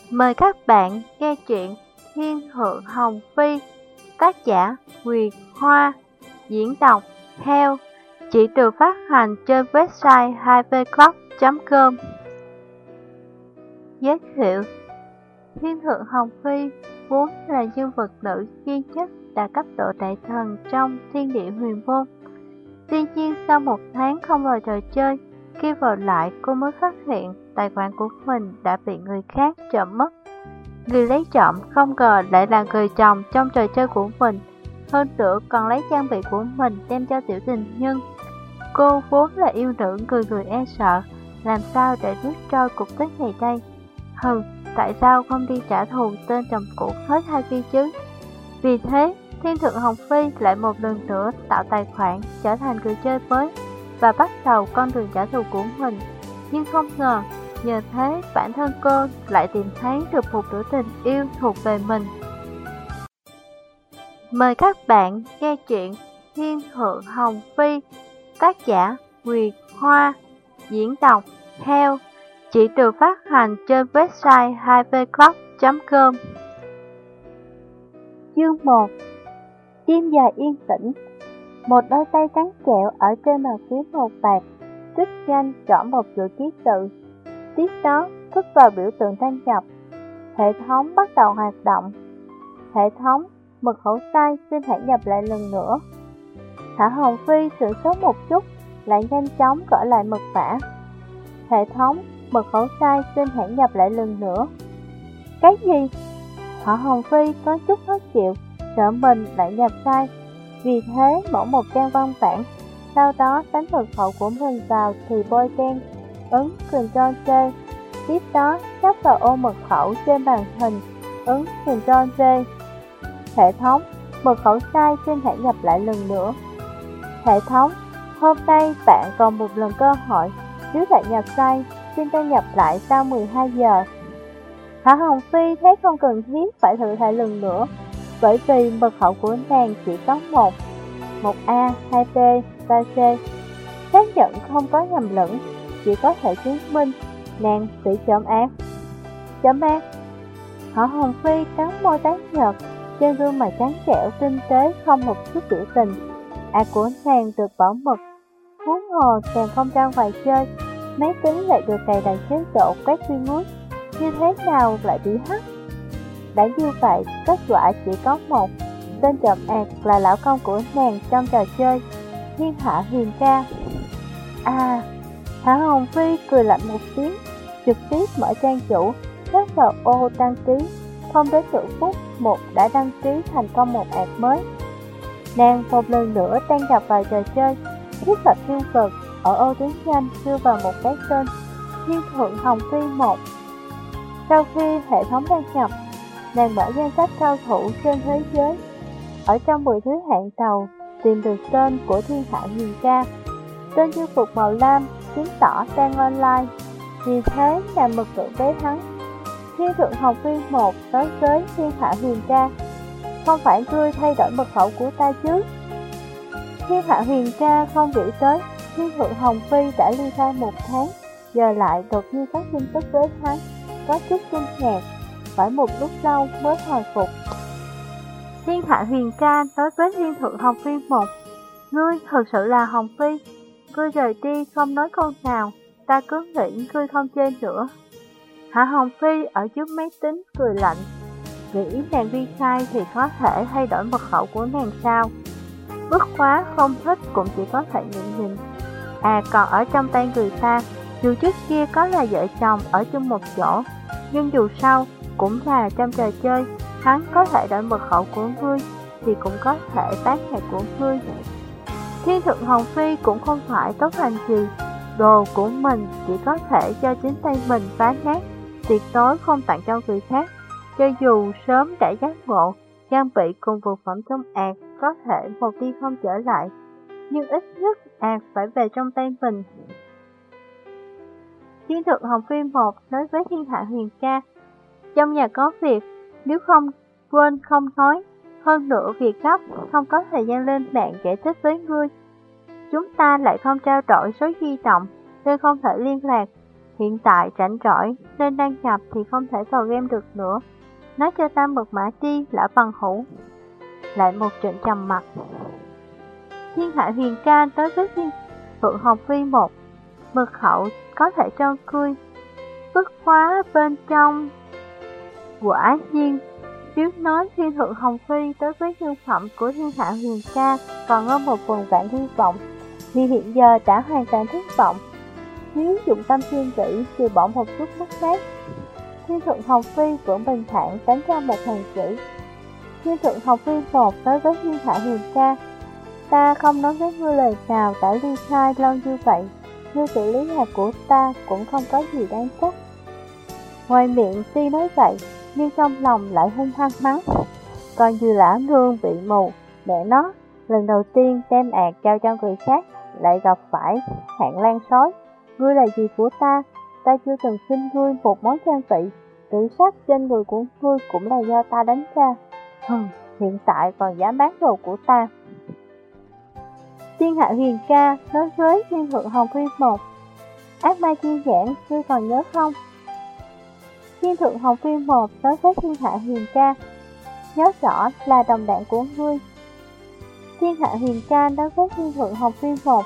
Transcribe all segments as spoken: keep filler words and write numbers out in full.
Mời các bạn nghe chuyện Thiên Thượng Hồng Phi, tác giả Nguyệt Hoa, diễn đọc Heo, chỉ được phát hành trên website hai v club chấm com. Giới thiệu: Thiên Thượng Hồng Phi vốn là nhân vật nữ duy nhất đạt cấp độ đại thần trong thiên địa huyền môn. Tuy nhiên sau một tháng không vào trò chơi, khi vào lại cô mới phát hiện tài khoản của mình đã bị người khác trộm mất. Người lấy trộm không ngờ lại là người chồng trong trò chơi của mình, hơn nữa còn lấy trang bị của mình đem cho tiểu tình nhân. Cô vốn là yêu nữ người người e sợ, làm sao để nuốt trôi cục tức này đây? Hừ, tại sao không đi trả thù tên chồng cũ hết hai kia chứ? Vì thế, Thiên Thượng Hồng Phi lại một lần nữa tạo tài khoản trở thành người chơi mới và bắt đầu con đường trả thù của mình. Nhưng không ngờ, nhờ thế bản thân cô lại tìm thấy được một nửa tình yêu thuộc về mình. Mời các bạn nghe chuyện Thiên Thượng Hồng Phi, tác giả Nguyệt Hoa, diễn đọc Heo, chỉ được phát hành trên website hai v club chấm com. Chương một. Chim dài yên tĩnh. Một đôi tay trắng trẻo ở trên bàn phím màu bạc, rất nhanh chọn một chữ ký tự. Tiếp đó, thức vào biểu tượng đăng nhập. Hệ thống bắt đầu hoạt động. Hệ thống, mật khẩu sai, xin hãy nhập lại lần nữa. Hạ Hồng Phi sửng sốt một chút, lại nhanh chóng gõ lại mật mã. Hệ thống, mật khẩu sai, xin hãy nhập lại lần nữa. Cái gì? Hạ Hồng Phi có chút khó chịu, sợ mình lại nhập sai. Vì thế mở một trang văn bản, sau đó đánh mật khẩu của mình vào thì bôi đen, ấn Ctrl C. Tiếp đó nhấp vào ô mật khẩu trên màn hình, ấn Ctrl V. Hệ thống, mật khẩu sai, xin hãy nhập lại lần nữa. Hệ thống, hôm nay bạn còn một lần cơ hội, nếu lại nhập sai, xin đăng nhập lại sau mười hai giờ. Hạ Hồng Phi thấy không cần thiết phải thử lại lần nữa, bởi vì mật khẩu của nàng chỉ có một, một A, hai B, ba C. Xác nhận không có nhầm lẫn, chỉ có thể chứng minh nàng bị trộm ác. Trộm ác. Hạ Hồng Phi cắn môi tái nhợt, trên gương mặt trắng trẻo tinh tế không một chút biểu tình. Ác của nàng được bảo mật, huống hồ nàng không ra ngoài chơi, máy tính lại được cài đặt chế độ quét virus, như thế nào lại bị hack? Đã như vậy, kết quả chỉ có một, tên trộm ác là lão công của nàng trong trò chơi Thiên Hạ Huyền Ca. À, Hạ Hồng Phi cười lạnh một tiếng, trực tiếp mở trang chủ, nhấp vào ô đăng ký, không đến nửa phút một đã đăng ký thành công một ạc mới. Nàng một lần nữa đăng nhập vào trò chơi, thiết lập nhân vật, ở ô tiếng nhanh đưa vào một cái tên Thiên Thượng Hồng Phi một. Sau khi hệ thống đăng nhập, nàng mở danh sách cao thủ trên thế giới. Ở trong mười thứ hạng đầu, tìm được tên của Thiên Hạ Huyền Ca. Tên như phục màu lam, chứng tỏ đang online. Vì thế, nàng mật ngữ với hắn. Thiên Thượng Hồng Phi một tới với Thiên Hạ Huyền Ca. Không phải ngươi thay đổi mật khẩu của ta chứ? Thiên Hạ Huyền Ca không nghĩ tới Thiên Thượng Hồng Phi đã ly khai một tháng, giờ lại đột nhiên có tin tức với hắn, có chút kinh ngạc, phải một lúc lâu mới hồi phục. Thiên Hạ Huyền Ca nói với Thiên Thượng Hồng Phi một, ngươi thật sự là Hồng Phi, ngươi rời đi không nói câu nào, ta cứ nghĩ ngươi không chơi nữa. Hạ Hồng Phi ở trước máy tính cười lạnh, nghĩ nàng ly khai thì có thể thay đổi mật khẩu của nàng sao? Bức khóa không thích cũng chỉ có thể nhịn nhịn. À còn ở trong tay người ta, dù trước kia có là vợ chồng ở chung một chỗ, nhưng dù sao cũng là trong trò chơi, hắn có thể đổi mật khẩu của ngươi thì cũng có thể bán hàng của ngươi. Thiên Thượng Hồng Phi cũng không phải tốt lành gì, đồ của mình chỉ có thể cho chính tay mình phá nát, tuyệt đối không tặng cho người khác. Cho dù sớm đã giác ngộ, trang bị cùng vật phẩm trong ạc có thể một đi không trở lại, nhưng ít nhất ạc phải về trong tay mình. Thiên Thượng Hồng Phi một nói với Thiên Hạ Huyền Ca, trong nhà có việc, nếu không quên không nói, hơn nữa việc gấp, không có thời gian lên mạng giải thích với ngươi. Chúng ta lại không trao đổi số di động, nên không thể liên lạc. Hiện tại rảnh rỗi nên đăng nhập thì không thể vào game được nữa. Nói cho ta mật mã đi, Lão Bằng Hữu. Lại một trận trầm mặc. Thiên Hạ Huyền Ca tới với Thiên Phượng Hồng Phi một. Mật khẩu có thể trơn cươi, bức khóa bên trong. Quả nhiên, nếu nói Thiên Thượng Hồng Phi đối với nhân phẩm của Thiên Hạ Huyền Ca còn có một phần vạn hy vọng, thì hiện giờ đã hoàn toàn thất vọng. Nếu dụng tâm chuyên kỹ, trừ bỏ một chút mất mát, Thiên Thượng Hồng Phi vẫn bình thản đánh ra một hàng chữ. Thiên Thượng Hồng Phi một đối với Thiên Hạ Huyền Ca: ta không nói với ngươi lời nào đã ly khai lâu như vậy, ngươi xử lý hạt của ta cũng không có gì đáng trách. Ngoài miệng tuy nói vậy, nhưng trong lòng lại hung hăng mắng: còn Dư Lão Nương bị mù, mẹ nó, lần đầu tiên đem ạt giao cho người khác, lại gặp phải hạn lan sói. Ngươi là gì của ta? Ta chưa từng xin ngươi một món trang bị, tử sắc trên người của ngươi cũng là do ta đánh ra. Hừm, hiện tại còn dám bán đồ của ta. Thiên Hạ Huyền Ca nói với Thiên Thượng Hồng Phi một: ác ma thiên nhãn, ngươi còn nhớ không? Thiên Thượng Hồng Phi một nói với Thiên Hạ Huyền Ca: nhớ rõ là đồng đạn của ngươi. Thiên Hạ Huyền Ca nói với Thiên Thượng Hồng Phi một: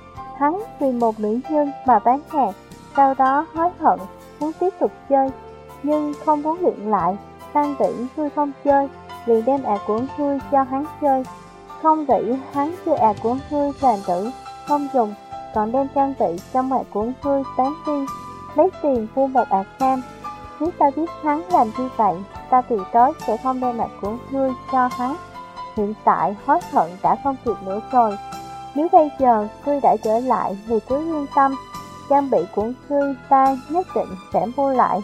hắn vì một nữ nhân mà bán hàng, sau đó hối hận, muốn tiếp tục chơi, nhưng không muốn luyện lại. Tăng tỷ ngươi không chơi, liền đem ạt của ngươi cho hắn chơi. Không nghĩ hắn chơi ạt của ngươi là nữ, không dùng, còn đem trang bị trong ạt của ngươi bán đi, lấy tiền mua một ạt cam. Nếu ta biết hắn làm như vậy, ta từ tối sẽ không đem ạt của ngươi cho hắn. Hiện tại hối hận đã không kịp nữa rồi. Nếu bây giờ ngươi đã trở lại thì cứ yên tâm, trang bị của ngươi ta nhất định sẽ mua lại.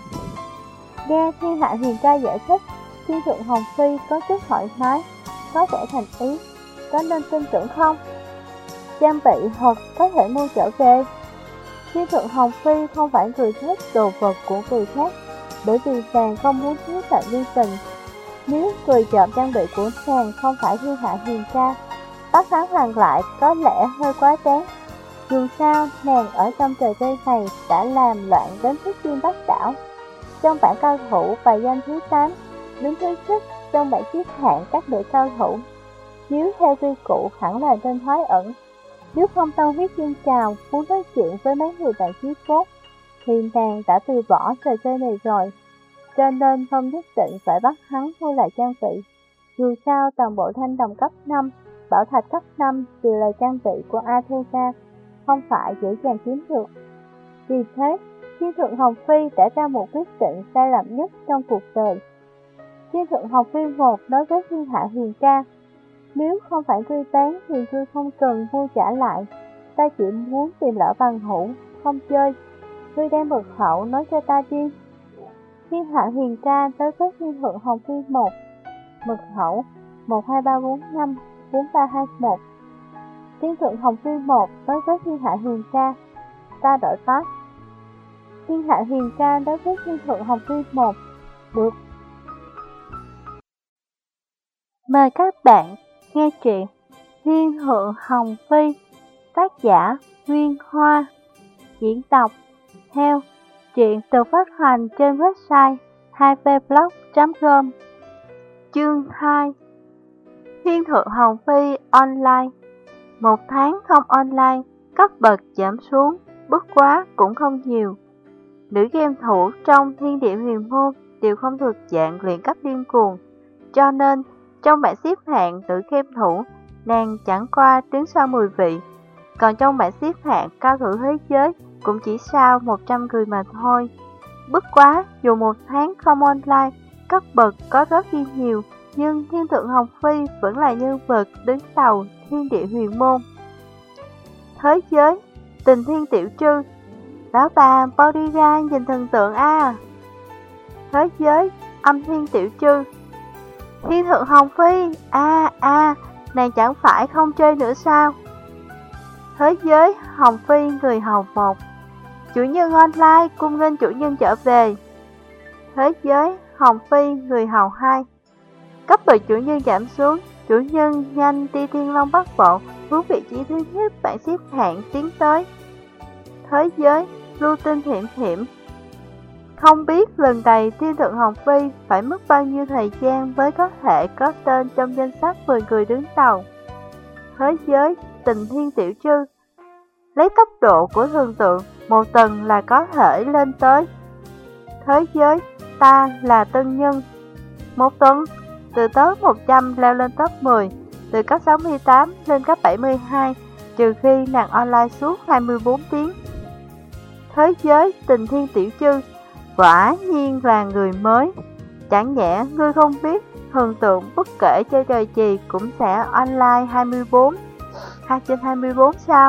Nghe Thiên Hạ Huyền Ca giải thích, Thiên Thượng Hồng Phi có chút thoải mái, có vẻ thành ý. Có nên tin tưởng không? Trang bị hoặc có thể mua trở về. Thiên Thượng Hồng Phi không phải người thích đồ vật của người khác, bởi vì nàng không muốn thiếu nợ liên tình. Nếu người trộm trang bị của nàng không phải Thiên Hạ Huyền Ca, bắt hắn hoàn lại có lẽ hơi quá đáng. Dù sao, nàng ở trong trò chơi này đã làm loạn đến thức tiên bắt đảo. Trong bảng cao thủ bài danh thứ tám, đứng thứ nhất trong bảng xếp hạng các đội cao thủ. Nếu theo quy củ hẳn là tên thoái ẩn. Nếu không tâm huyết dâng trào muốn nói chuyện với mấy người bạn chí cốt, thì nàng đã từ bỏ trò chơi này rồi. Cho nên không nhất định phải bắt hắn mua lại trang bị. Dù sao toàn bộ thanh đồng cấp năm, bảo thạch cấp năm đều là trang bị của Athena, không phải dễ dàng kiếm được. Vì thế, Thiên Thượng Hồng Phi đã ra một quyết định sai lầm nhất trong cuộc đời. Thiên Thượng Hồng Phi một nói với Thiên Hạ Huyền Ca: nếu không phải ngươi bán thì ngươi không cần mua trả lại. Ta chỉ muốn tìm Lão Bằng Hữu, không chơi. Ngươi đem mật khẩu nói cho ta đi. Thiên Hạ Huyền Ca tới với Thiên Thượng Hồng Phi một. Mật khẩu một hai ba bốn năm bốn ba hai một. Thiên Thượng Hồng Phi một tới với Thiên Hạ Huyền Ca: ta đợi phát. Thiên Hạ Huyền Ca đối với Thiên Thượng Hồng Phi một: được. Mời các bạn nghe truyện Thiên Thượng Hồng Phi, tác giả Nguyên Hoa, diễn đọc Heo. Truyện được phát hành trên website hai p blog chấm com. Chương hai. Thiên Thượng Hồng Phi online. Một tháng không online, cấp bậc giảm xuống, bất quá cũng không nhiều. Nữ game thủ trong Thiên Địa Huyền Môn đều không thuộc dạng luyện cấp điên cuồng, cho nên trong bảng xếp hạng nữ game thủ, nàng chẳng qua đứng sau mười vị. Còn trong bảng xếp hạng cao thủ thế giới cũng chỉ sau một trăm người mà thôi. Bất quá, dù một tháng không online, cấp bậc có rất nhiều, nhưng Thiên Thượng Hồng Phi vẫn là nhân vật đứng đầu Thiên Địa Huyền Môn. Thế giới, Tình Thiên Tiểu Trư: lão bà bao đi ra nhìn thần tượng a. Thế giới, Âm Thiên Tiểu Trư: Thiên Thượng Hồng Phi, a a, nàng chẳng phải không chơi nữa sao? Thế giới, Hồng Phi người hầu một: chủ nhân online, cung nghênh chủ nhân trở về. Thế giới, Hồng Phi người hầu hai: cấp bậc chủ nhân giảm xuống, chủ nhân nhanh đi Thiên Long Bắc Bộ, hướng vị trí thứ nhất bảng xếp hạng tiến tới. Thế giới, lưu tinh hiểm hiểm. Không biết lần này Thiên Thượng Hồng Phi phải mất bao nhiêu thời gian mới có thể có tên trong danh sách mười người đứng đầu. Thế giới Tình Thiên Tiểu Trư, lấy tốc độ của thần tượng, một tuần là có thể lên tới. Thế giới Ta Là Tân Nhân, một tuần từ top một trăm leo lên top mười, từ cấp sáu mươi tám lên cấp bảy mươi hai, trừ khi nàng online suốt hai mươi bốn tiếng. Thế giới Tình Thiên Tiểu Trư, quả nhiên là người mới. Chẳng nhẽ ngươi không biết thần tượng bất kể chơi trò gì cũng sẽ online hai mươi bốn, hai trên hai mươi bốn sao?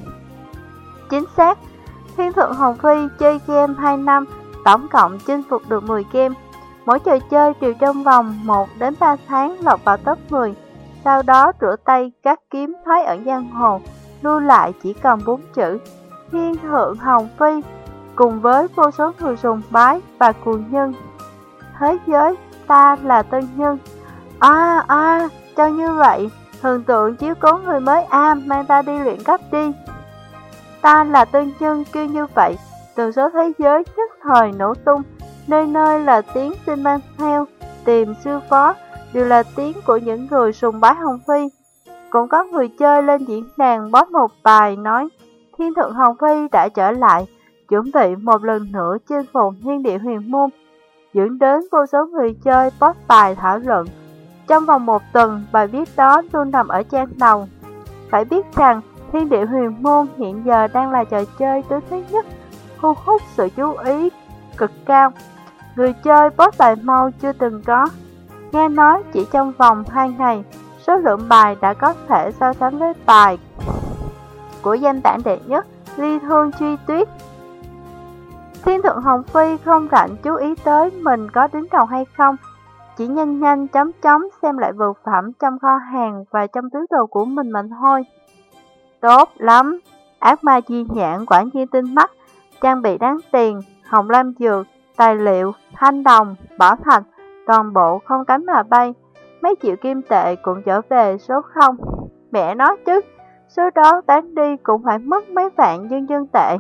Chính xác, Thiên Thượng Hồng Phi chơi game hai năm, tổng cộng chinh phục được mười game. Mỗi trò chơi đều trong vòng một đến ba tháng lọt vào top mười. Sau đó rửa tay cắt kiếm thoái ẩn giang hồ, lưu lại chỉ còn bốn chữ Thiên Thượng Hồng Phi, cùng với vô số người sùng bái và cuồng nhân. Thế giới Ta Là Tân Nhân. À à, cho như vậy, thần tượng chiếu cố người mới a, mang ta đi luyện cấp đi. Ta Là Tân Nhân kêu như vậy, tần số thế giới nhất thời nổ tung, nơi nơi là tiếng xin mang theo, tìm siêu phó, đều là tiếng của những người sùng bái Hồng Phi. Cũng có người chơi lên diễn đàn post một bài nói, Thiên Thượng Hồng Phi đã trở lại, chuẩn bị một lần nữa chinh phục thiên địa huyền môn, dẫn đến vô số người chơi post bài thảo luận. Trong vòng một tuần, bài viết đó luôn nằm ở trang đầu. Phải biết rằng, thiên địa huyền môn hiện giờ đang là trò chơi thứ thứ nhất, thu hút sự chú ý cực cao. Người chơi post bài mau chưa từng có. Nghe nói chỉ trong vòng hai ngày, số lượng bài đã có thể so sánh với bài của danh bản đệ nhất Ly Thương Truy Tuyết. Thiên Thượng Hồng Phi không rảnh chú ý tới mình có đứng đầu hay không, chỉ nhanh nhanh chóng chóng xem lại vật phẩm trong kho hàng và trong túi đồ của mình mà thôi. Tốt lắm, ác ma chi nhãn quả nhiên tinh mắt, trang bị đáng tiền, hồng lam dược, tài liệu, thanh đồng, bảo thạch, toàn bộ không cánh mà bay. Mấy triệu kim tệ cũng trở về số không. Mẹ nói chứ, số đó bán đi cũng phải mất mấy vạn nhân dân tệ.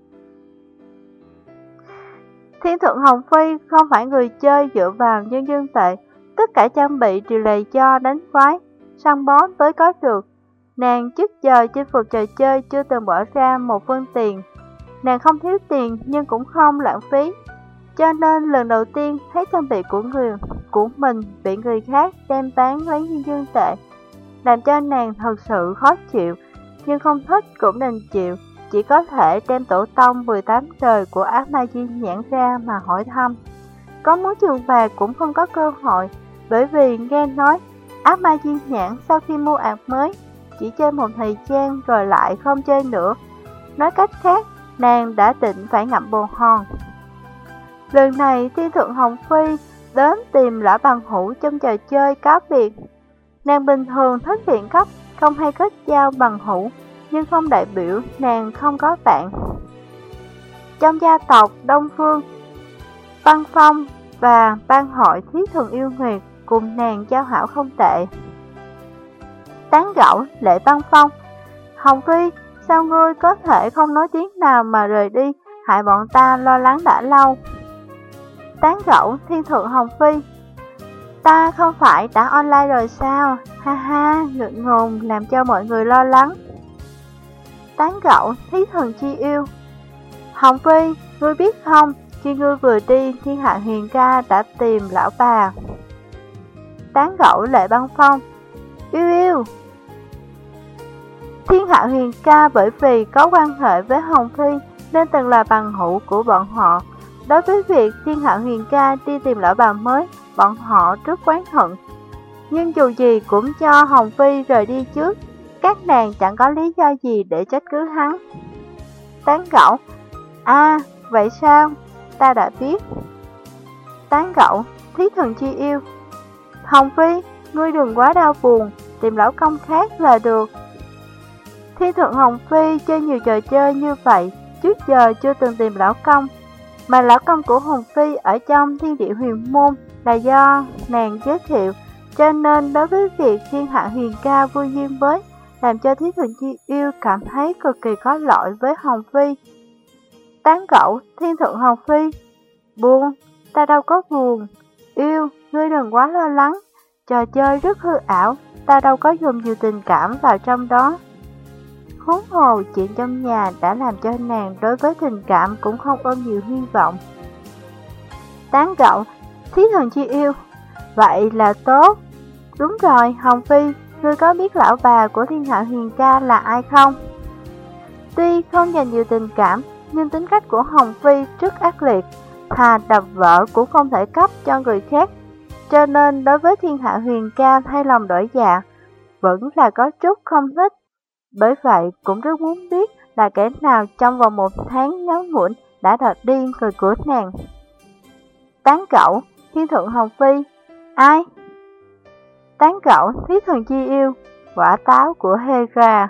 Thiên Thượng Hồng Phi không phải người chơi dựa vào nhân dân tệ, tất cả trang bị đều là do đánh quái, săn bón mới có được. Nàng trước giờ chinh phục trò chơi chưa từng bỏ ra một phân tiền. Nàng không thiếu tiền nhưng cũng không lãng phí, cho nên lần đầu tiên thấy trang bị của người của mình bị người khác đem bán lấy nhân dân tệ, làm cho nàng thật sự khó chịu, nhưng không thích cũng đành chịu. Chỉ có thể đem tổ tông mười tám đời của ác ma chi nhãn ra mà hỏi thăm. Có muốn trường phạt cũng không có cơ hội, bởi vì nghe nói ác ma chi nhãn sau khi mua ạc mới chỉ chơi một thời gian rồi lại không chơi nữa. Nói cách khác, nàng đã định phải ngậm bồ hòn. Lần này Thiên Thượng Hồng Phi đến tìm lão bằng hữu trong trò chơi cá biệt. Nàng bình thường thích viện cấp, không hay kết giao bằng hữu, nhưng không đại biểu nàng không có bạn. Trong gia tộc Đông Phương, Băng Phong và ban hội Thiết Thần Yêu Nguyệt cùng nàng giao hảo không tệ. Tán gẫu Lệ Băng Phong: Hồng Phi, sao ngươi có thể không nói tiếng nào mà rời đi, hại bọn ta lo lắng đã lâu. Tán gẫu Thiên Thượng Hồng Phi: Ta không phải đã online rồi sao, ha ha, ngượng ngùng làm cho mọi người lo lắng. Tán gẫu Thí Thần Chi Yêu: Hồng Phi, ngươi biết không, khi ngươi vừa đi, Thiên Hạ Huyền Ca đã tìm lão bà. Tán gẫu Lệ Băng Phong: Yêu yêu, Thiên Hạ Huyền Ca bởi vì có quan hệ với Hồng Phi nên từng là bằng hữu của bọn họ. Đối với việc Thiên Hạ Huyền Ca đi tìm lão bà mới, bọn họ rất oán hận. Nhưng dù gì cũng cho Hồng Phi rời đi trước, các nàng chẳng có lý do gì để trách cứ hắn. Tán gẫu: À, vậy sao? Ta đã biết. Tán gẫu Thí Thần Chi Yêu: Hồng Phi, ngươi đừng quá đau buồn, tìm lão công khác là được. Thiên Thượng Hồng Phi chơi nhiều trò chơi như vậy, trước giờ chưa từng tìm lão công, mà lão công của Hồng Phi ở trong Thiên Địa Huyền Môn là do nàng giới thiệu, cho nên đối với việc Thiên Hạ Huyền Ca vui duyên với, làm cho Thí Thần Chi Yêu cảm thấy cực kỳ có lỗi với Hồng Phi. Tán gẫu, Thiên Thượng Hồng Phi. Buồn, ta đâu có buồn. Yêu, ngươi đừng quá lo lắng. Trò chơi rất hư ảo, ta đâu có dùng nhiều tình cảm vào trong đó. Huống hồ chuyện trong nhà đã làm cho nàng đối với tình cảm cũng không ôm nhiều hy vọng. Tán gẫu, Thí Thần Chi Yêu. Vậy là tốt. Đúng rồi, Hồng Phi, ngươi có biết lão bà của Thiên Hạ Huyền Ca là ai không? Tuy không dành nhiều tình cảm, nhưng tính cách của Hồng Phi rất ác liệt, thà đập vợ cũng không thể cấp cho người khác. Cho nên đối với Thiên Hạ Huyền Ca thay lòng đổi dạ, vẫn là có chút không thích. Bởi vậy cũng rất muốn biết là kẻ nào trong vòng một tháng ngắn ngủn đã đoạt đi người của nàng. Tán gẫu, Thiên Thượng Hồng Phi. Ai? Tán gẫu, Thí Thần Chi Yêu. Quả táo của Hera.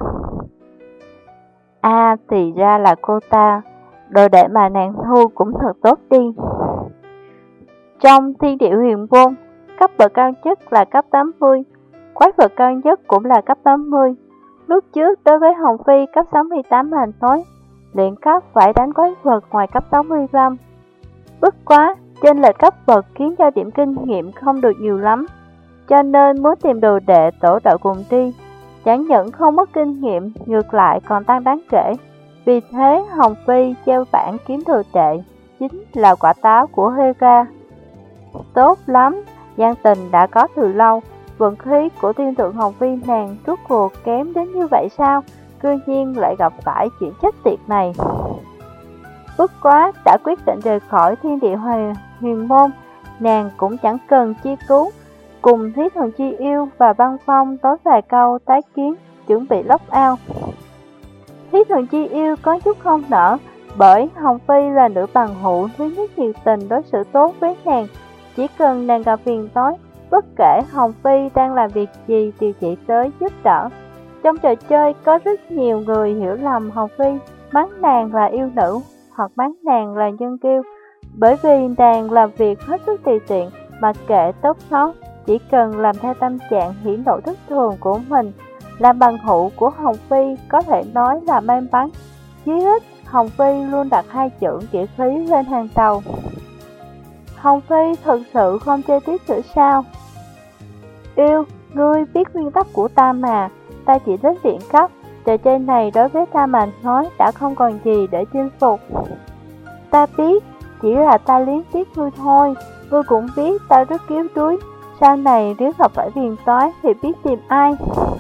À, thì ra là cô ta. Đồ đệ mà nàng thu cũng thật tốt đi. Trong thiên địa huyền môn, cấp bậc cao nhất là cấp tám mươi, quái vật cao nhất cũng là cấp tám mươi. Lúc trước đối với Hồng Phi cấp sáu mươi tám mà nói, luyện cấp phải đánh quái vật ngoài cấp sáu mươi lăm. Bất quá, trên lệch cấp bậc khiến cho điểm kinh nghiệm không được nhiều lắm, cho nên muốn tìm đồ đệ tổ đội cùng đi, chẳng những không mất kinh nghiệm, ngược lại còn tăng đáng kể. Vì thế Hồng Phi treo bảng kiếm đồ đệ, chính là quả táo của Hera. Tốt lắm, gian tình đã có từ lâu, vận khí của Thiên Thượng Hồng Phi nàng rốt cuộc kém đến như vậy sao? Cư nhiên lại gặp phải chuyện chết tiệt này. Bất quá đã quyết định rời khỏi thiên địa huyền, huyền môn, nàng cũng chẳng cần chi cứu, cùng Thí Thần Chi Yêu và Băng Phong tối vài câu tái kiến, chuẩn bị lốc ao. Thí Thần Chi Yêu có chút không nở, bởi Hồng Phi là nữ bằng hữu thứ nhất nhiệt tình đối xử tốt với nàng, chỉ cần nàng gặp phiền toái, bất kể Hồng Phi đang làm việc gì đều chạy tới giúp đỡ. Trong trò chơi có rất nhiều người hiểu lầm Hồng Phi mắng nàng là yêu nữ hoặc mắng nàng là nhân kiêu, bởi vì nàng làm việc hết sức tùy tiện, mặc kệ tốt xấu, chỉ cần làm theo tâm trạng hiển lộ thất thường của mình. Làm bằng hữu của Hồng Phi có thể nói là may mắn, chí ít Hồng Phi luôn đặt hai chữ nghĩa khí lên hàng đầu. Hồng Phi thực sự không chơi tiếp nữa sao? Yêu, ngươi biết nguyên tắc của ta mà, ta chỉ thích luyện cấp, trò chơi này đối với ta mà nói đã không còn gì để chinh phục. Ta biết, chỉ là ta liếng tiếc ngươi thôi, ngươi cũng biết ta rất yếu đuối, sau này nếu gặp phải phiền toái thì biết tìm ai.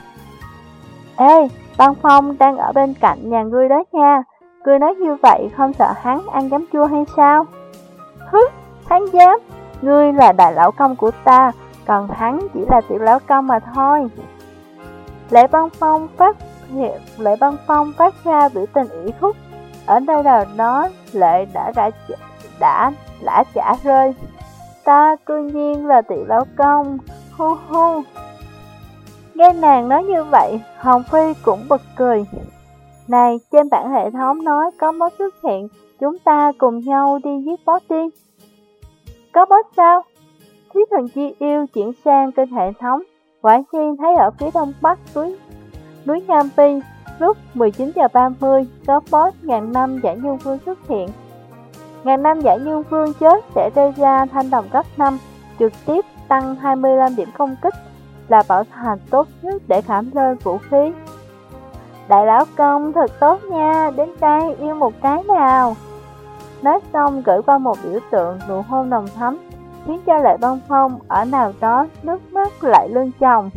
Ê, Băng Phong đang ở bên cạnh nhà ngươi đó nha, ngươi nói như vậy không sợ hắn ăn giấm chua hay sao? Hứ, hắn dám, ngươi là đại lão công của ta, còn hắn chỉ là tiểu lão công mà thôi. Lệ Băng Phong phát hiện, Lệ Băng Phong phát ra biểu tình ủy khuất. Ở nơi nào đó, Lệ đã đã đã lã chả rơi. Ta cư nhiên là tiểu lão công, hu hu. Nghe nàng nói như vậy, Hồng Phi cũng bật cười. Này, trên bảng hệ thống nói có boss xuất hiện, chúng ta cùng nhau đi giết boss đi. Có boss sao? Thí Thần Chi Yêu chuyển sang kênh hệ thống, quả nhiên thấy ở phía đông bắc núi, núi Nam Pi, lúc mười chín giờ ba mươi, có boss ngàn năm giải nhân vương xuất hiện. Ngàn năm giải nhân vương chết sẽ rơi ra thanh đồng cấp năm, trực tiếp tăng hai mươi lăm điểm công kích, là bảo hành tốt nhất để khảm lên vũ khí. Đại lão công thật tốt nha, đến đây yêu một cái nào. Nói xong gửi qua một biểu tượng nụ hôn nồng thắm, khiến cho Lệ Băng Phong ở nào đó nước mắt lại lưng chồng.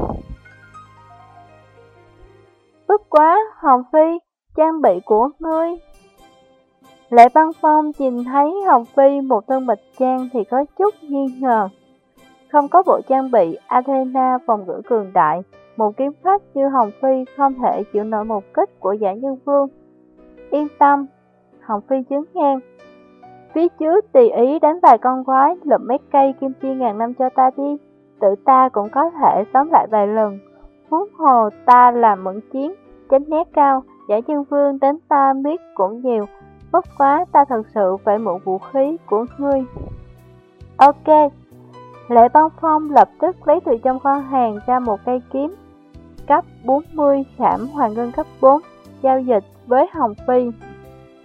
Bất quá, Hồng Phi, trang bị của ngươi. Lệ Băng Phong nhìn thấy Hồng Phi một thân bạch trang thì có chút nghi ngờ. Không có bộ trang bị Athena phòng ngự cường đại, một kiếm khách như Hồng Phi không thể chịu nổi một kích của Giải Nhân Vương. Yên tâm, Hồng Phi chứng ngang. Phía trước tùy ý đánh vài con quái, lụm mấy cây kim chi ngàn năm cho ta đi, tự ta cũng có thể sống lại vài lần. Huống hồ ta làm mẫn chiến, chánh né cao, Giải Nhân Vương đến ta biết cũng nhiều, bất quá ta thật sự phải mượn vũ khí của ngươi. Ok. Lệ Băng Phong lập tức lấy từ trong kho hàng ra một cây kiếm cấp bốn mươi khảm hoàng ngân cấp bốn, giao dịch với Hồng Phi.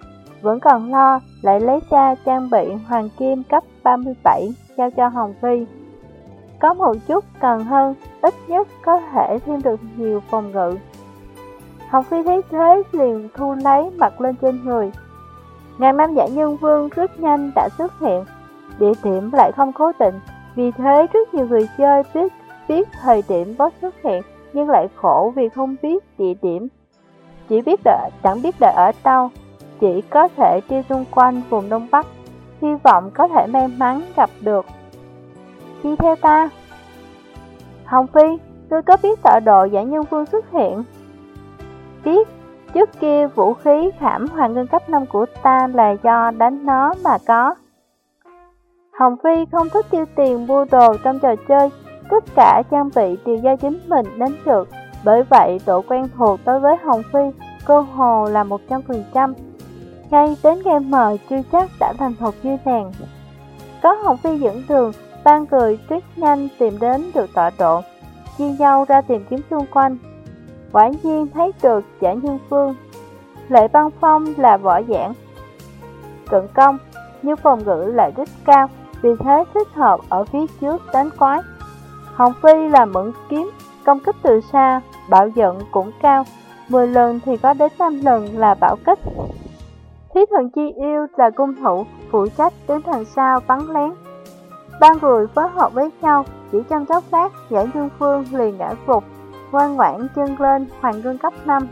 vẫn còn lo, lại lấy ra trang bị hoàng kim cấp ba mươi bảy giao cho Hồng Phi. Có một chút cần hơn, ít nhất có thể thêm được nhiều phòng ngự. Hồng Phi thấy thế liền thu lấy mặc lên trên người. Ngàn năm giả nhân vương rất nhanh đã xuất hiện, địa điểm lại không cố định, vì thế rất nhiều người chơi biết biết thời điểm boss xuất hiện, nhưng lại khổ vì không biết địa điểm. Chỉ biết đợi, chẳng biết đợi ở đâu, chỉ có thể đi xung quanh vùng Đông Bắc, hy vọng có thể may mắn gặp được. Đi theo ta. Hồng Phi, tôi có biết tọa độ giả nhân vương xuất hiện? Biết, trước kia vũ khí khảm hoàng ngân cấp năm của ta là do đánh nó mà có. Hồng Phi không thích tiêu tiền mua đồ trong trò chơi, tất cả trang bị đều do chính mình đánh được, bởi vậy độ quen thuộc đối với Hồng Phi cơ hồ là một trăm phần trăm. Ngay đến gamer chưa chắc đã thành thục như nàng. Có Hồng Phi dẫn đường, ba người rất nhanh tìm đến được tọa độ, chia nhau ra tìm kiếm xung quanh. Quả nhiên thấy được giả nhân vương. Lệ Băng Phong là võ giảng cận công, nhưng phòng ngự lại rất cao, vì thế thích hợp ở phía trước đánh quái. Hồng Phi là mẫn kiếm, công kích từ xa, bạo giận cũng cao, mười lần thì có đến năm lần là bạo kích. Thí thần chi yêu là cung thủ, phụ trách đến thành sau bắn lén. Ba người phối hợp với nhau, chỉ trong chốc lát giả nhân vương liền ngã gục, ngoan ngoãn chân lên hoàng ngân cấp năm.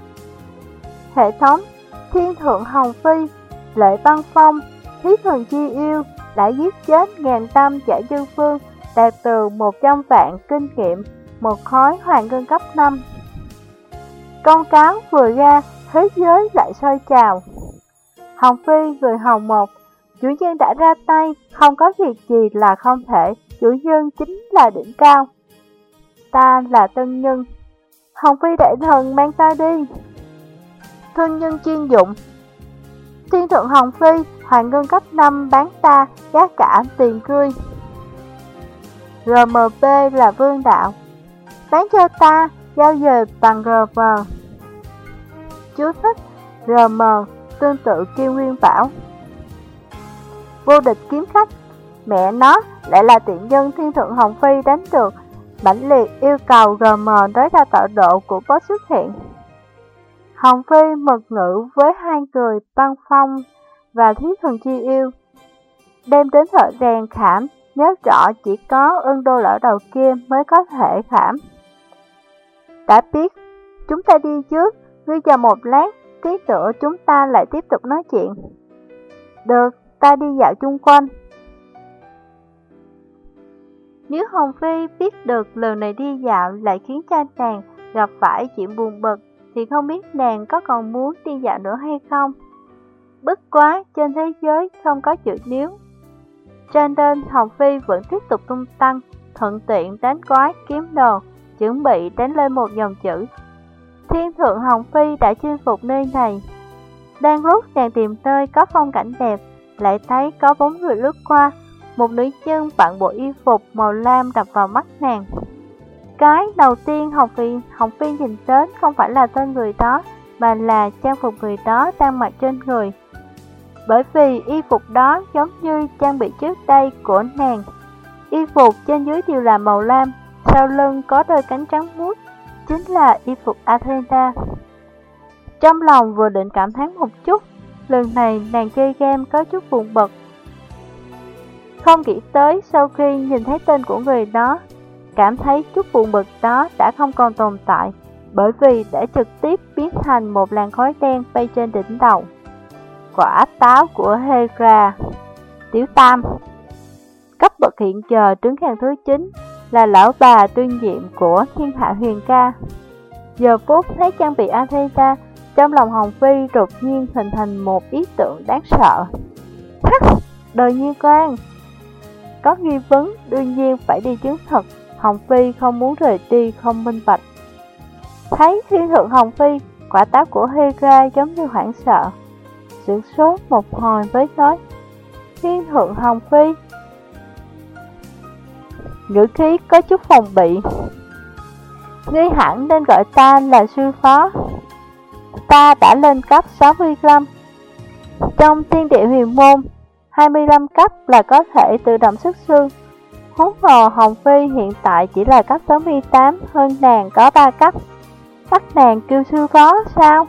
Hệ thống Thiên Thượng Hồng Phi, Lệ Băng Phong, Thí Thần Chi Yêu đã giết chết ngàn năm giả nhân vương, đạt từ một trăm vạn kinh nghiệm, một khối hoàng ngân cấp năm. Công cáo vừa ra, thế giới lại sôi trào. Hồng Phi người hồng một, chủ nhân đã ra tay, không có việc gì là không thể, chủ nhân chính là đỉnh cao. Ta là tân nhân, Hồng Phi đại thần mang ta đi. Thân nhân chuyên dụng, Thiên Thượng Hồng Phi, hoàng ngân cấp năm bán ta, giá cả tiền cưới. rờ em pê là vương đạo, bán cho ta, giao về bằng rờ em. Chú thích, rờ em tương tự Kiêu Nguyên Bảo. Vô địch kiếm khách, mẹ nó lại là tiện nhân Thiên Thượng Hồng Phi đánh được, mãnh liệt yêu cầu rờ em tới ra tọa độ của boss xuất hiện. Hồng Phi mật ngữ với hai người Băng Phong và Thí Thần Chi Yêu, đem đến thợ rèn khảm, nhớ rõ chỉ có ưng đô lão đầu kia mới có thể khảm. Đã biết, chúng ta đi trước, ngươi chờ một lát, tí nữa chúng ta lại tiếp tục nói chuyện. Được, ta đi dạo chung quanh. Nếu Hồng Phi biết được lần này đi dạo lại khiến cha nàng gặp phải chuyện buồn bực, thì không biết nàng có còn muốn đi dạo nữa hay không. Bất quá, trên thế giới không có chữ nếu. Cho nên Hồng Phi vẫn tiếp tục tung tăng, thuận tiện đánh quái kiếm đồ, chuẩn bị đánh lên một dòng chữ. Thiên Thượng Hồng Phi đã chinh phục nơi này. Đang lúc nàng tìm nơi có phong cảnh đẹp, lại thấy có bóng người lướt qua. Một nữ nhân bận bộ y phục màu lam đập vào mắt nàng. Cái đầu tiên Hồng Phi, Hồng Phi nhìn đến không phải là tên người đó, mà là trang phục người đó đang mặc trên người. Bởi vì y phục đó giống như trang bị trước đây của nàng. Y phục trên dưới đều là màu lam, sau lưng có đôi cánh trắng muốt, chính là y phục Athena. Trong lòng vừa định cảm thán một chút, lần này nàng chơi game có chút buồn bực. Không nghĩ tới sau khi nhìn thấy tên của người đó, cảm thấy chút buồn bực đó đã không còn tồn tại, bởi vì đã trực tiếp biến thành một làn khói đen bay trên đỉnh đầu. Quả táo của Hera. Tiểu Tam, cấp bậc hiện giờ trứng hàng thứ chín, là lão bà tuyên nhiệm của Thiên Hạ Huyền Ca. Giờ phút thấy trang bị Athena, trong lòng Hồng Phi đột nhiên hình thành một ý tưởng đáng sợ. Hắc, đời nhiên quan. Có nghi vấn đương nhiên phải đi chứng thực. Hồng Phi không muốn rời đi không minh bạch. Thấy Thiên Thượng Hồng Phi, quả táo của Hera giống như hoảng sợ, sửng sốt một hồi mới nói: Thiên Thượng Hồng Phi. Ngữ khí có chút phòng bị. Ngươi hẳn nên gọi ta là sư phó. Ta đã lên cấp sáu mươi lăm. trong thiên địa huyền môn, hai mươi lăm cấp là có thể tự động xuất sư. Huống hồ Hồng Phi hiện tại chỉ là cấp sáu mươi tám, hơn nàng có ba cấp. Bắt nàng kêu sư phó sao?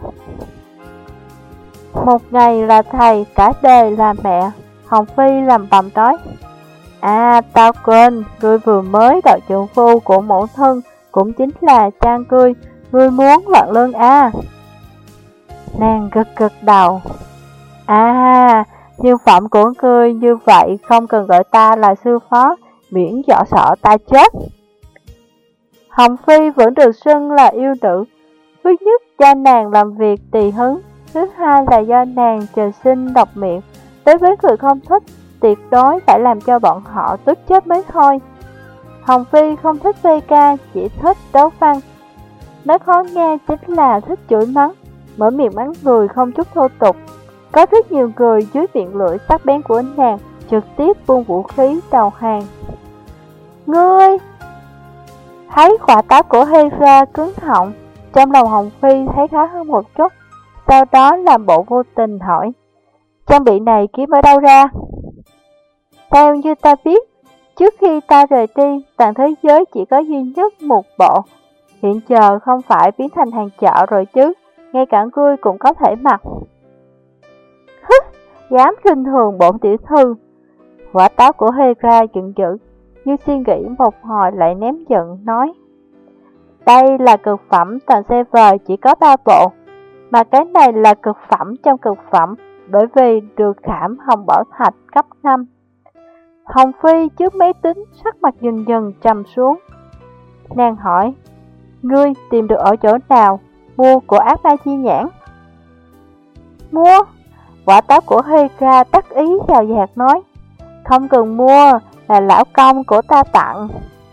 Một ngày là thầy, cả đời là mẹ. Hồng Phi lầm bầm nói. À, tao quên, ngươi vừa mới đợi trượng phu của mẫu thân, cũng chính là cha ngươi, ngươi muốn loạn lương à? Nàng gật gật đầu. À, nhân phẩm của ngươi như vậy, không cần gọi ta là sư phó, miễn dọa sợ ta chết. Hồng Phi vẫn được xưng là yêu nữ. Thứ nhất, do nàng làm việc tùy hứng. Thứ hai là do nàng trời sinh độc miệng. Đối với người không thích, tuyệt đối phải làm cho bọn họ tức chết mới thôi. Hồng Phi không thích phê ca, chỉ thích đấu văn. Nói khó nghe chính là thích chửi mắng, mở miệng mắng người không chút thô tục. Có rất nhiều người dưới miệng lưỡi sắc bén của nàng trực tiếp buông vũ khí đầu hàng. Ngươi! Thấy quả táo của Hera cứng họng, trong lòng Hồng Phi thấy khá hơn một chút, sau đó làm bộ vô tình hỏi. Trang bị này kiếm ở đâu ra? Theo như ta biết, trước khi ta rời đi, toàn thế giới chỉ có duy nhất một bộ. Hiện giờ không phải biến thành hàng chợ rồi chứ, ngay cả ngươi cũng có thể mặc. Hứ, dám khinh thường bổn tiểu thư. Quả táo của Hera giận dữ, như suy nghĩ một hồi lại ném giận nói. Đây là cực phẩm toàn server chỉ có ba bộ, mà cái này là cực phẩm trong cực phẩm, bởi vì được khảm hồng bảo thạch cấp năm. Hồng Phi trước máy tính sắc mặt dần dần trầm xuống. Nàng hỏi, ngươi tìm được ở chỗ nào, mua của ác ma chi nhãn? Mua? Quả táo của Hera đắc ý giàu dạt nói, không cần mua, là lão công của ta tặng.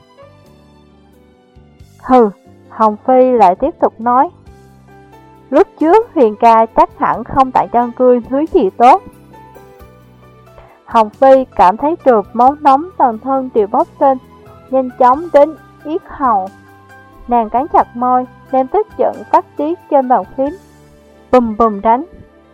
Hừ, Hồng Phi lại tiếp tục nói, lúc trước Huyền ca chắc hẳn không tặng cho ngươi thứ gì tốt. Hồng Phi cảm thấy được máu nóng toàn thân đều bốc lên, nhanh chóng đến yết hầu. Nàng cắn chặt môi, đem tức giận phát tiết trên bàn phím, bùm bùm đánh.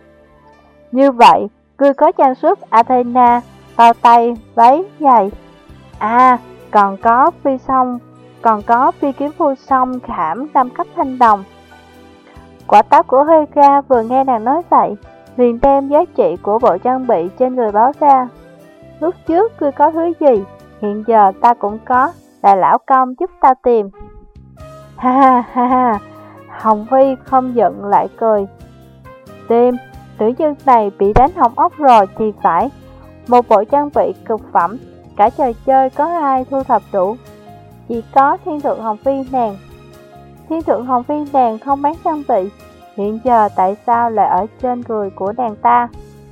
Như vậy, ngươi có trang sức Athena, bao tay, váy, giày. À, còn có phi song, còn có phi kiếm vô song khảm năm cấp thanh đồng. Quả táo của Hera vừa nghe nàng nói vậy, liền đem giá trị của bộ trang bị trên người báo ra. Lúc trước ngươi có thứ gì, hiện giờ ta cũng có, là lão công giúp ta tìm. Ha ha ha ha, Hồng Phi không giận lại cười. Tìm, nữ nhân này bị đánh hỏng ốc rồi thì phải. Một bộ trang bị cực phẩm, cả trò chơi có ai thu thập đủ? Chỉ có thiên thượng Hồng Phi nàng. Thiên thượng Hồng Phi nàng không bán trang bị, hiện giờ tại sao lại ở trên người của nàng ta?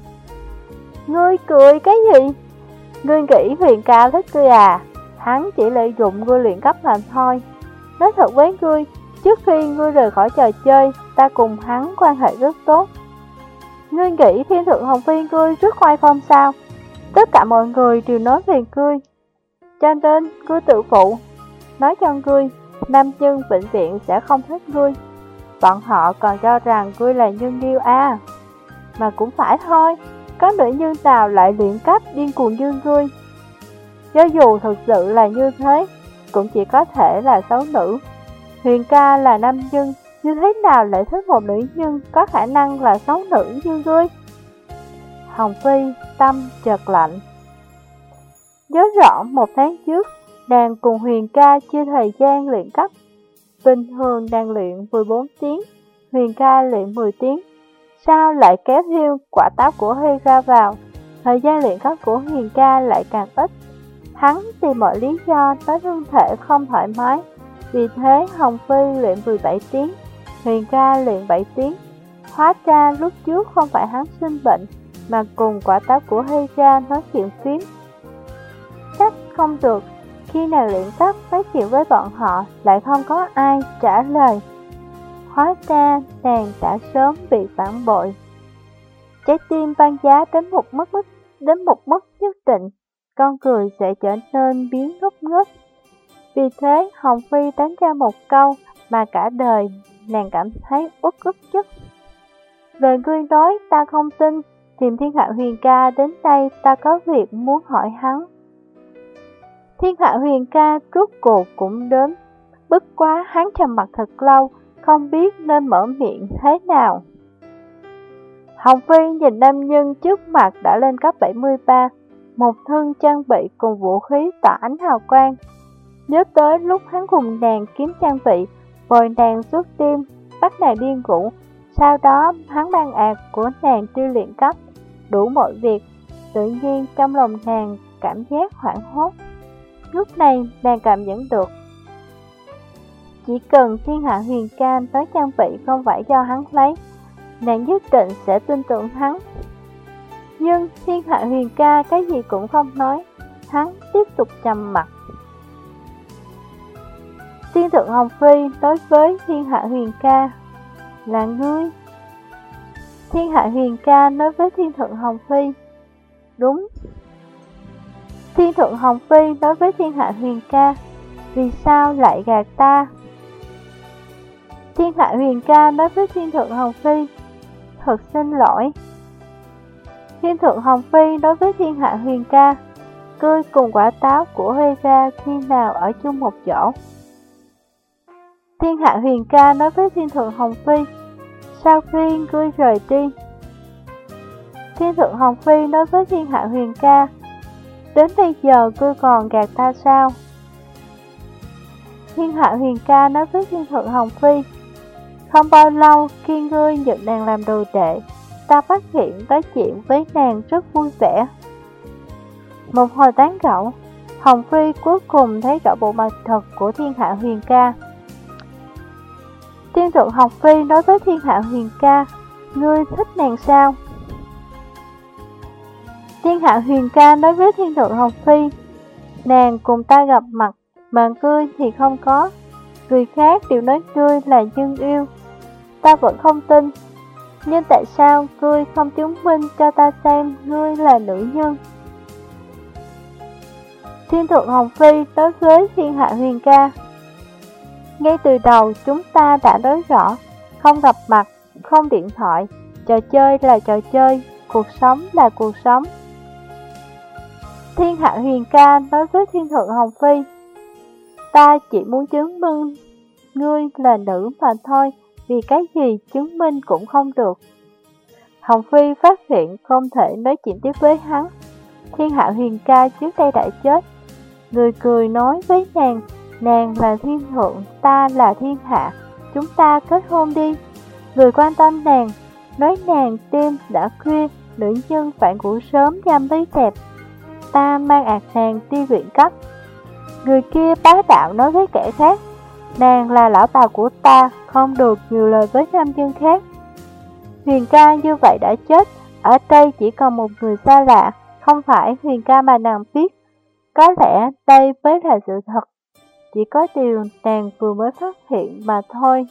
Ngươi cười cái gì? Ngươi nghĩ Huyền ca thích ngươi à? Hắn chỉ lợi dụng ngươi luyện cấp làm thôi. Nói thật với ngươi, trước khi ngươi rời khỏi trò chơi, ta cùng hắn quan hệ rất tốt. Ngươi nghĩ thiên thượng Hồng Phi ngươi rất oai phong sao? Tất cả mọi người đều nói về ngươi, cho nên ngươi tự phụ. Nói cho ngươi, nam nhân vĩnh viễn sẽ không thích ngươi. Bọn họ còn cho rằng ngươi là nhân yêu à. Mà cũng phải thôi, có nữ nhân nào lại luyện cấp điên cuồng như ngươi? Cho dù thực sự là như thế, cũng chỉ có thể là xấu nữ. Huyền ca là nam nhân, như thế nào lại thích một nữ nhân có khả năng là xấu nữ như ngươi? Hồng Phi tâm chợt lạnh. Nhớ rõ một tháng trước, nàng cùng Huyền ca chia thời gian luyện cấp. Bình thường nàng luyện mười bốn tiếng, Huyền ca luyện mười tiếng. Sao lại kéo theo quả táo của Hera vào? Thời gian luyện cấp của Huyền ca lại càng ít. Hắn tìm mọi lý do nói thân thể không thoải mái. Vì thế Hồng Phi luyện mười bảy tiếng, Huyền ca luyện bảy tiếng. Hóa ra lúc trước không phải hắn sinh bệnh, mà cùng quả táo của Hera nói chuyện phím. Chắc không được, khi nào luyện cấp nói chuyện với bọn họ lại không có ai trả lời. Hóa ra nàng đã sớm bị phản bội. Trái tim băng giá đến một mức đến một mức nhất định, con người sẽ trở nên biến ngốc nghếch. Vì thế Hồng Phi đánh ra một câu mà cả đời nàng cảm thấy uất ức chất. Lời ngươi nói ta không tin, tìm Thiên Hạ Huyền Ca đến đây, ta có việc muốn hỏi hắn. Thiên Hạ Huyền Ca rốt cuộc cũng đến, bất quá hắn trầm mặt thật lâu, không biết nên mở miệng thế nào. Hồng Phi nhìn nam nhân trước mặt đã lên cấp bảy mươi ba, một thân trang bị cùng vũ khí tỏa ánh hào quang. Nhớ tới lúc hắn cùng nàng kiếm trang bị, bồi nàng suốt đêm, bắt nàng điên ngủ. Sau đó hắn mang ạt của nàng đi luyện cấp, đủ mọi việc. Tự nhiên trong lòng nàng cảm giác hoảng hốt. Lúc này nàng cảm nhận được, chỉ cần Thiên Hạ Huyền Ca tới trang bị không phải do hắn lấy, nàng nhất định sẽ tin tưởng hắn. Nhưng Thiên Hạ Huyền Ca cái gì cũng không nói, hắn tiếp tục trầm mặc. Tiên thượng Hồng Phi đối với Thiên Hạ Huyền Ca: là ngươi. Thiên Hạ Huyền Ca nói với Thiên thượng Hồng Phi: đúng. Thiên thượng Hồng Phi nói với Thiên Hạ Huyền Ca: vì sao lại gạt ta? Thiên Hạ Huyền Ca nói với Thiên thượng Hồng Phi: thật xin lỗi. Thiên thượng Hồng Phi nói với Thiên Hạ Huyền Ca: ngươi cùng quả táo của Huê Ra khi nào ở chung một chỗ? Thiên Hạ Huyền Ca nói với Thiên thượng Hồng Phi: sau khi ngươi rời đi. Thiên thượng Hồng Phi nói với Thiên Hạ Huyền Ca: đến bây giờ ngươi còn gạt ta sao? Thiên Hạ Huyền Ca nói với Thiên thượng Hồng Phi: không bao lâu khi ngươi nhận nàng làm đồ đệ, ta phát hiện nói chuyện với nàng rất vui vẻ. Một hồi tán gẫu, Hồng Phi cuối cùng thấy rõ bộ mặt thật của Thiên Hạ Huyền Ca. Thiên thượng Hồng Phi nói với Thiên Hạ Huyền Ca: ngươi thích nàng sao? Thiên Hạ Huyền Ca nói với Thiên thượng Hồng Phi: nàng cùng ta gặp mặt, mà ngươi thì không có. Người khác đều nói ngươi là nhân yêu, ta vẫn không tin. Nhưng tại sao ngươi không chứng minh cho ta xem ngươi là nữ nhân? Thiên thượng Hồng Phi đối với Thiên Hạ Huyền Ca: ngay từ đầu chúng ta đã nói rõ, không gặp mặt, không điện thoại, trò chơi là trò chơi, cuộc sống là cuộc sống. Thiên Hạ Huyền Ca nói với Thiên thượng Hồng Phi: ta chỉ muốn chứng minh ngươi là nữ mà thôi, vì cái gì chứng minh cũng không được. Hồng Phi phát hiện không thể nói chuyện tiếp với hắn. Thiên Hạ Huyền Ca trước đây đã chết. Người cười nói với nàng: nàng là thiên thượng, ta là thiên hạ, chúng ta kết hôn đi. Người quan tâm nàng, nói nàng đêm đã khuya, nữ nhân phải ngủ sớm dám lấy đẹp. Ta mang ạt nàng đi luyện cấp. Người kia bá đạo nói với kẻ khác: nàng là lão bà của ta, không được nhiều lời với nam nhân khác. Huyền Ca như vậy đã chết, ở đây chỉ còn một người xa lạ, không phải Huyền Ca mà nàng biết. Có lẽ đây mới là sự thật, chỉ có điều nàng vừa mới phát hiện mà thôi.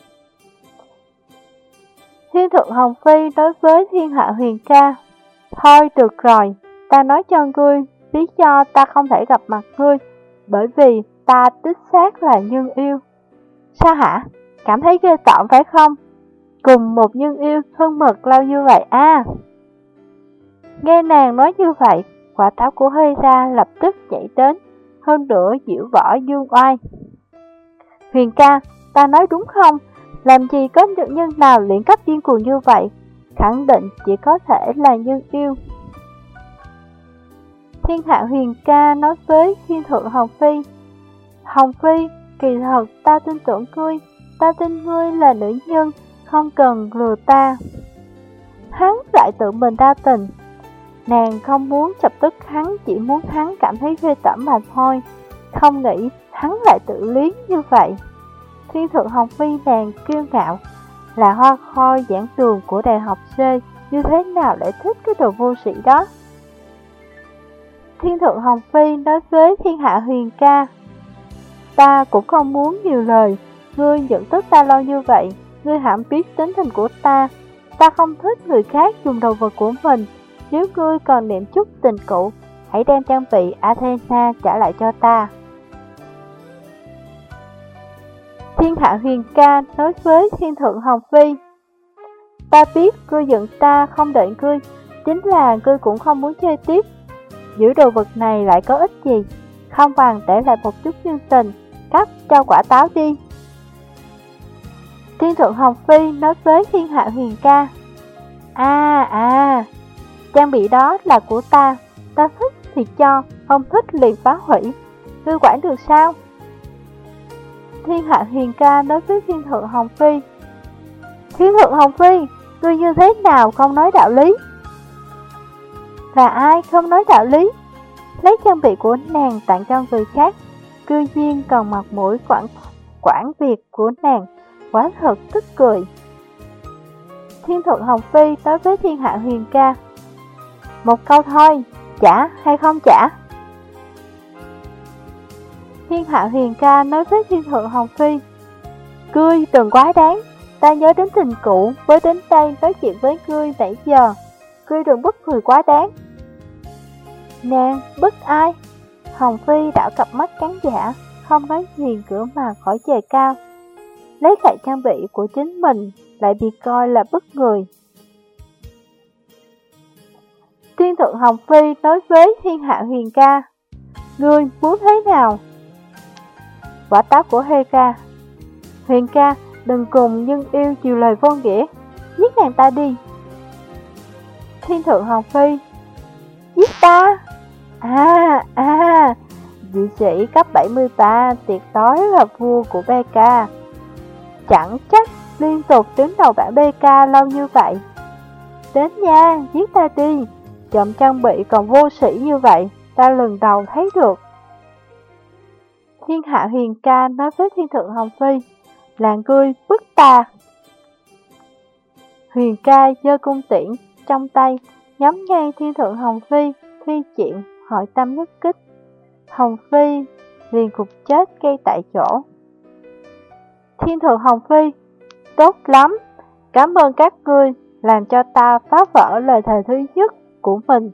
Thiên thượng Hồng Phi đối với Thiên Hạ Huyền Ca: thôi được rồi, ta nói cho ngươi lý do ta không thể gặp mặt ngươi, bởi vì ta đích xác là nhân yêu. Sao hả? Cảm thấy ghê tởm phải không? Cùng một nhân yêu thân mật lâu như vậy à? Nghe nàng nói như vậy, quả táo của Huê Ra lập tức chạy đến, hơn nữa diễu võ dương oai. Huyền Ca, ta nói đúng không? Làm gì có nữ nhân nào luyện cấp điên cuồng như vậy? Khẳng định chỉ có thể là nhân yêu. Thiên Hạ Huyền Ca nói với Thiên thượng Hồng Phi: Hồng Phi, kỳ thật ta tin tưởng ngươi, ta tin ngươi là nữ nhân, không cần lừa ta. Hắn lại tự mình đa tình. Nàng không muốn chọc tức hắn, chỉ muốn hắn cảm thấy ghê tởm mà thôi. Không nghĩ hắn lại tự lý như vậy. Thiên thượng Hồng Phi nàng kiêu ngạo, là hoa khôi giảng đường của đại học C, như thế nào lại thích cái đồ vô sĩ đó? Thiên thượng Hồng Phi nói với Thiên Hạ Huyền Ca: ta cũng không muốn nhiều lời, ngươi nhận thức ta lâu như vậy, ngươi hẳn biết tính tình của ta. Ta không thích người khác dùng đồ vật của mình. Nếu ngươi còn niệm chút tình cũ, hãy đem trang bị Athena trả lại cho ta. Thiên Hạ Huyền Ca nói với Thiên thượng Hồng Phi: ta biết ngươi giận ta không đợi ngươi, chính là ngươi cũng không muốn chơi tiếp. Giữ đồ vật này lại có ích gì, không bằng để lại một chút nhân tình, cấp cho quả táo đi. Thiên thượng Hồng Phi nói với Thiên Hạ Huyền Ca, À à, trang bị đó là của ta, ta thích thì cho, không thích liền phá hủy, ngươi quản được sao? Thiên Hạ Huyền Ca nói với Thiên thượng Hồng Phi, Thiên thượng Hồng Phi, ngươi như thế nào không nói đạo lý? Là ai không nói đạo lý? Lấy trang bị của nàng tặng cho người khác, cư nhiên còn mặt mũi quản, quản việc của nàng, quá thật tức cười. Thiên thượng Hồng Phi nói với Thiên Hạ Huyền Ca, một câu thôi, trả hay không trả? Thiên Hạ Huyền Ca nói với Thiên thượng Hồng Phi, ngươi đừng quá đáng, ta nhớ đến tình cũ mới đến đây nói chuyện với ngươi nãy giờ, ngươi đừng bức người quá đáng. Nàng bức ai? Hồng Phi đảo cặp mắt trắng giả, không nói gì cửa mà khỏi trời cao. Lấy lại trang bị của chính mình lại bị coi là bức người. Thiên thượng Hồng Phi nói với Thiên Hạ Huyền Ca, ngươi muốn thế nào? Quả táo của Hê Ca. Huyền Ca, đừng cùng nhân yêu chiều lời vô nghĩa, giết nàng ta đi. Thiên thượng Hồng Phi, giết ta? À, à, vị sĩ cấp bảy mươi ba tuyệt đối là vua của bê ca. Chẳng trách liên tục đứng đầu bảng bê ca lâu như vậy. Đến nha, giết ta đi, trộm trang bị còn vô sĩ như vậy, ta lần đầu thấy được. Thiên Hạ Huyền Ca nói với Thiên thượng Hồng Phi, là ngươi bức ta. Huyền Ca giơ cung tiễn trong tay, nhắm ngang Thiên thượng Hồng Phi, thi triển hội tâm nhất kích. Hồng Phi liền gục chết ngay tại chỗ. Thiên thượng Hồng Phi, tốt lắm, cảm ơn các ngươi làm cho ta phá vỡ lời thề thứ nhất của mình.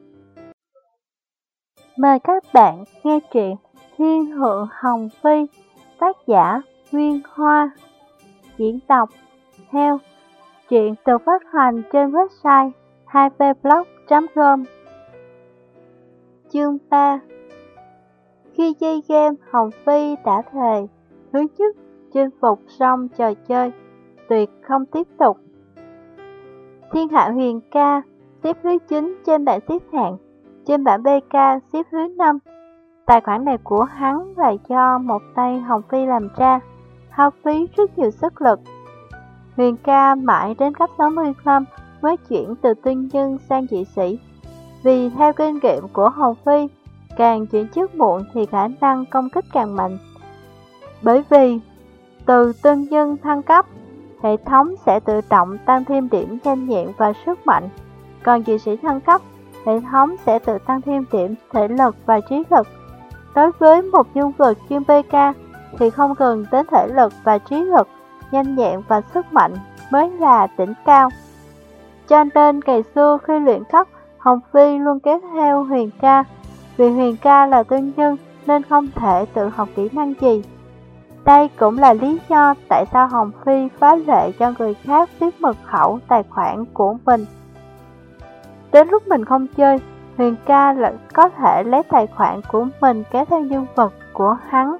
Mời các bạn nghe truyện Thiên thượng Hồng Phi, tác giả Nguyên Hoa, diễn đọc Heo. Truyện được phát hành trên website hai p blog chấm com. Chương ba. Khi chơi game, Hồng Phi đã thề, thứ nhất, chinh phục xong trò chơi, tuyệt không tiếp tục. Thiên Hạ Huyền Ca xếp thứ chín trên bảng xếp hạng, trên bảng bê ca xếp thứ năm. Tài khoản này của hắn là do một tay Hồng Phi làm ra, hao phí rất nhiều sức lực. Huyền Ca mãi đến cấp sáu mươi lăm mới chuyển từ tuyên nhân sang dị sĩ. Vì theo kinh nghiệm của Hồng Phi, càng chuyển chức muộn thì khả năng công kích càng mạnh. Bởi vì từ tuyên nhân thăng cấp, hệ thống sẽ tự động tăng thêm điểm nhanh nhẹn và sức mạnh. Còn dị sĩ thăng cấp, hệ thống sẽ tự tăng thêm điểm thể lực và trí lực. Đối với một nhân vật chuyên bê ca thì không cần đến thể lực và trí lực, nhanh nhẹn và sức mạnh mới là đỉnh cao. Cho nên ngày xưa khi luyện cấp, Hồng Phi luôn kéo theo Huyền Ca. Vì Huyền Ca là tuyên nhân nên không thể tự học kỹ năng gì. Đây cũng là lý do tại sao Hồng Phi phá lệ cho người khác biết mật khẩu tài khoản của mình. Đến lúc mình không chơi, Huyền Ca lại có thể lấy tài khoản của mình kéo theo nhân vật của hắn.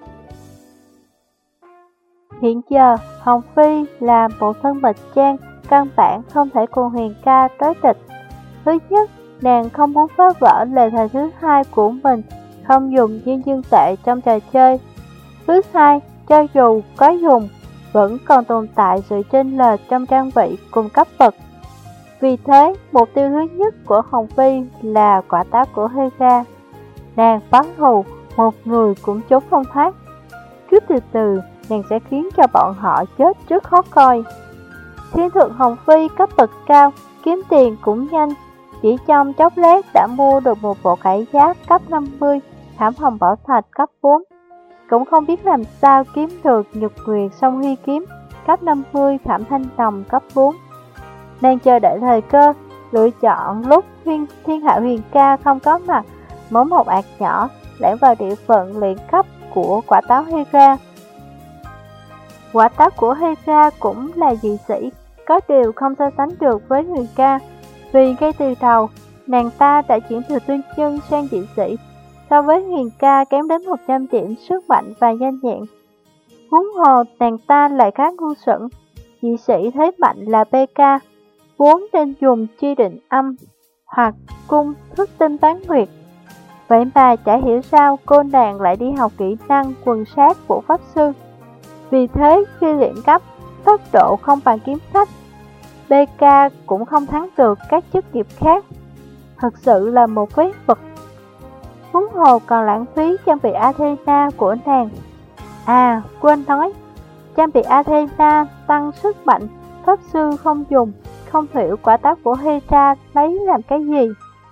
Hiện giờ, Hồng Phi là một thân bạch trang, căn bản không thể cùng Huyền Ca đối địch. Thứ nhất, nàng không muốn phá vỡ lời thề thứ hai của mình, không dùng diên dương tệ trong trò chơi. Thứ hai, cho dù có dùng, vẫn còn tồn tại sự chênh lệch trong trang bị cùng cấp bậc. Vì thế, mục tiêu thứ nhất của Hồng Phi là quả táo của Hera. Nàng báo thù, một người cũng trốn không thoát. Cứ từ từ, nàng sẽ khiến cho bọn họ chết rất khó coi. Thiên thượng Hồng Phi cấp bậc cao, kiếm tiền cũng nhanh. Chỉ trong chốc lát đã mua được một bộ cải giáp cấp năm mươi, thảm hồng bảo thạch cấp bốn. Cũng không biết làm sao kiếm được nhục nguyệt song huy kiếm cấp năm mươi, thảm thanh đồng cấp bốn. Nàng chờ đợi thời cơ, lựa chọn lúc thiên, thiên hạ Huyền Ca không có mặt, mỗi một ạt nhỏ lẻn vào địa phận luyện cấp của quả táo Hera. Quả táo của Hera cũng là dị sĩ, có điều không so sánh được với Huyền Ca. Vì ngay từ đầu, nàng ta đã chuyển từ tuyên nhân sang dị sĩ, so với Huyền Ca kém đến một trăm điểm sức mạnh và nhanh nhẹn. Huống hồ nàng ta lại khá ngu xuẩn, dị sĩ thế mạnh là bê ca, vốn nên dùng chi định âm hoặc cung thức tinh toán nguyệt. Vậy mà chả hiểu sao cô nàng lại đi học kỹ năng quần sát của pháp sư. Vì thế khi luyện cấp, tốc độ không bằng kiếm khách, bê ca cũng không thắng được các chức nghiệp khác. Thật sự là một phế vật. Huống hồ còn lãng phí trang bị Athena của nàng. À, quên nói, trang bị Athena tăng sức mạnh, pháp sư không dùng, không hiểu quả táo của Hera lấy làm cái gì.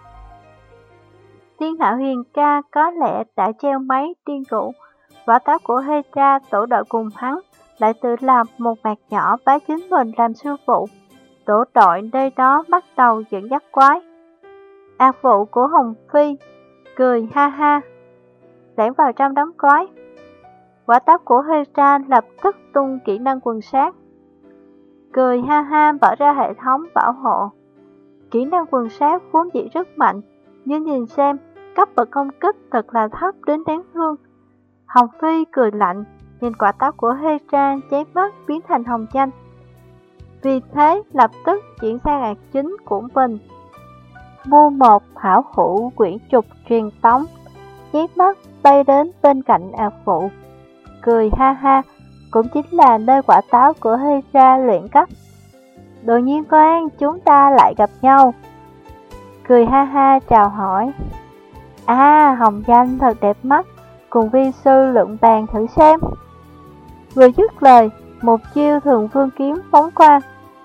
Thiên hạ Huyền Ca có lẽ đã treo máy tiên cũ, quả táo của Hera tổ đội cùng hắn, lại tự làm một mạc nhỏ bái chính mình làm sư phụ. Tổ đội nơi đó bắt đầu dẫn dắt quái. Ác vụ của Hồng Phi cười ha ha, lẻn vào trong đám quái. Quả táo của Hera lập tức tung kỹ năng quần sát. Cười ha ha bỏ ra hệ thống bảo hộ. Kỹ năng quần sát vốn dĩ rất mạnh, nhưng nhìn xem, cấp bậc công kích thật là thấp đến đáng thương. Hồng Phi cười lạnh, nhìn quả táo của Hera cháy mắt biến thành hồng chanh. Vì thế lập tức chuyển sang ạc chính của mình. Mua một hảo hữu quyển trục truyền tống, cháy mắt bay đến bên cạnh ạc phụ. Cười ha ha, cũng chính là nơi quả táo của Hera luyện cấp. Đột nhiên quan chúng ta lại gặp nhau. Cười ha ha chào hỏi. À, hồng danh thật đẹp mắt, cùng vi sư luận bàn thử xem. Vừa dứt lời, một chiêu thường phương kiếm phóng qua.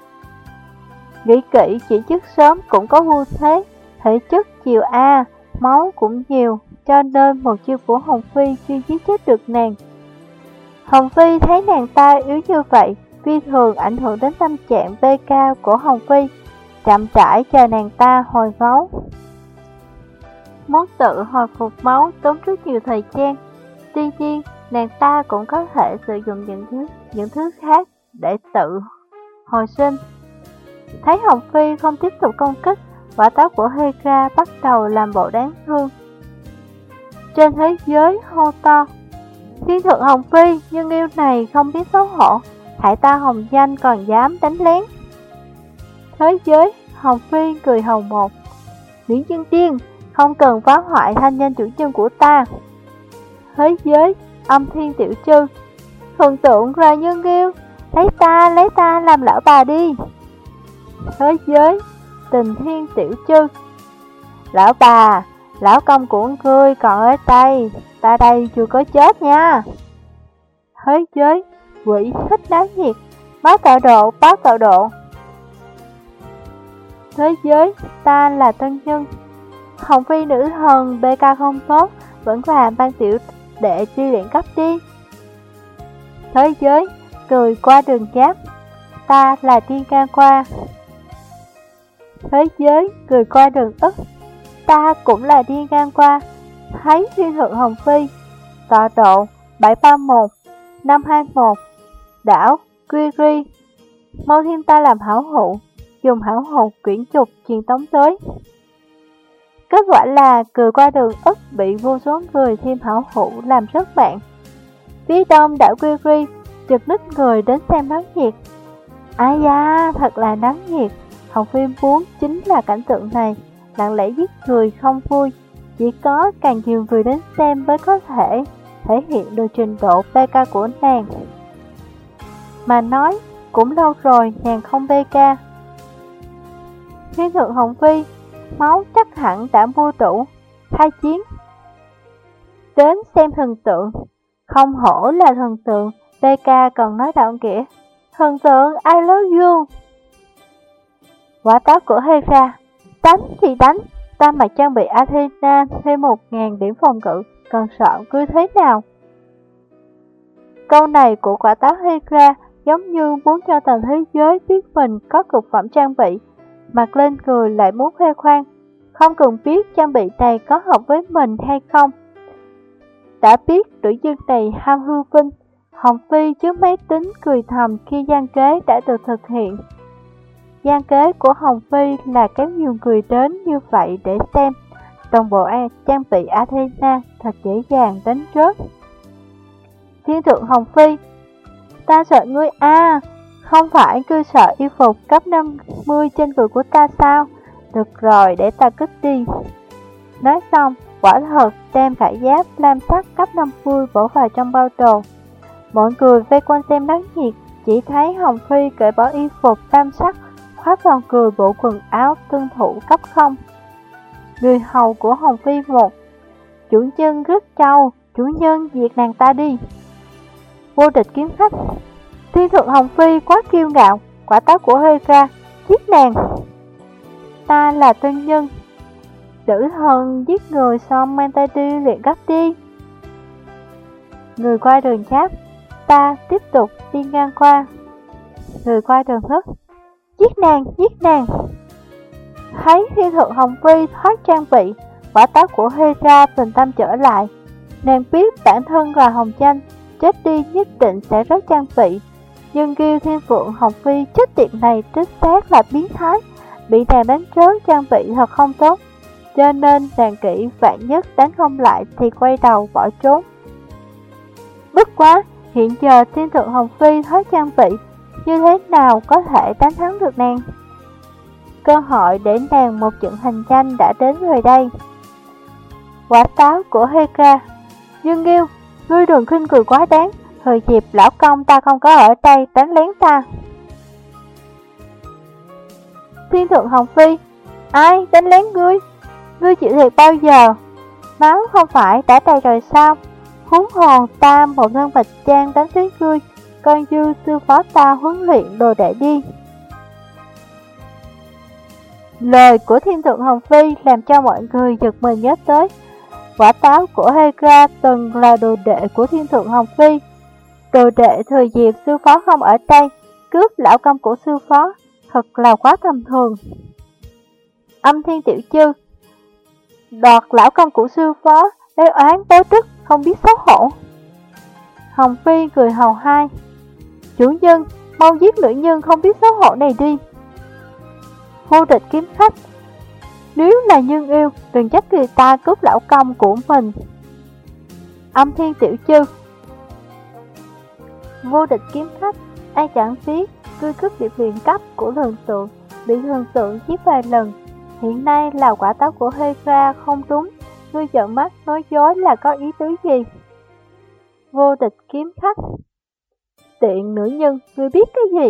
Nghĩ kỹ chỉ chức sớm cũng có ưu thế, thể chất chiều A, máu cũng nhiều, cho nên một chiêu của Hồng Phi chưa giết chết được nàng. Hồng Phi thấy nàng ta yếu như vậy, phi thường ảnh hưởng đến tâm trạng bê ca của Hồng Phi, chậm rãi chờ nàng ta hồi máu. Muốn tự hồi phục máu tốn rất nhiều thời gian, tuy nhiên nàng ta cũng có thể sử dụng những thứ, những thứ khác để tự hồi sinh. Thấy Hồng Phi không tiếp tục công kích, quả táo của Hera bắt đầu làm bộ đáng thương. Trên thế giới hô to, thiên thượng Hồng Phi, nhưng yêu này không biết xấu hổ, hại ta hồng danh còn dám đánh lén. Thế giới Hồng Phi cười hầu một, Nguyễn Chân Tiên, không cần phá hoại thanh danh chủ nhân của ta. Thế giới Âm Thiên Tiểu Trư, thần tượng là nhân yêu, lấy ta, lấy ta làm lão bà đi. Thế giới Tình Thiên Tiểu Trư, lão bà, lão công của ngươi còn ở đây, ta đây chưa có chết nha. Thế giới Quỷ thích náo nhiệt, báo tạo độ, báo tạo độ. Thế giới Ta là tân nhân, Hồng Phi nữ thần bê ca không tốt, vẫn là ban tiểu đệ chi luyện cấp đi. Thế giới Cười qua đường giáp, ta là tiên ca qua. Thế giới Cười qua đường ức, ta cũng là tiên ca qua. Thấy thiên thượng Hồng Phi, tọa độ bảy ba một năm hai một, đảo Quy Ri, mau thêm ta làm hảo hữu, dùng hảo hữu quyển trục truyền tống tới. Kết quả là Cười qua đường ức bị vô số người thêm hảo hữu làm rớt bạn. Phía đông đảo Quy Ri chật ních người đến xem náo nhiệt. Ai da, thật là náo nhiệt. Hồng Phi muốn chính là cảnh tượng này, lặng lẽ giết người không vui. Chỉ có càng nhiều người đến xem mới có thể thể hiện được trình độ bê ca của nàng. Mà nói, cũng lâu rồi nàng không bê ca. Thiên thượng Hồng Phi, máu chắc hẳn đã mua đủ, khai chiến. Đến xem thần tượng, không hổ là thần tượng, bê ca còn nói đạo nghĩa. Thần tượng, I love you. Quả táo của Hera, đánh thì đánh, ta mặc trang bị Athena thêm một nghìn điểm phòng ngự, còn sợ cứ thế nào? Câu này của quả táo Hera giống như muốn cho toàn thế giới biết mình có cực phẩm trang bị, mặt lên cười lại muốn khoe khoang, không cần biết trang bị này có hợp với mình hay không. Đã biết nữ nhân này ham hư vinh, Hồng Phi trước máy tính cười thầm khi gian kế đã được thực hiện. Gian kế của Hồng Phi là kéo nhiều người đến như vậy để xem. Toàn bộ trang bị Athena thật dễ dàng đánh rớt. Thiên thượng Hồng Phi: Ta sợ ngươi a à, không phải ngươi sợ y phục cấp năm mươi trên người của ta sao? Được rồi, để ta cất đi. Nói xong, quả thật đem khải giáp lam sắc cấp năm mươi bổ vào trong bao đồ. Mọi người vây quanh xem náo nhiệt, chỉ thấy Hồng Phi cởi bỏ y phục lam sắc, khoác vào người bộ quần áo tương thủ cấp không. Người hầu của Hồng Phi một: Chủ nhân rất trâu, chủ nhân diệt nàng ta đi. Vô địch kiếm khách: Thiên thượng Hồng Phi quá kiêu ngạo, quả táo của Hera, giết nàng. Ta là tân nhân. Tử thần giết người xong mang ta đi luyện gấp đi. Người qua đường giáp: Ta tiếp tục đi ngang qua. Người qua đường hất: Giết nàng, giết nàng. Thấy Thiên thượng Hồng Phi thoát trang bị, quả táo của Hera bình tâm trở lại. Nàng biết bản thân là Hồng Tranh, chết đi nhất định sẽ rớt trang bị. Nhưng kêu Thiên Phượng Hồng Phi chết tiệt này trích xác là biến thái, bị nàng đánh rớt trang bị thật không tốt. Cho nên nàng kỹ vạn nhất đánh không lại thì quay đầu bỏ trốn. Bất quá, hiện giờ Thiên thượng Hồng Phi thoát trang bị, như thế nào có thể đánh thắng được nàng? Cơ hội để nàng một trận hành tranh đã đến rồi đây. Quả táo của Hera: Dương Nghiêu, ngươi đừng khinh cười quá đáng, thời dịp lão công ta không có ở đây đánh lén ta. Thiên thượng Hồng Phi: Ai đánh lén ngươi? Ngươi chịu thiệt bao giờ? Máu không phải đã đầy rồi sao? Huống hồn ta một thân bạch trang đánh tới ngươi, coi như sư phó ta huấn luyện đồ đệ đi. Lời của Thiên thượng Hồng Phi làm cho mọi người giật mình nhớ tới. Quả táo của Hera từng là đồ đệ của Thiên thượng Hồng Phi. Đồ đệ thừa dịp sư phó không ở đây, cướp lão công của sư phó, thật là quá tầm thường. Âm Thiên Tiểu Chư: Đoạt lão công của sư phó, lấy oán báo đức, không biết xấu hổ. Hồng Phi cười hầu hai: Chủ nhân, mau giết nữ nhân không biết xấu hổ này đi. Vô địch kiếm khách: Nếu là nhân yêu, đừng trách người ta cướp lão công của mình. Âm Thiên Tiểu Chư: Vô địch kiếm khách, ai chẳng biết ngươi cướp điệp huyền cấp của thần tượng, bị thần tượng giết vài lần. Hiện nay là quả táo của Hera không đúng, ngươi trợn mắt nói dối là có ý tứ gì? Vô địch kiếm khách: Tiện nữ nhân, ngươi biết cái gì?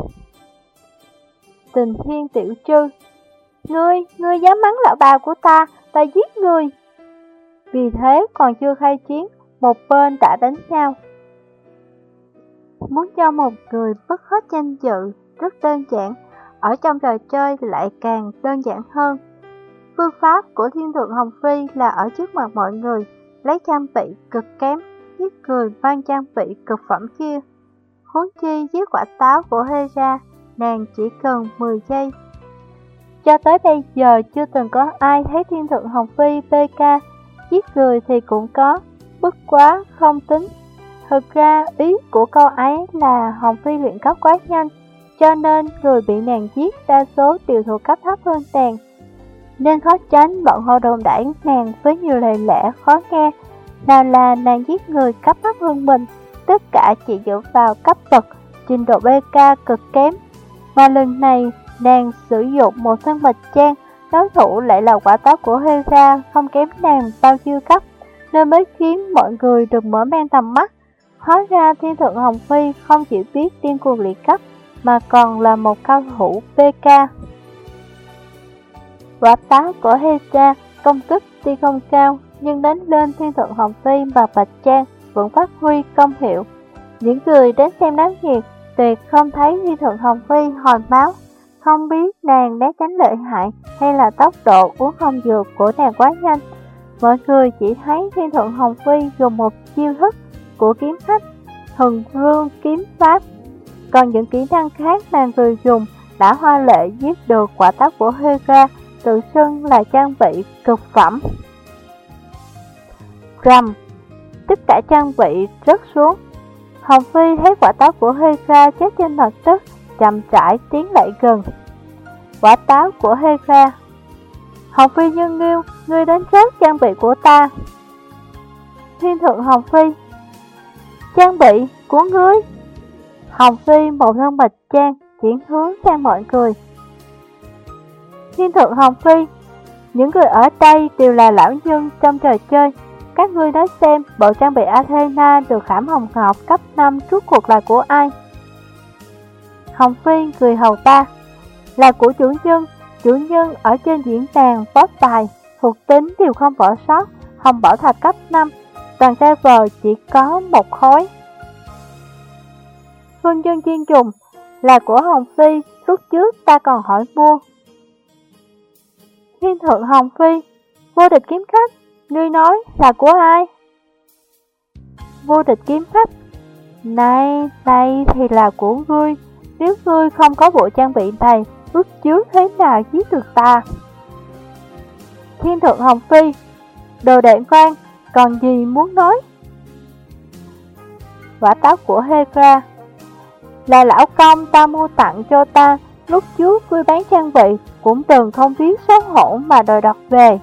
Tình Thiên Tiểu Chư: Ngươi, ngươi dám mắng lão bà của ta, ta giết ngươi. Vì thế còn chưa khai chiến, một bên đã đánh nhau. Muốn cho một người bất hết danh dự, rất đơn giản, ở trong trò chơi lại càng đơn giản hơn. Phương pháp của Thiên thượng Hồng Phi là ở trước mặt mọi người, lấy trang bị cực kém, giết người mang trang bị cực phẩm kia. Huống chi giết quả táo của Hera, nàng chỉ cần mười giây. Cho tới bây giờ chưa từng có ai thấy Thiên thượng Hồng Phi pê ca, giết người thì cũng có, bất quá không tính. Thực ra ý của câu ấy là Hồng Phi luyện cấp quá nhanh, cho nên người bị nàng giết đa số đều thuộc cấp thấp hơn nàng. Nên khó tránh bọn họ đồn đãi nàng với nhiều lời lẽ khó nghe, nào là nàng giết người cấp thấp hơn mình, tất cả chỉ dựa vào cấp bậc, trình độ bê ca cực kém. Mà lần này nàng sử dụng một thân bạch trang, đối thủ lại là quả táo của Hera không kém nàng bao nhiêu cấp, nên mới khiến mọi người được mở mang tầm mắt. Hóa ra Thiên thượng Hồng Phi không chỉ biết điên cuồng liệt cấp, mà còn là một cao thủ pê ca. Quả táo của Hera công kích tuy không cao, nhưng đánh lên Thiên thượng Hồng Phi và bạch trang vẫn phát huy công hiệu. Những người đến xem náo nhiệt tuyệt không thấy Thiên thượng Hồng Phi hồi máu, không biết nàng né tránh lợi hại hay là tốc độ uống không dược của nàng quá nhanh. Mọi người chỉ thấy Thiên thượng Hồng Phi dùng một chiêu thức của kiếm khách Thần Vương kiếm pháp, còn những kỹ năng khác nàng vừa dùng đã hoa lệ giết được quả táo của Hera, tự xưng là trang bị cực phẩm. Rầm, tất cả trang bị rớt xuống. Hồng Phi thấy quả táo của Hera chết trên mặt đất, chậm rãi tiến lại gần. Quả táo của Hera. Hồng Phi nhân nghiêu, ngươi đến rớt trang bị của ta. Thiên thượng Hồng Phi. Trang bị của ngươi. Hồng Phi một thân bạch trang chuyển hướng sang mọi người. Thiên thượng Hồng Phi, những người ở đây đều là lão nhân trong trò chơi. Các ngươi nói xem bộ trang bị Athena được khảm hồng ngọc cấp năm rốt cuộc là của ai? Hồng Phi cười hầu ta. Là của chủ nhân. Chủ nhân ở trên diễn đàn vót tài, thuộc tính đều không bỏ sót. Hồng bảo thạch cấp năm, toàn server chỉ có một khối. Phương dân chuyên dùng. Là của Hồng Phi, lúc trước ta còn hỏi mua. Thiên thượng Hồng Phi. Vô địch kiếm khách, ngươi nói là của ai? Vô địch kiếm khách. Này, này thì là của ngươi. Nếu ngươi không có bộ trang bị này, lúc trước thế nào giết được ta? Thiên thượng Hồng Phi. Đồ đạn quan, còn gì muốn nói? Quả táo của Hera. Là lão công ta mua tặng cho ta. Lúc trước ngươi bán trang bị cũng từng không biết xấu hổ mà đòi đọc về.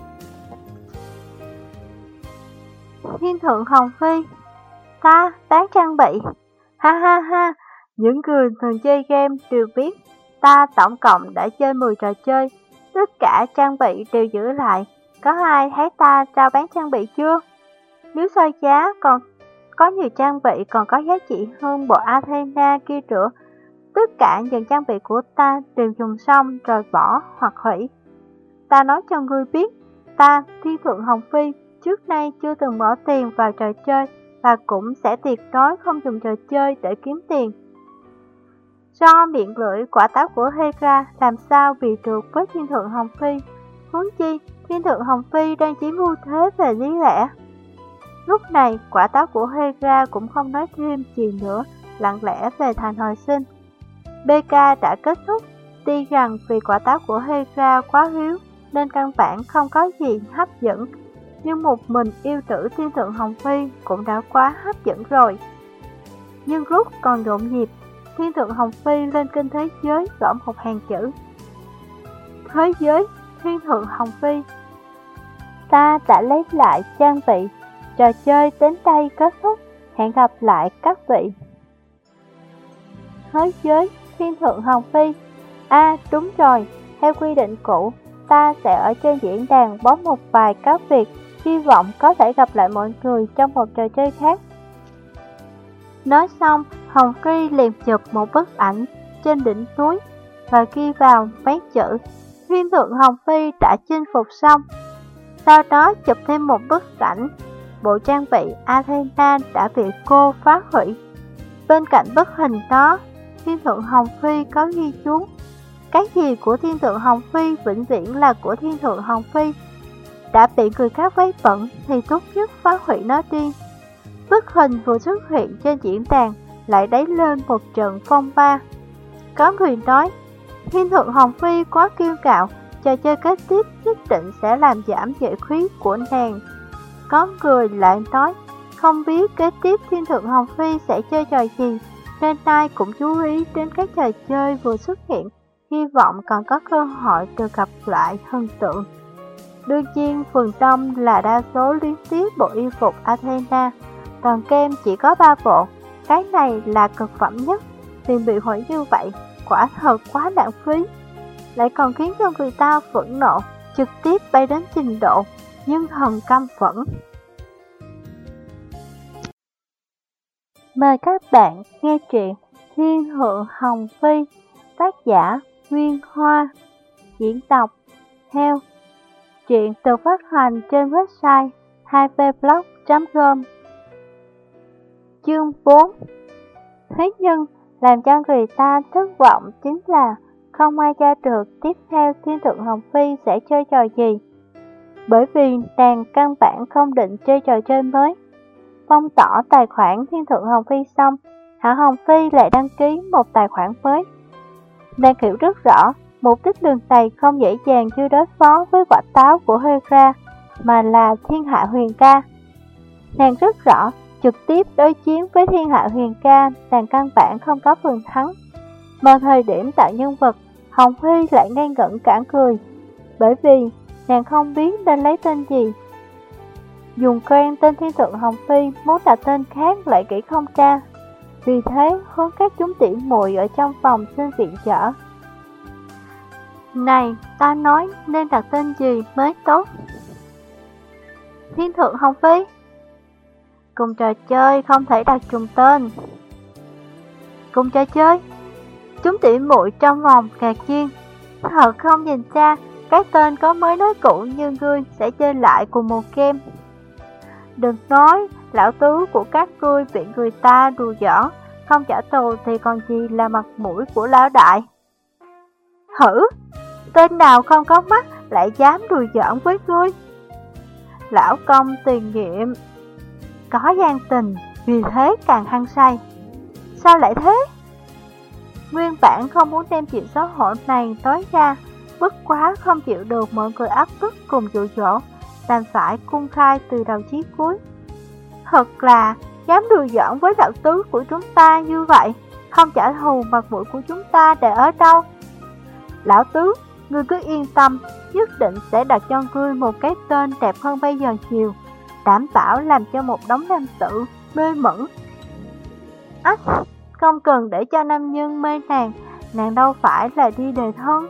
Thiên thượng Hồng Phi. Ta bán trang bị. Ha ha ha. Những người thường chơi game đều biết ta tổng cộng đã chơi mười trò chơi. Tất cả trang bị đều giữ lại. Có ai thấy ta trao bán trang bị chưa? Nếu so giá còn có nhiều trang bị còn có giá trị hơn bộ Athena kia nữa. Tất cả những trang bị của ta đều dùng xong rồi bỏ hoặc hủy. Ta nói cho ngươi biết, ta, Thiên thượng Hồng Phi, trước nay chưa từng bỏ tiền vào trò chơi và cũng sẽ tuyệt đối không dùng trò chơi để kiếm tiền. Do miệng lưỡi quả táo của Hera làm sao bị được với Thiên thượng Hồng Phi. Huống chi, Thiên thượng Hồng Phi đang chiếm ưu thế về lý lẽ. Lúc này, quả táo của Hera cũng không nói thêm gì nữa, lặng lẽ về thành hồi sinh. bê ca đã kết thúc, tuy rằng vì quả táo của Hera quá hiếu nên căn bản không có gì hấp dẫn, nhưng một mình yêu tử Thiên thượng Hồng Phi cũng đã quá hấp dẫn rồi. Nhưng rút còn nhộn nhịp, Thiên thượng Hồng Phi lên kênh thế giới gõ một hàng chữ. Thế giới, Thiên thượng Hồng Phi. Ta đã lấy lại trang bị, trò chơi đến đây kết thúc, hẹn gặp lại các vị. Thế giới, Thiên thượng Hồng Phi. A à, đúng rồi, theo quy định cũ, ta sẽ ở trên diễn đàn bó một vài cáo việc, hy vọng có thể gặp lại mọi người trong một trò chơi khác. Nói xong, Hồng Phi liền chụp một bức ảnh trên đỉnh núi và ghi vào mấy chữ Thiên thượng Hồng Phi đã chinh phục xong. Sau đó chụp thêm một bức ảnh bộ trang bị Athena đã bị cô phá hủy. Bên cạnh bức hình đó, Thiên thượng Hồng Phi có ghi chú: cái gì của Thiên thượng Hồng Phi vĩnh viễn là của Thiên thượng Hồng Phi. Đã bị người khác vấy bẩn thì tốt nhất phá hủy nó đi. Bức hình vừa xuất hiện trên diễn đàn lại đẩy lên một trận phong ba. Có người nói Thiên thượng Hồng Phi quá kiêu ngạo, trò chơi kế tiếp nhất định sẽ làm giảm dễ khí của nàng. Có người lại nói không biết kế tiếp Thiên thượng Hồng Phi sẽ chơi trò gì, nên ai cũng chú ý đến các trò chơi vừa xuất hiện, hy vọng còn có cơ hội được gặp lại thần tượng. Đương nhiên phần đông là đa số liên tiếp bộ y phục Athena. Toàn game chỉ có ba bộ, cái này là cực phẩm nhất. Tiền bị hủy như vậy, quả thật quá lãng phí. Lại còn khiến cho người ta phẫn nộ, trực tiếp bay đến trình độ nhưng thần căm phẫn. Mời các bạn nghe truyện Thiên thượng Hồng Phi, tác giả Nguyên Hoa, diễn đọc Heo. Truyện được phát hành trên website hai v blog chấm com. Chương bốn. Thế nhưng, làm cho người ta thất vọng chính là không ai tra được tiếp theo Thiên thượng Hồng Phi sẽ chơi trò gì. Bởi vì nàng căn bản không định chơi trò chơi mới. Phong tỏ tài khoản Thiên thượng Hồng Phi xong, Hạ Hồng Phi lại đăng ký một tài khoản mới. Nàng hiểu rất rõ, mục đích lần này không dễ dàng như đối phó với quả táo của Hera, mà là Thiên Hạ Huyền Ca. Nàng rất rõ, trực tiếp đối chiến với Thiên Hạ Huyền Ca, nàng căn bản không có phần thắng. Mà thời điểm tạo nhân vật, Hồng Phi lại ngây ngẩn cả người, bởi vì nàng không biết nên lấy tên gì. Dùng quen tên thiên thượng Hồng Phi, muốn đặt tên khác lại kỹ không tra. Vì thế hướng các chúng tỉ muội ở trong phòng xin viện trợ. Này, ta nói nên đặt tên gì mới tốt? Thiên thượng Hồng Phi. Cùng trò chơi không thể đặt trùng tên. Cùng trò chơi? Chúng tỉ muội trong vòng ngạc nhiên. Thật không nhìn ra, cái tên có mới nói cũ như ngươi sẽ chơi lại cùng một game. Đừng nói, lão tứ của các ngươi bị người ta đùa giỡn, không trả tù thì còn gì là mặt mũi của lão đại. Hử, tên nào không có mắt lại dám đùa giỡn với ngươi? Lão công tiền nhiệm có gian tình, vì thế càng hăng say. Sao lại thế? Nguyên bản không muốn đem chuyện xấu hổ này tối ra, bất quá không chịu được mọi người áp bức cùng dụ dỗ, đành phải cung khai từ đầu chí cuối. Thật là dám đùa giỡn với lão tứ của chúng ta như vậy, không trả thù mặt mũi của chúng ta để ở đâu. Lão tứ, ngươi cứ yên tâm, nhất định sẽ đặt cho ngươi một cái tên đẹp hơn bây giờ nhiều, đảm bảo làm cho một đống nam tử mê mẩn. Ách, không cần để cho nam nhân mê nàng, nàng đâu phải là đi đề thân.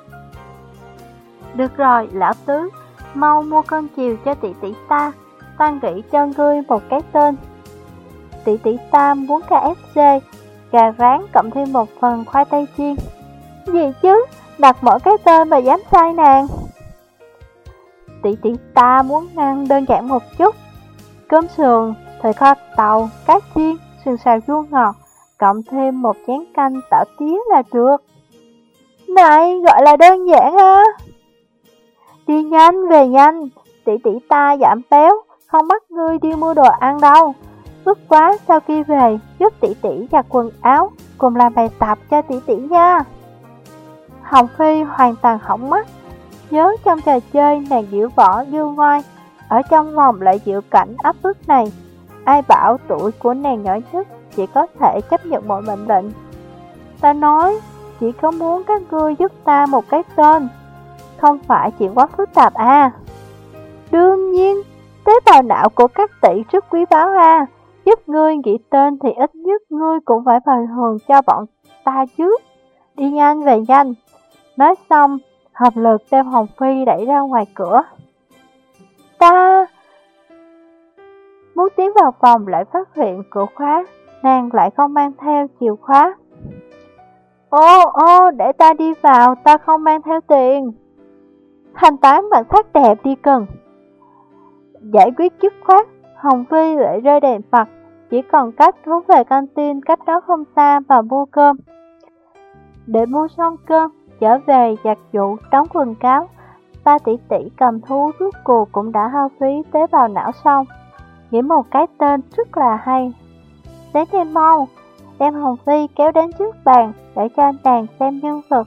Được rồi, lão tứ, mau mua cơm chiều cho tỷ tỷ ta, ta nghĩ cho ngươi một cái tên. Tỷ tỷ ta muốn ca ép xê, gà rán cộng thêm một phần khoai tây chiên. Gì chứ, đặt mỗi cái tên mà dám sai nàng. Tỷ tỷ ta muốn ăn đơn giản một chút, cơm sườn, thịt kho tàu, cá chiên, sườn xào chua ngọt, cộng thêm một chén canh tảo tía là được. Này, gọi là đơn giản á. Đi nhanh, về nhanh, tỷ tỷ ta giảm béo, không bắt ngươi đi mua đồ ăn đâu. Bất quá sau khi về, giúp tỷ tỷ giặt quần áo, cùng làm bài tập cho tỷ tỷ nha. Hồng Phi hoàn toàn hỏng mắt, nhớ trong trò chơi nàng diễu võ dương ngoai, ở trong vòng lại chịu cảnh áp bức này. Ai bảo tuổi của nàng nhỏ nhất, chỉ có thể chấp nhận mọi mệnh lệnh. Ta nói, chỉ có muốn các ngươi giúp ta một cái tên, không phải chuyện quá phức tạp à. Đương nhiên, tế bào não của các tỷ rất quý báu à, giúp ngươi nghĩ tên thì ít nhất ngươi cũng phải bồi thường cho bọn ta chứ. Đi nhanh về nhanh. Nói xong, hợp lực đem Hồng Phi đẩy ra ngoài cửa. Ta muốn tiến vào phòng lại phát hiện cửa khóa, nàng lại không mang theo chìa khóa. Ô ô, để ta đi vào, ta không mang theo tiền. Thanh toán bằng sắc đẹp đi cần. Giải quyết dứt khoát, Hồng Phi lại rơi đèn mặt, chỉ còn cách hướng về canteen cách đó không xa và mua cơm. Để mua xong cơm, trở về giặt giũ, đóng quần cáo, ba tỷ tỷ cầm thú rút cuộc cũng đã hao phí tế bào não xong. Nghĩ một cái tên rất là hay. Đến thêm mau, đem Hồng Phi kéo đến trước bàn để cho nàng xem nhân vật.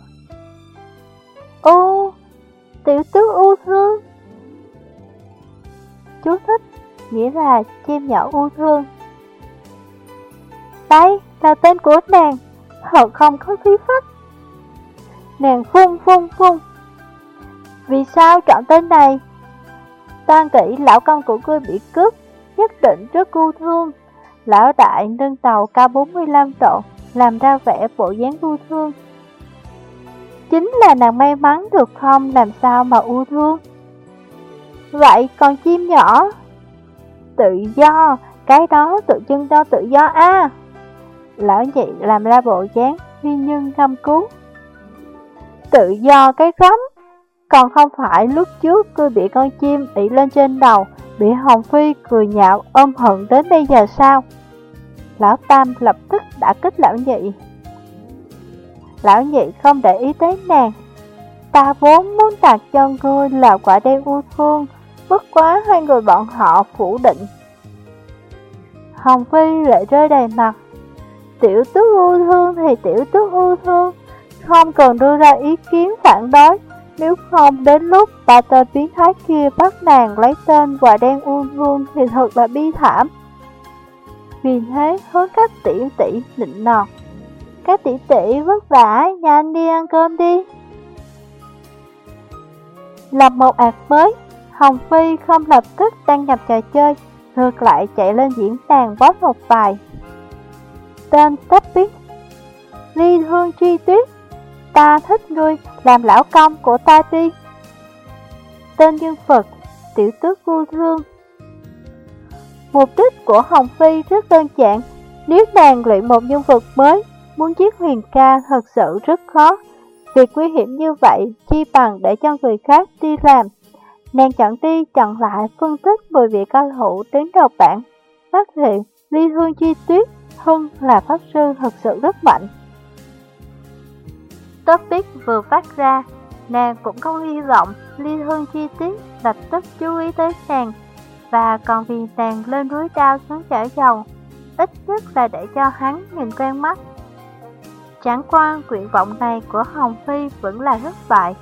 Ô, tiểu tước u thương. Chú thích, nghĩa là chim nhỏ u thương. Đây là tên của nàng, thật không có khí phách. Nàng phun phun phun. Vì sao chọn tên này? Ta nghĩ lão công của ngươi bị cướp, nhất định rất u thương. Lão đại nâng tàu cao bốn mươi lăm độ, làm ra vẻ bộ dáng u thương. Chính là nàng may mắn được không, làm sao mà u thương. Vậy còn chim nhỏ? Tự do, cái đó tự chân cho tự do a. À. Lão nhị làm ra bộ dáng thiên nhân thâm cứu. Tự do cái rắm, còn không phải lúc trước ngươi bị con chim ị lên trên đầu, bị Hồng Phi cười nhạo ôm hận đến bây giờ sao? Lão Tam lập tức đã kích lão nhị. Lão nhị không để ý tới nàng. Ta vốn muốn đặt cho ngươi là quả đen u thương, bất quá hai người bọn họ phủ định. Hồng Phi lại rơi đầy mặt. Tiểu tước u thương thì tiểu tước u thương, không cần đưa ra ý kiến phản đối. Nếu không đến lúc bà tên biến thái kia bắt nàng lấy tên quả đen u thương thì thật là bi thảm. Vì thế hướng các tỷ tỷ nịnh nọt. Các tỷ tỷ vất vả, nhanh đi ăn cơm đi. Lập một ạc mới, Hồng Phi không lập tức đăng nhập trò chơi, ngược lại chạy lên diễn đàn post một bài. Tên topic: Ly Hương Chi Tuyết, ta thích ngươi làm lão công của ta đi. Tên nhân vật: Tiểu Tước Vô Thương. Mục đích của Hồng Phi rất đơn giản, nếu nàng luyện một nhân vật mới, muốn giết Huyền Ca thật sự rất khó. Việc nguy hiểm như vậy, chi bằng để cho người khác đi làm. Nàng chọn đi chọn lại phân tích mười vị cao thủ đến đầu bảng, phát hiện Ly Hương Chi Tuyết Hưng là pháp sư thật sự rất mạnh. Topic vừa phát ra, nàng cũng không hy vọng Ly Hương Chi Tuyết lập tức chú ý tới nàng, và còn vì nàng lên núi đao xuống chở dầu, ít nhất là để cho hắn nhìn quen mắt. Chẳng qua nguyện vọng này của Hồng Phi vẫn là thất bại.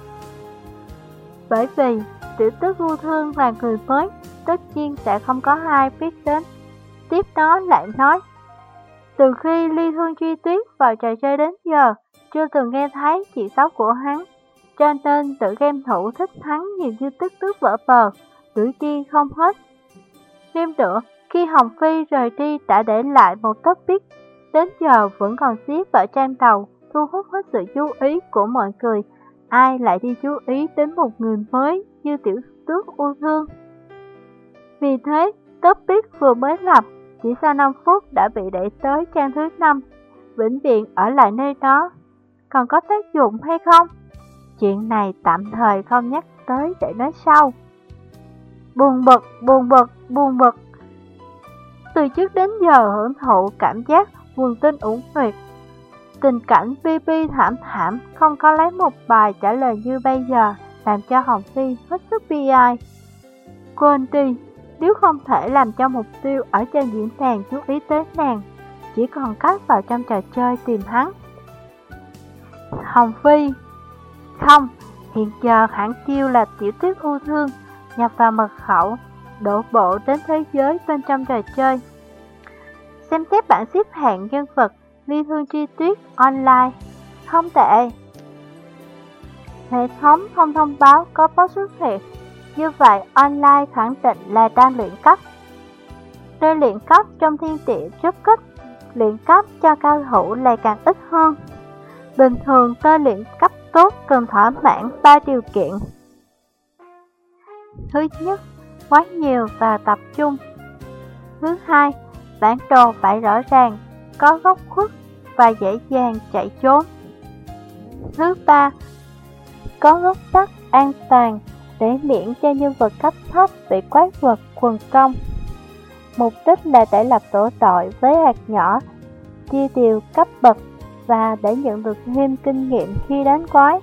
Bởi vì Tiểu Tước Vô Thương là người mới, tất nhiên sẽ không có ai biết đến. Tiếp đó lại nói, từ khi Ly Hương Chi Tuyết vào trò chơi đến giờ, chưa từng nghe thấy chỉ xấu của hắn, cho nên tự game thủ thích hắn nhiều như tức tước vỡ bờ, đuổi đi không hết. Thêm nữa, khi Hồng Phi rời đi đã để lại một topic, đến giờ vẫn còn xếp ở trang đầu, thu hút hết sự chú ý của mọi người. Ai lại đi chú ý đến một người mới như Tiểu Tước Vô Thương? Vì thế, topic vừa mới lập, chỉ sau năm phút đã bị đẩy tới trang thứ năm, vĩnh viễn ở lại nơi đó. Còn có tác dụng hay không? Chuyện này tạm thời không nhắc tới để nói sau. Buồn bực, buồn bực, buồn bực. Từ trước đến giờ hưởng thụ cảm giác quần tinh ủng nguyệt. Tình cảnh bi bi thảm thảm, không có lấy một bài trả lời như bây giờ, làm cho Hồng Phi hết sức bi ai. Quên đi, nếu không thể làm cho mục tiêu ở trên diễn đàn chú ý tới nàng, chỉ còn cách vào trong trò chơi tìm hắn. Hồng Phi không, hiện giờ hãng kêu là Tiểu Tước Vô Thương, nhập vào mật khẩu, đổ bộ đến thế giới bên trong trò chơi. Xem xét bảng xếp hạng nhân vật Ly Hương Chi Tuyết online, không tệ. Hệ thống không thông báo có post xuất hiện, như vậy online khẳng định là đang luyện cấp. Nơi luyện cấp trong thiên địa rất kích, luyện cấp cho cao thủ lại càng ít hơn. Bình thường tôi luyện cấp tốt cần thỏa mãn ba điều kiện. Thứ nhất, quá nhiều và tập trung. Thứ hai, bản đồ phải rõ ràng, có góc khuất và dễ dàng chạy trốn. Thứ ba, có góc tắt an toàn để miễn cho nhân vật cấp thấp bị quái vật quần công. Mục đích là để lập tổ đội với hạt nhỏ, chia đều cấp bậc và để nhận được thêm kinh nghiệm khi đánh quái.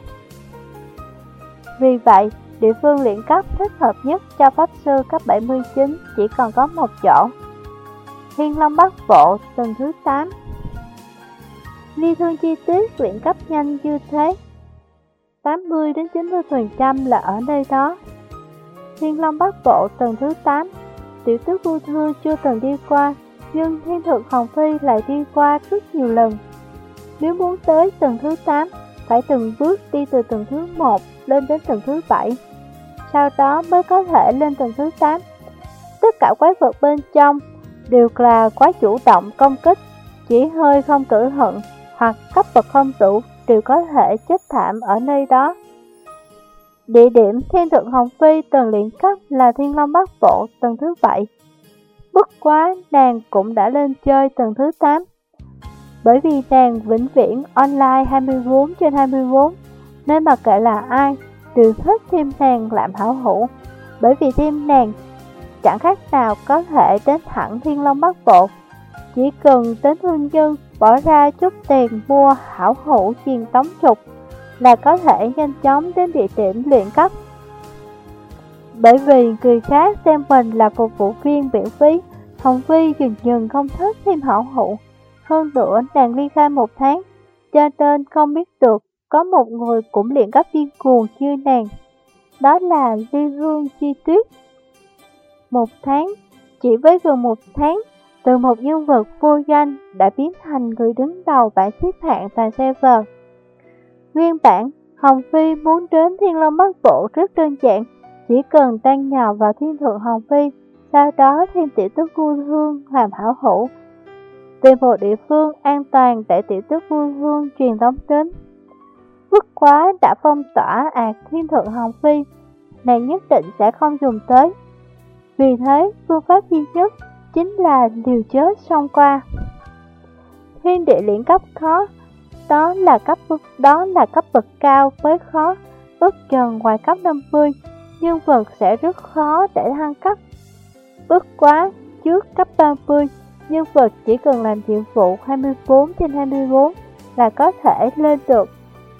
Vì vậy, địa phương luyện cấp thích hợp nhất cho pháp sư cấp bảy mươi chín chỉ còn có một chỗ. Thiên Long Bắc Bộ tầng thứ tám. Ly Hương Chi Tuyết luyện cấp nhanh như thế, tám mươi đến chín mươi phần trăm là ở nơi đó. Thiên Long Bắc Bộ tầng thứ tám, Tiểu Tước Vô Thương chưa từng đi qua, nhưng Thiên Thượng Hồng Phi lại đi qua rất nhiều lần. Nếu muốn tới tầng thứ tám, phải từng bước đi từ tầng thứ một lên đến tầng thứ bảy, sau đó mới có thể lên tầng thứ tám. Tất cả quái vật bên trong đều là quá chủ động công kích, chỉ hơi không cẩn thận hoặc cấp bậc không đủ đều có thể chết thảm ở nơi đó. Địa điểm Thiên Thượng Hồng Phi từng luyện cấp là Thiên Long Bắc Bộ tầng thứ bảy. Bất quá nàng cũng đã lên chơi tầng thứ tám, bởi vì nàng vĩnh viễn online hai mươi bốn trên hai mươi bốn, nên mặc kệ là ai đều thích thêm nàng làm hảo hữu, bởi vì thêm nàng chẳng khác nào có thể đến thẳng Thiên Long Bắc Bộ. Chỉ cần đến thương nhân bỏ ra chút tiền mua hảo hữu truyền tống trục là có thể nhanh chóng đến địa điểm luyện cấp. Bởi vì người khác xem mình là phục vụ viên miễn phí, Hồng Phi dần dần không thích thêm hảo hữu. Hơn nữa nàng ly khai một tháng, cho nên không biết được có một người cũng luyện cấp điên cuồng như nàng. Đó là Ly Hương Chi Tuyết. Một tháng, chỉ với gần một tháng, từ một nhân vật vô danh đã biến thành người đứng đầu bảng xếp hạng toàn server. Nguyên bản, Hồng Phi muốn đến Thiên Long Bắc Bộ rất đơn giản, chỉ cần đăng nhập vào Thiên Thượng Hồng Phi, sau đó thêm tiểu tước Vui Hương làm hảo hữu, tìm một địa phương an toàn để tiểu tước Vui Hương truyền tống đến. Bất quá đã phong tỏa ạt Thiên Thượng Hồng Phi, nàng nhất định sẽ không dùng tới. Vì thế, phương pháp duy nhất chính là liều chết xông qua. Thiên địa liễn cấp khó, đó là cấp đó là cấp bậc cao mới khó, ước chừng ngoài cấp năm mươi, nhân vật sẽ rất khó để thăng cấp. Bất quá, trước cấp ba mươi, nhân vật chỉ cần làm nhiệm vụ hai mươi bốn trên hai mươi bốn là có thể lên được.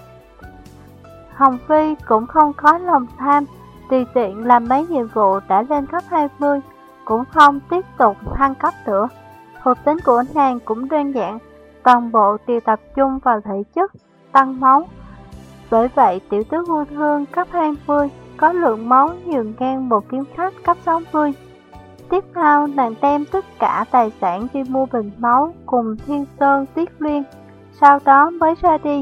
Hồng Phi cũng không có lòng tham, tùy tiện làm mấy nhiệm vụ đã lên cấp hai mươi, cũng không tiếp tục thăng cấp nữa. Thuộc tính của nàng cũng đơn giản, toàn bộ đều tập trung vào thể chất, tăng máu. Bởi vậy, tiểu tước Vui Hương cấp hai mươi có lượng máu nhiều ngang một kiếm khách cấp sáu mươi. Tiếp theo, nàng đem tất cả tài sản đi mua bình máu cùng Thiên Sơn Tiết Liên, sau đó mới ra đi.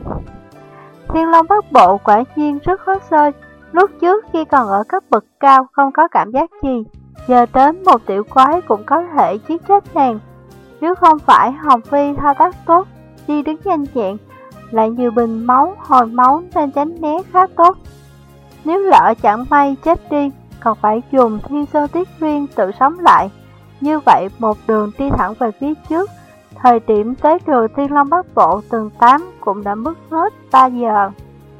Thiên Long Bắc Bộ quả nhiên rất khó chơi. Lúc trước khi còn ở cấp bậc cao không có cảm giác gì, giờ đến một tiểu quái cũng có thể giết chết nàng. Nếu không phải Hồng Phi thao tác tốt, đi đứng nhanh nhẹn, lại nhiều bình máu, hồi máu nên tránh né khá tốt. Nếu lỡ chẳng may chết đi, còn phải dùng Thiên Sơn Tiết Nguyên tự sống lại. Như vậy một đường đi thẳng về phía trước, thời điểm tới đường Thiên Long Bắc Bộ tầng tám cũng đã mất hết ba giờ.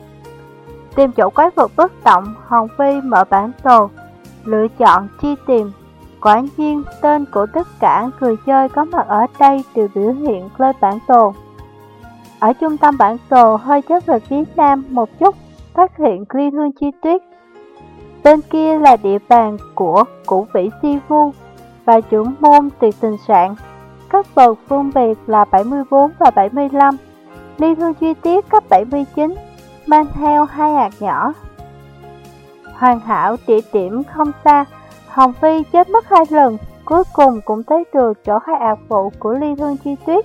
Tìm chỗ quái vật bất động, Hồng Phi mở bản đồ, lựa chọn chi tìm. Quả nhiên, tên của tất cả người chơi có mặt ở đây đều biểu hiện lên bản đồ. Ở trung tâm bản đồ hơi chớp về phía nam một chút, phát hiện Ly Thương Chi Tuyết. Bên kia là địa bàn của Cửu Vĩ Si Vu và trưởng môn Tuyệt Tình Sạn. Cấp bậc phân biệt là bảy mươi bốn và bảy mươi lăm. Ly Thương Chi Tuyết cấp bảy mươi chín, mang theo hai hạt nhỏ. Hoàn hảo, địa điểm không xa, Hồng Phi chết mất hai lần, cuối cùng cũng tới được chỗ hai ạc vụ của Ly Thương Chi Tuyết.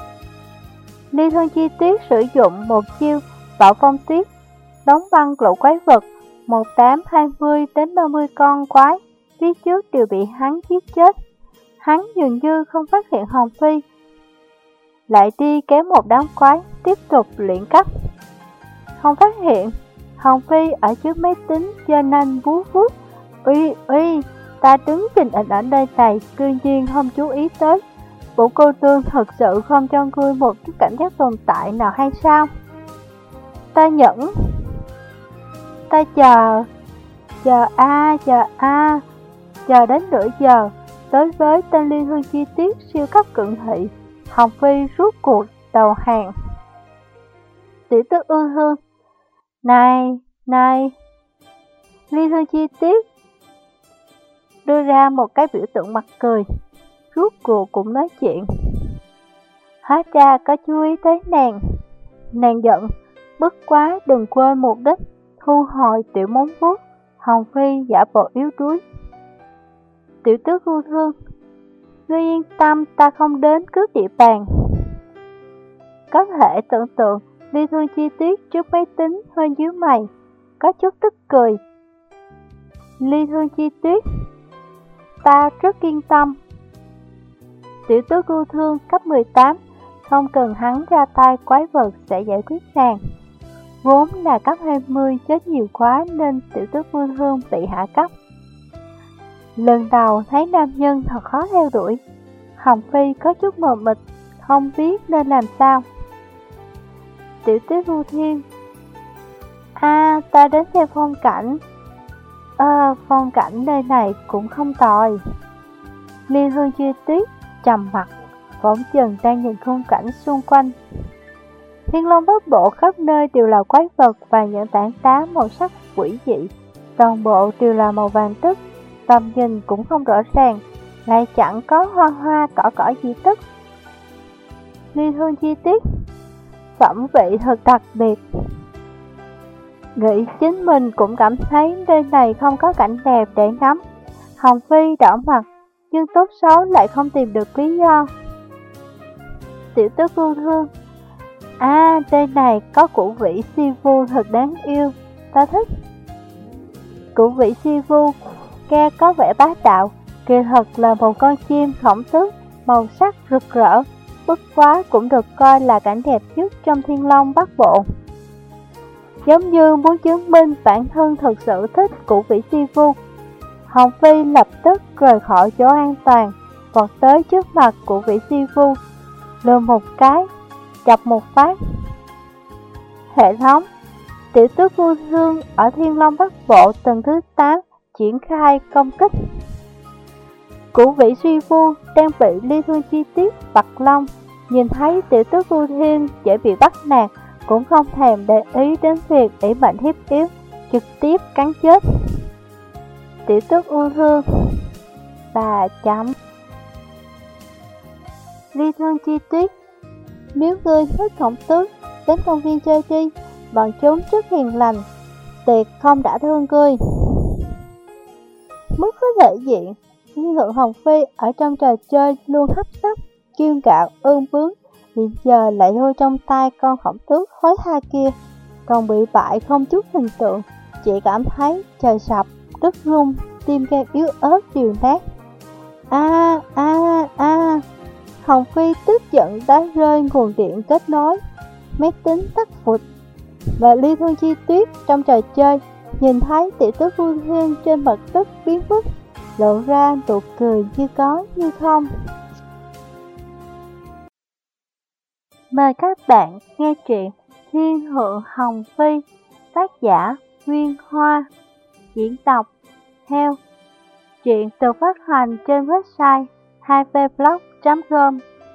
Ly Thương Chi Tuyết sử dụng một chiêu Bạo Phong Tuyết, đóng băng lũ quái vật, một tám, hai mươi đến ba mươi con quái, phía trước đều bị hắn giết chết. Hắn dường như không phát hiện Hồng Phi, lại đi kéo một đám quái, tiếp tục luyện cấp. Không phát hiện, Hồng Phi ở trước máy tính cho nên vú vuốt. Uy, uy, ta đứng trình ảnh ở đây này, cư nhiên không chú ý tới. Bộ cô tương thật sự không cho ngươi một chút cảm giác tồn tại nào hay sao? Ta nhẫn, ta chờ, chờ a, chờ a, chờ đến nửa giờ. Đối với tên Ly Thương Chi Tuyết siêu cấp cận thị, Hồng Phi rút cuộc đầu hàng. Tiểu tước Ương Hương, này, này, Ly Thương Chi Tuyết đưa ra một cái biểu tượng mặt cười, rút cuộc cũng nói chuyện. Hóa ra có chú ý tới nàng. Nàng giận, bất quá đừng quên mục đích, thu hồi tiểu móng vuốt. Hồng Phi giả bộ yếu đuối. Tiểu tước Ương Hương, ngươi yên tâm, ta không đến cướp địa bàn. Có thể tưởng tượng Ly Thương Chi Tuyết trước máy tính hơi nhíu mày, có chút tức cười. Ly Thương Chi Tuyết, ta rất yên tâm. Tiểu tước Ưu Thương cấp mười tám, không cần hắn ra tay, quái vật sẽ giải quyết nàng. Vốn là cấp hai mươi, chết nhiều quá nên tiểu tước Ưu Thương bị hạ cấp. Lần đầu thấy nam nhân thật khó theo đuổi, Hồng Phi có chút mờ mịt, không biết nên làm sao. Tiểu tước Ưu Thiên, a à, ta đến xem phong cảnh. Ờ, phong cảnh nơi này cũng không tồi. Ly Thương Chi Tuyết trầm mặt, phóng chừng đang nhìn khung cảnh xung quanh. Thiên Long Bắc Bộ khắp nơi đều là quái vật và những tảng đá màu sắc quỷ dị, toàn bộ đều là màu vàng tức, tầm nhìn cũng không rõ ràng, lại chẳng có hoa hoa cỏ cỏ gì tức. Ly Thương Chi Tuyết, phẩm vị thật đặc biệt. Nghĩ chính mình cũng cảm thấy nơi này không có cảnh đẹp để ngắm. Hồng Phi đỏ mặt, nhưng tốt xấu lại không tìm được lý do. Tiểu tước Vu Thương: À, trên này có củ vĩ si vu thật đáng yêu, ta thích. Củ vĩ si vu nghe có vẻ bá đạo, kỳ thật là một con chim khổng tước, màu sắc rực rỡ, bất quá cũng được coi là cảnh đẹp nhất trong Thiên Long Bắc Bộ. Giống như muốn chứng minh bản thân thực sự thích củ vĩ si vu, Hồng Phi lập tức rời khỏi chỗ an toàn, vọt tới trước mặt của vĩ si vu, lườm một cái, chọc một phát. Hệ thống Tiểu tước Vu Thương ở Thiên Long Bắc Bộ tầng thứ tám triển khai công kích. Củ vĩ suy vu đang bị Ly Thương Chi Tuyết bật lông, nhìn thấy tiểu tước Vu Thiên dễ bị bắt nạt, cũng không thèm để ý đến việc ỷ mạnh hiếp yếu, trực tiếp cắn chết. Tiểu tước Vu Thương và chấm. Ly Thương Chi Tuyết: Nếu ngươi thích khổng tước, đến công viên chơi đi, bọn chúng rất hiền lành, tuyệt không đã thương ngươi. Mức có thể diện, nhưng Thượng Hồng Phi ở trong trò chơi luôn hấp tấp, kiêu ngạo, ương bướng, hiện giờ lại thua trong tay con khổng tước hối tha kia, còn bị bại không chút hình tượng, chỉ cảm thấy trời sập, đất rung, tim gan yếu ớt đều nát. A a a Hồng Phi tức giận đá rơi nguồn điện kết nối, máy tính tắt phụt. Và Ly Thương Chi Tuyết trong trò chơi nhìn thấy tiểu tước Vu Thiên trên mặt đất biến mất, lộ ra nụ cười như có như không. Mời các bạn nghe truyện Thiên Thượng Hồng Phi, tác giả Nguyên Hoa, diễn đọc Heo. Truyện được phát hành trên website hai v blog chấm com.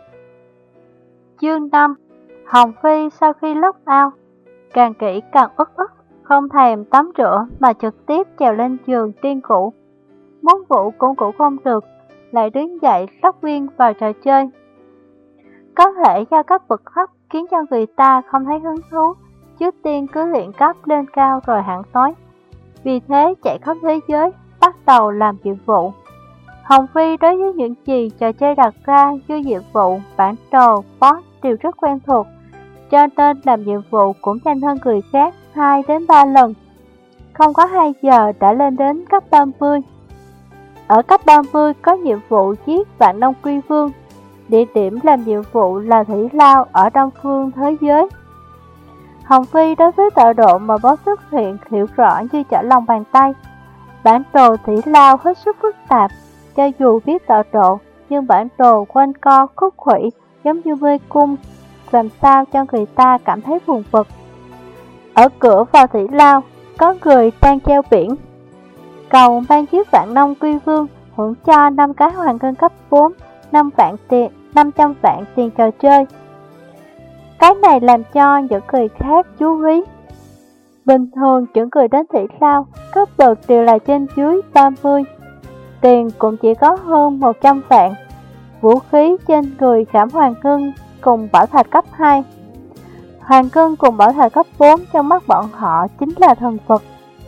Chương năm. Hồng Phi sau khi lock out, càng kỹ càng uất ức, không thèm tắm rửa mà trực tiếp trèo lên giường tiên cũ. Muốn ngủ cũng ngủ không được, lại đứng dậy lóc viên vào trò chơi. Có thể do cấp bậc thấp khiến cho người ta không thấy hứng thú, trước tiên cứ luyện cấp lên cao rồi hẳn tối. Vì thế chạy khắp thế giới, bắt đầu làm nhiệm vụ. Hồng Phi đối với những gì trò chơi đặt ra như nhiệm vụ, bản đồ, boss đều rất quen thuộc, cho nên làm nhiệm vụ cũng nhanh hơn người khác hai đến ba lần. Không có hai giờ đã lên đến cấp ba mươi. Ở cấp ba mươi có nhiệm vụ giết Vạn Long Quy Vương. Địa điểm làm nhiệm vụ là Thủy Lao ở Đông Phương thế giới. Hồng Phi đối với tọa độ mà boss xuất hiện hiểu rõ như trở lòng bàn tay. Bản đồ Thủy Lao hết sức phức tạp, cho dù biết tọa độ, nhưng bản đồ quanh co khúc khuỷu giống như mê cung, làm sao cho người ta cảm thấy buồn bực. Ở cửa vào Thủy Lao, có người đang treo biển: cầu mang chiếc Vạn Long Quy Vương hưởng cho năm cái hoàng ngân cấp bốn, năm vạn tiền, năm trăm vạn tiền trò chơi. Cái này làm cho những người khác chú ý. Bình thường những người đến Thủy Lao cấp bậc đều là trên dưới ba mươi, tiền cũng chỉ có hơn một trăm vạn. Vũ khí trên người khảm hoàng ngân cùng bảo thạch cấp hai. Hoàng ngân cùng bảo thạch cấp bốn trong mắt bọn họ chính là thần vật.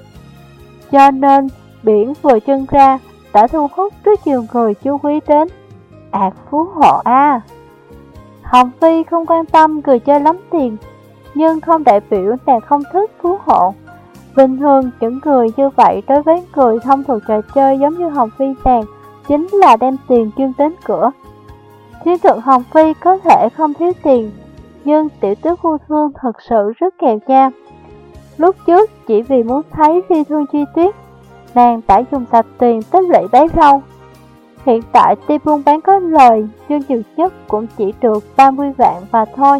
Cho nên biển vừa trưng ra đã thu hút rất nhiều người chú ý đến. Ảt phú hộ a. Hồng Phi không quan tâm người chơi lắm tiền, nhưng không đại biểu nàng không thích phú hộ. Bình thường những người như vậy đối với người thông thuộc trò chơi giống như Hồng Phi nàng chính là đem tiền chuyên đến cửa. Thiên Thượng Hồng Phi có thể không thiếu tiền, nhưng tiểu tước Vu Thương thật sự rất nghèo nha. Lúc trước chỉ vì muốn thấy Ly Thương Chi Tuyết, nàng đã dùng sạch tiền tích lũy bấy lâu. Hiện tại tuy buôn bán có lời, nhưng nhiều nhất cũng chỉ được ba mươi vạn và thôi.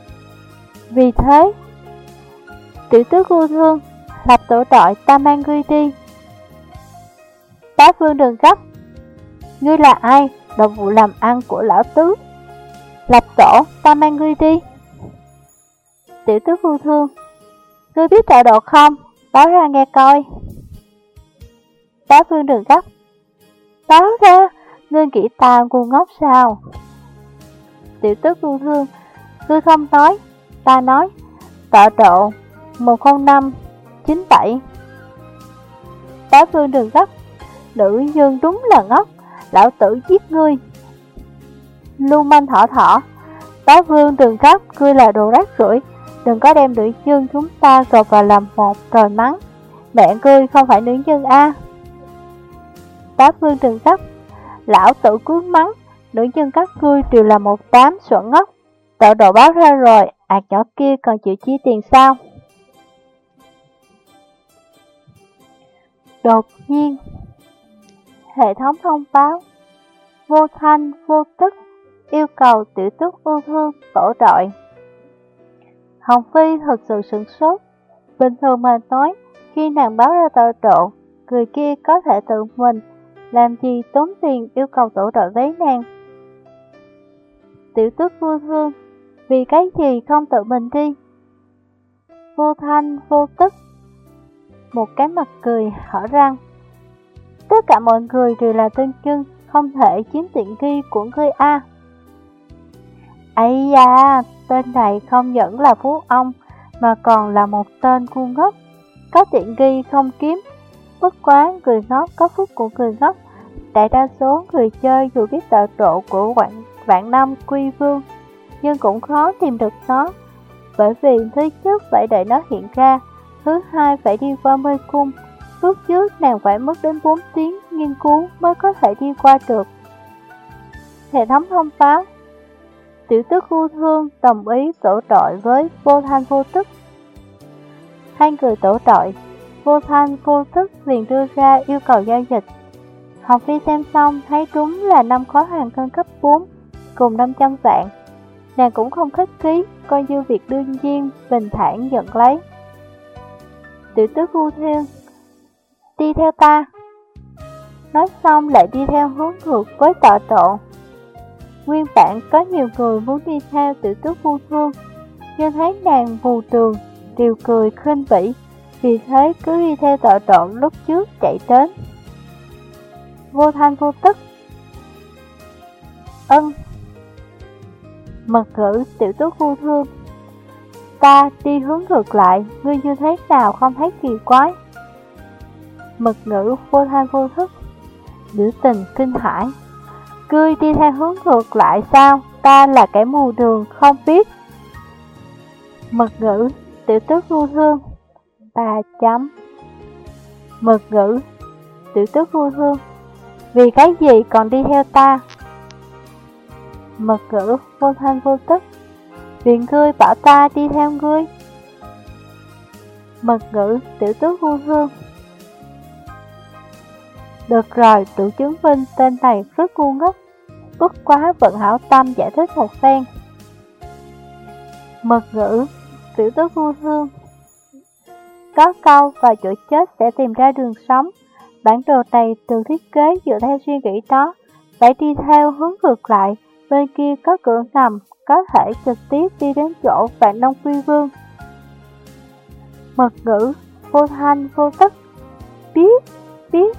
Vì thế, tiểu tước Vu Thương lập tổ đội ta mang ngươi đi. Bá Vương đừng gấp, ngươi là ai? Đầu vụ làm ăn của lão tứ. Lập tổ ta mang ngươi đi. Tiểu tước Vu Thương: Ngươi biết tọa độ không? Báo ra nghe coi. Bá Vương đừng gấp: Báo ra, ngươi nghĩ ta ngu ngốc sao? Tiểu tước Vu Thương: Ngươi không nói, ta nói. Tọa độ một không năm chín bảy. Bá Vương đừng gấp: Nữ nhân đúng là ngốc, lão tử giết ngươi. Lưu manh thỏ thỏ, bá vương đừng gấp, ngươi là đồ rác rưởi, đừng có đem nữ nhân chúng ta gộp vào làm một rồi mắng. Mẹ ngươi không phải nữ nhân a. Bá vương đừng gấp, lão tử cứ mắng, nữ nhân các ngươi đều là một đám xuẩn ngốc. Tự đồ báo ra rồi, ạt nhỏ kia còn chịu chi tiền sao? Đột nhiên, hệ thống thông báo vô thanh vô tức yêu cầu tiểu túc ưu thương tổ đội. Hồng Phi thật sự sửng sốt. Bình thường mà nói, khi nàng báo ra tổ độ, người kia có thể tự mình, làm gì tốn tiền yêu cầu tổ đội với nàng. Tiểu túc ưu thương, vì cái gì không tự mình đi? Vô thanh vô tức, một cái mặt cười hở răng. Tất cả mọi người đều là tên chân, không thể chiếm tiện nghi của ngươi a. Ấy da, tên này không những là phú ông, mà còn là một tên ngu ngốc, có tiện nghi không kiếm. Bất quá người ngốc có phúc của người ngốc. Đại đa số người chơi dù biết tọa độ của vạn, vạn năm quy vương, nhưng cũng khó tìm được nó, bởi vì thứ nhất phải đợi nó hiện ra, thứ hai phải đi qua mê cung. Lúc trước nàng phải mất đến bốn tiếng nghiên cứu mới có thể đi qua được. Hệ thống thông báo tiểu tức vô thương đồng ý tổ đội với vô thanh vô tức. Hai người tổ đội, vô thanh vô tức liền đưa ra yêu cầu giao dịch. Hồng Phi xem xong thấy đúng là năm khó hàng cân cấp bốn cùng năm trăm vạn. Nàng cũng không khách khí, coi như việc đương nhiên, bình thản nhận lấy. Tiểu tước vô thương, đi theo ta. Nói xong lại đi theo hướng ngược với tọa độ. Nguyên bản có nhiều người muốn đi theo tiểu tước vô thương, nhưng thấy nàng mù đường, đều cười khinh bỉ, vì thế cứ đi theo tọa độ lúc trước chạy đến. Vô thanh vô tức. Ân. Mật ngữ tiểu tước vô thương, ta đi hướng ngược lại, ngươi như thế nào không thấy kỳ quái? Mật ngữ vô thanh vô thức, biểu tình kinh hãi. Ngươi đi theo hướng ngược lại sao? Ta là kẻ mù đường không biết. Mật ngữ tiểu tước vô thương, ba chấm. Mật ngữ tiểu tước vô thương, vì cái gì còn đi theo ta? Mật ngữ vô thanh vô tức, vì ngươi bảo ta đi theo ngươi. Mật ngữ tiểu tước vô thương, được rồi, tự chứng minh tên này rất ngu ngốc, bất quá vận hảo tâm giải thích một phen. Mật ngữ tiểu tước vô thương, có câu vào chỗ chết sẽ tìm ra đường sống. Bản đồ này được thiết kế dựa theo suy nghĩ đó, phải đi theo hướng ngược lại, bên kia có cửa ngầm, có thể trực tiếp đi đến chỗ Vạn Long Quy Vương. Mật ngữ vô thanh vô tức, biết, biết.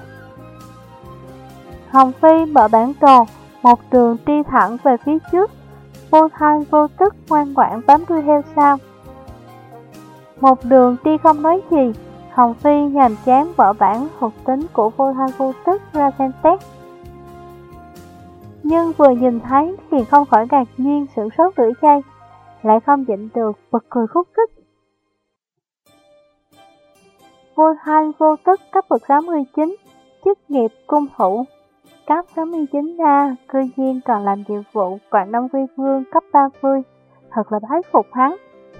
Hồng Phi mở bản đồ, một đường đi thẳng về phía trước, vô thanh vô tức ngoan ngoãn bám đuôi theo sau. Một đường đi không nói gì, Hồng Phi nhàm chán mở bản thuộc tính của vô thanh vô tức ra xem xét. Nhưng vừa nhìn thấy thì không khỏi ngạc nhiên sửng sốt nửa giây, lại không nhịn được bật cười khúc khích. Vô thanh vô tức cấp bậc sáu mươi chín, chức nghiệp cung thủ. Cấp sáu mươi chín A, cư nhiên còn làm nhiệm vụ Vạn Long Quy Vương cấp ba mươi, thật là bái phục hắn.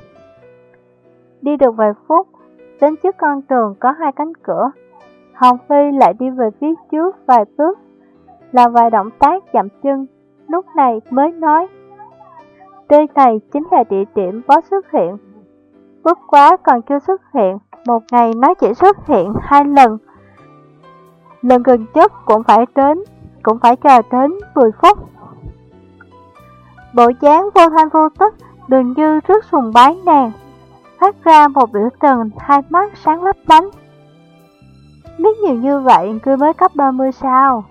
Đi được vài phút, đến trước con đường có hai cánh cửa. Hồng Phi lại đi về phía trước vài bước, làm vài động tác chậm chân, lúc này mới nói. Đây này chính là địa điểm boss xuất hiện. Bất quá còn chưa xuất hiện, một ngày nó chỉ xuất hiện hai lần. Lần gần nhất cũng phải đến, cũng phải chờ đến mười phút. Bộ dáng vô thanh vô tức, dường như rất sùng bái nàng, phát ra một biểu tình hai mắt sáng lấp lánh. Biết nhiều như vậy, ngươi mới cấp ba mươi sao?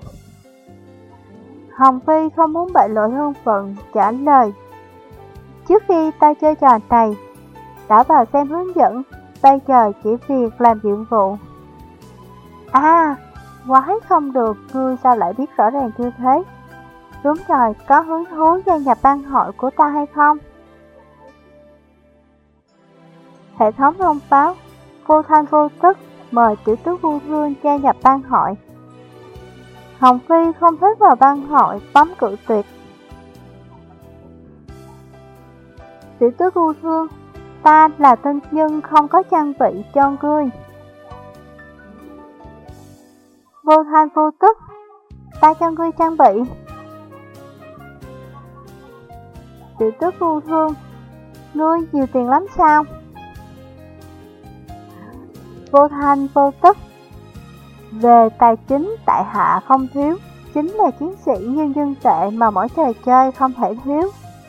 Hồng Phi không muốn bại lộ thân phận, trả lời. Trước khi ta chơi trò này, đã vào xem hướng dẫn, bây giờ chỉ việc làm nhiệm vụ. À, Quái không được, ngươi sao lại biết rõ ràng như thế? Đúng rồi, có hứng thú gia nhập bang hội của ta hay không? Hệ thống thông báo, vô thanh vô tức, mời tiểu tước vô thương gia nhập bang hội. Hồng Phi không thích vào bang hội, bấm cự tuyệt. Tiểu tước vô thương, ta là tân nhân không có trang bị cho ngươi. Vô thanh vô tức, ta cho ngươi trang bị. Tiểu tước vô thương, ngươi nhiều tiền lắm sao? Vô thanh vô tức, về tài chính tại hạ không thiếu, chính là chiến sĩ nhân dân tệ mà mỗi trò chơi không thể thiếu.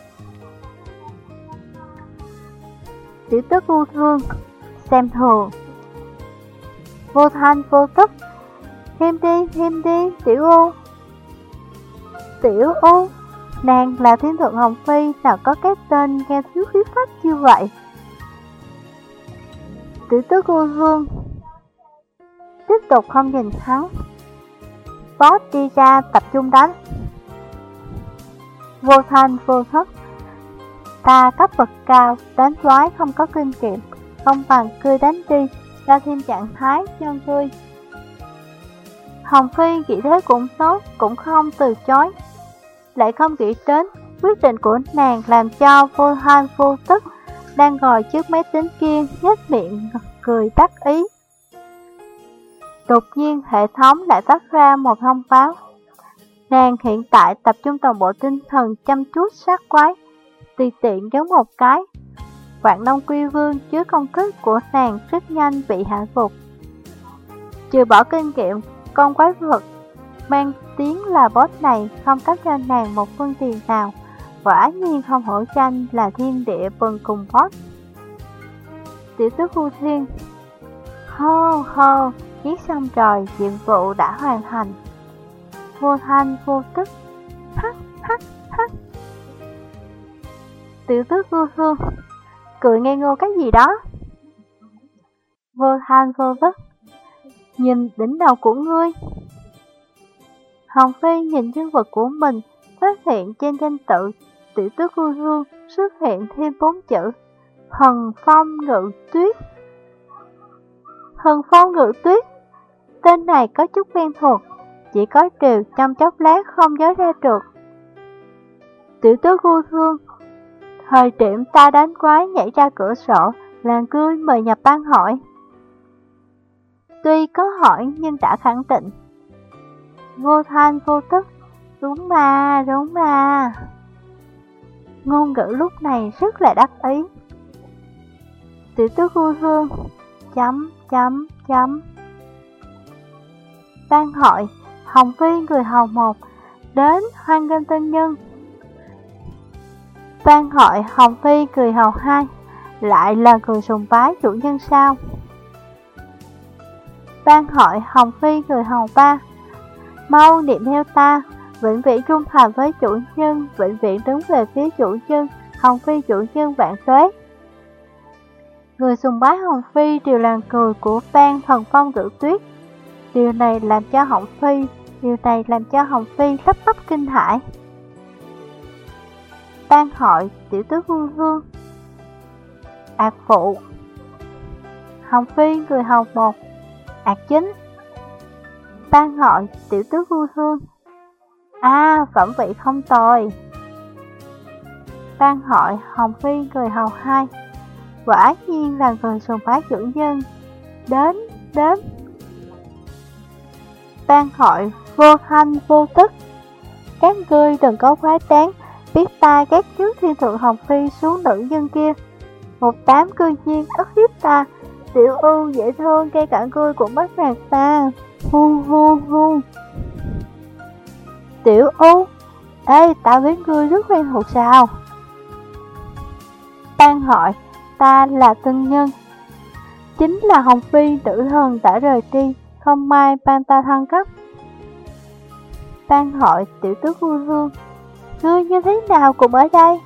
Tiểu tước vô thương, xem thường. Vô thanh vô tức, thêm đi, thêm đi, tiểu U. Tiểu U, nàng là thiên thượng Hồng Phi, nào có cái tên nghe thiếu khí phách như vậy. Tiểu tước vô thương, tiếp tục không nhìn hắn. Boss đi ra tập trung đánh. Vô thanh vô thức, ta cấp bậc cao, đánh quái không có kinh nghiệm, không bằng ngươi đánh đi, ra thêm trạng thái cho ngươi. Hồng Phi nghĩ thế cũng tốt, cũng không từ chối. Lại không nghĩ đến, quyết định của nàng làm cho vô thanh vô tức đang ngồi trước máy tính kia nhếch miệng cười đắc ý. Đột nhiên hệ thống lại phát ra một thông báo. Nàng hiện tại tập trung toàn bộ tinh thần chăm chút sát quái, tùy tiện giống một cái. Vạn Long Quy Vương chứa công kích của nàng rất nhanh bị hạ gục. Trừ bỏ kinh nghiệm, con quái vật mang tiếng là boss này không cấp cho nàng một phân tiền nào, quả nhiên không hổ danh là thiên địa bần cùng boss. Tiểu tước Vu Thiên, hô hô, giết xong rồi, nhiệm vụ đã hoàn thành. Vô thanh vô tức, hắc hắc hắc. Tiểu tước Vu Thương, cười ngây ngô cái gì đó. Vô thanh vô tức, nhìn đỉnh đầu của ngươi. Hồng Phi nhìn nhân vật của mình, phát hiện trên danh tự Tiểu tước Vu Thương xuất hiện thêm bốn chữ Thần Phong Ngự Tuyết. Thần Phong Ngự Tuyết, tên này có chút quen thuộc, chỉ có điều trong chốc lát không nhớ ra được. Tiểu tước Vu Thương, thời điểm ta đánh quái nhảy ra cửa sổ là ngươi mời nhập bang hội. Tuy có hỏi nhưng đã khẳng định. Vô thanh vô tức, đúng mà, đúng mà. Ngôn ngữ lúc này rất là đắc ý. Tiểu tước Vu Thương, chấm, chấm, chấm. Bang hội, Hồng Phi người hầu một, đến hoan nghênh tân nhân. Bang hội Hồng Phi người hầu hai, lại là người sùng bái chủ nhân sao? Bang hội Hồng Phi người hầu ba, mau niệm theo ta, vĩnh viễn trung thành với chủ nhân, vĩnh viễn đứng về phía chủ nhân, Hồng Phi chủ nhân vạn tuế. Người sùng bái Hồng Phi đều là người của bang Thần Phong Ngự Tuyết. Điều này làm cho Hồng Phi, điều này làm cho Hồng Phi lắp bắp kinh hãi. Bang hội Tiểu tước Vu Thương, ạc phụ. Hồng Phi người hầu một, ạc chính. Bang hội Tiểu tước Vu Thương, à, phẩm vị không tồi. Bang hội Hồng Phi người hầu hai, quả nhiên là người sùng bái chủ nhân. Đến, đến. Bang hội Vô thanh vô tức, các ngươi đừng có quá đáng, biết ta ghét trước thiên thượng Hồng Phi xuống nữ nhân kia. Một đám cư nhiên ức hiếp ta, tiểu U dễ thương, ngay cả ngươi cũng bắt nạt ta. Hu hu hu. Tiểu U, ê, ta với ngươi rất quen thuộc sao? Bang hội, ta là tân nhân. Chính là Hồng Phi tử thần đã rời đi, không may ban ta thăng cấp. Bang hội Tiểu tước Vu Thương, ngươi như thế nào cũng ở đây?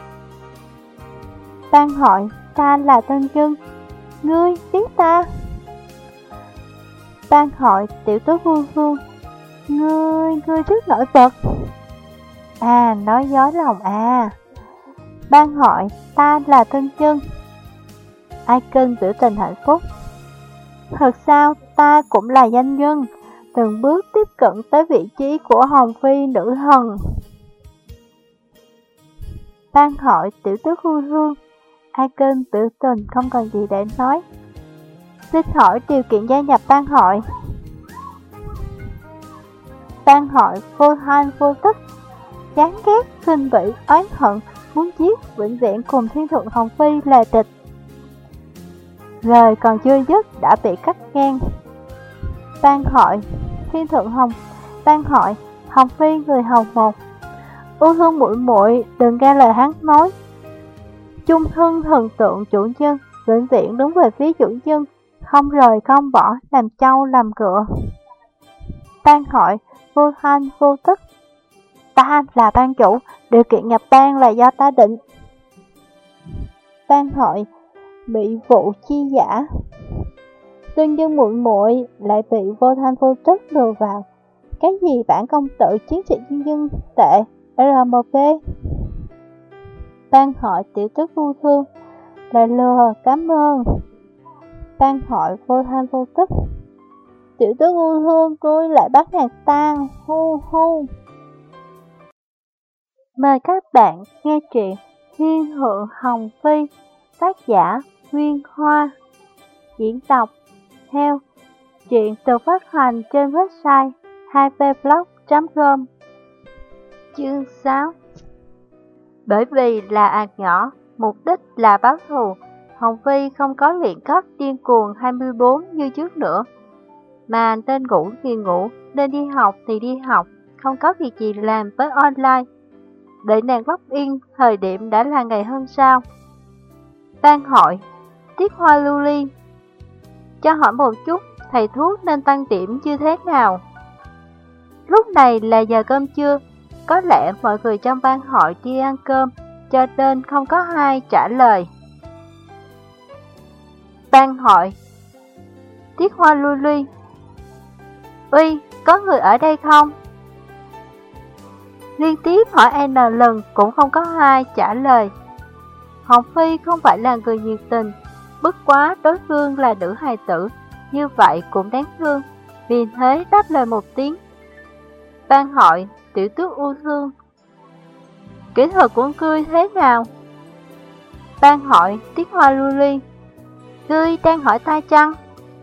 Bang hội, ta là tân nhân, ngươi biết ta? Ban Hội tiểu tước Hương Hương, Ngươi, ngươi rất nổi bật. À, nói dối lòng à. Ban Hội, ta là thân chân. Icon biểu tình hạnh phúc. Thật sao, ta cũng là danh nhân, từng bước tiếp cận tới vị trí của Hồng Phi nữ thần. Ban Hội tiểu tước Hương Hương, Icon biểu tình không còn gì để nói. Xin hỏi điều kiện gia nhập ban hội. Ban hội vô thanh vô tức, chán ghét, khinh bỉ, oán hận, muốn giết, vĩnh viễn cùng Thiên Thượng Hồng Phi là địch. Lời còn chưa dứt đã bị cắt ngang. Ban hội, Thiên Thượng Hồng, ban hội, Hồng Phi người hầu một. U Hương muội muội đừng nghe lời hắn nói. Chung thân thần tượng chủ nhân, vĩnh viễn đứng về phía chủ nhân, không rời không bỏ, làm trâu làm ngựa. Ban hội vô thanh vô tức. Ta là ban chủ, điều kiện nhập ban là do ta định. Ban hội bị vụ chi giả. Tương dân muội muội lại bị vô thanh vô tức lừa vào. Cái gì bản công tử chiến sĩ nhân dân tệ R M P. Ban hội tiểu tước vô thương lại lừa, cảm ơn. Ban hội vô thanh vô tức. Tiểu tước vô thương tôi lại bắt nạt ta, hu hu. Mời các bạn nghe truyện Thiên Thượng Hồng Phi, tác giả Nguyên Hoa, diễn đọc theo. Truyện được phát hành trên website hai p blog chấm com. Chương sáu. Bởi vì là ạt nhỏ, mục đích là báo thù, Hồng Phi không có luyện cấp điên cuồng hai mươi bốn như trước nữa, mà nên ngủ thì ngủ, nên đi học thì đi học, không có việc gì làm với online. Đợi nàng log in, thời điểm đã là ngày hôm sau. Ban hội, Tiết Hoa Lưu Ly. Cho hỏi một chút, thầy thuốc nên tăng điểm như thế nào? Lúc này là giờ cơm trưa, có lẽ mọi người trong ban hội đi ăn cơm, cho nên không có ai trả lời. Ban hội, Tiết Hoa Lưu Ly. Uy, có người ở đây không? Liên tiếp hỏi N lần cũng không có ai trả lời. Hồng Phi không phải là người nhiệt tình, bất quá đối phương là nữ hài tử, như vậy cũng đáng thương, vì thế đáp lời một tiếng. Ban hội, tiểu tước U Thương. Kỹ thuật của ngươi thế nào? Ban hội, Tiết Hoa Lưu Ly. Ngươi đang hỏi ta chăng?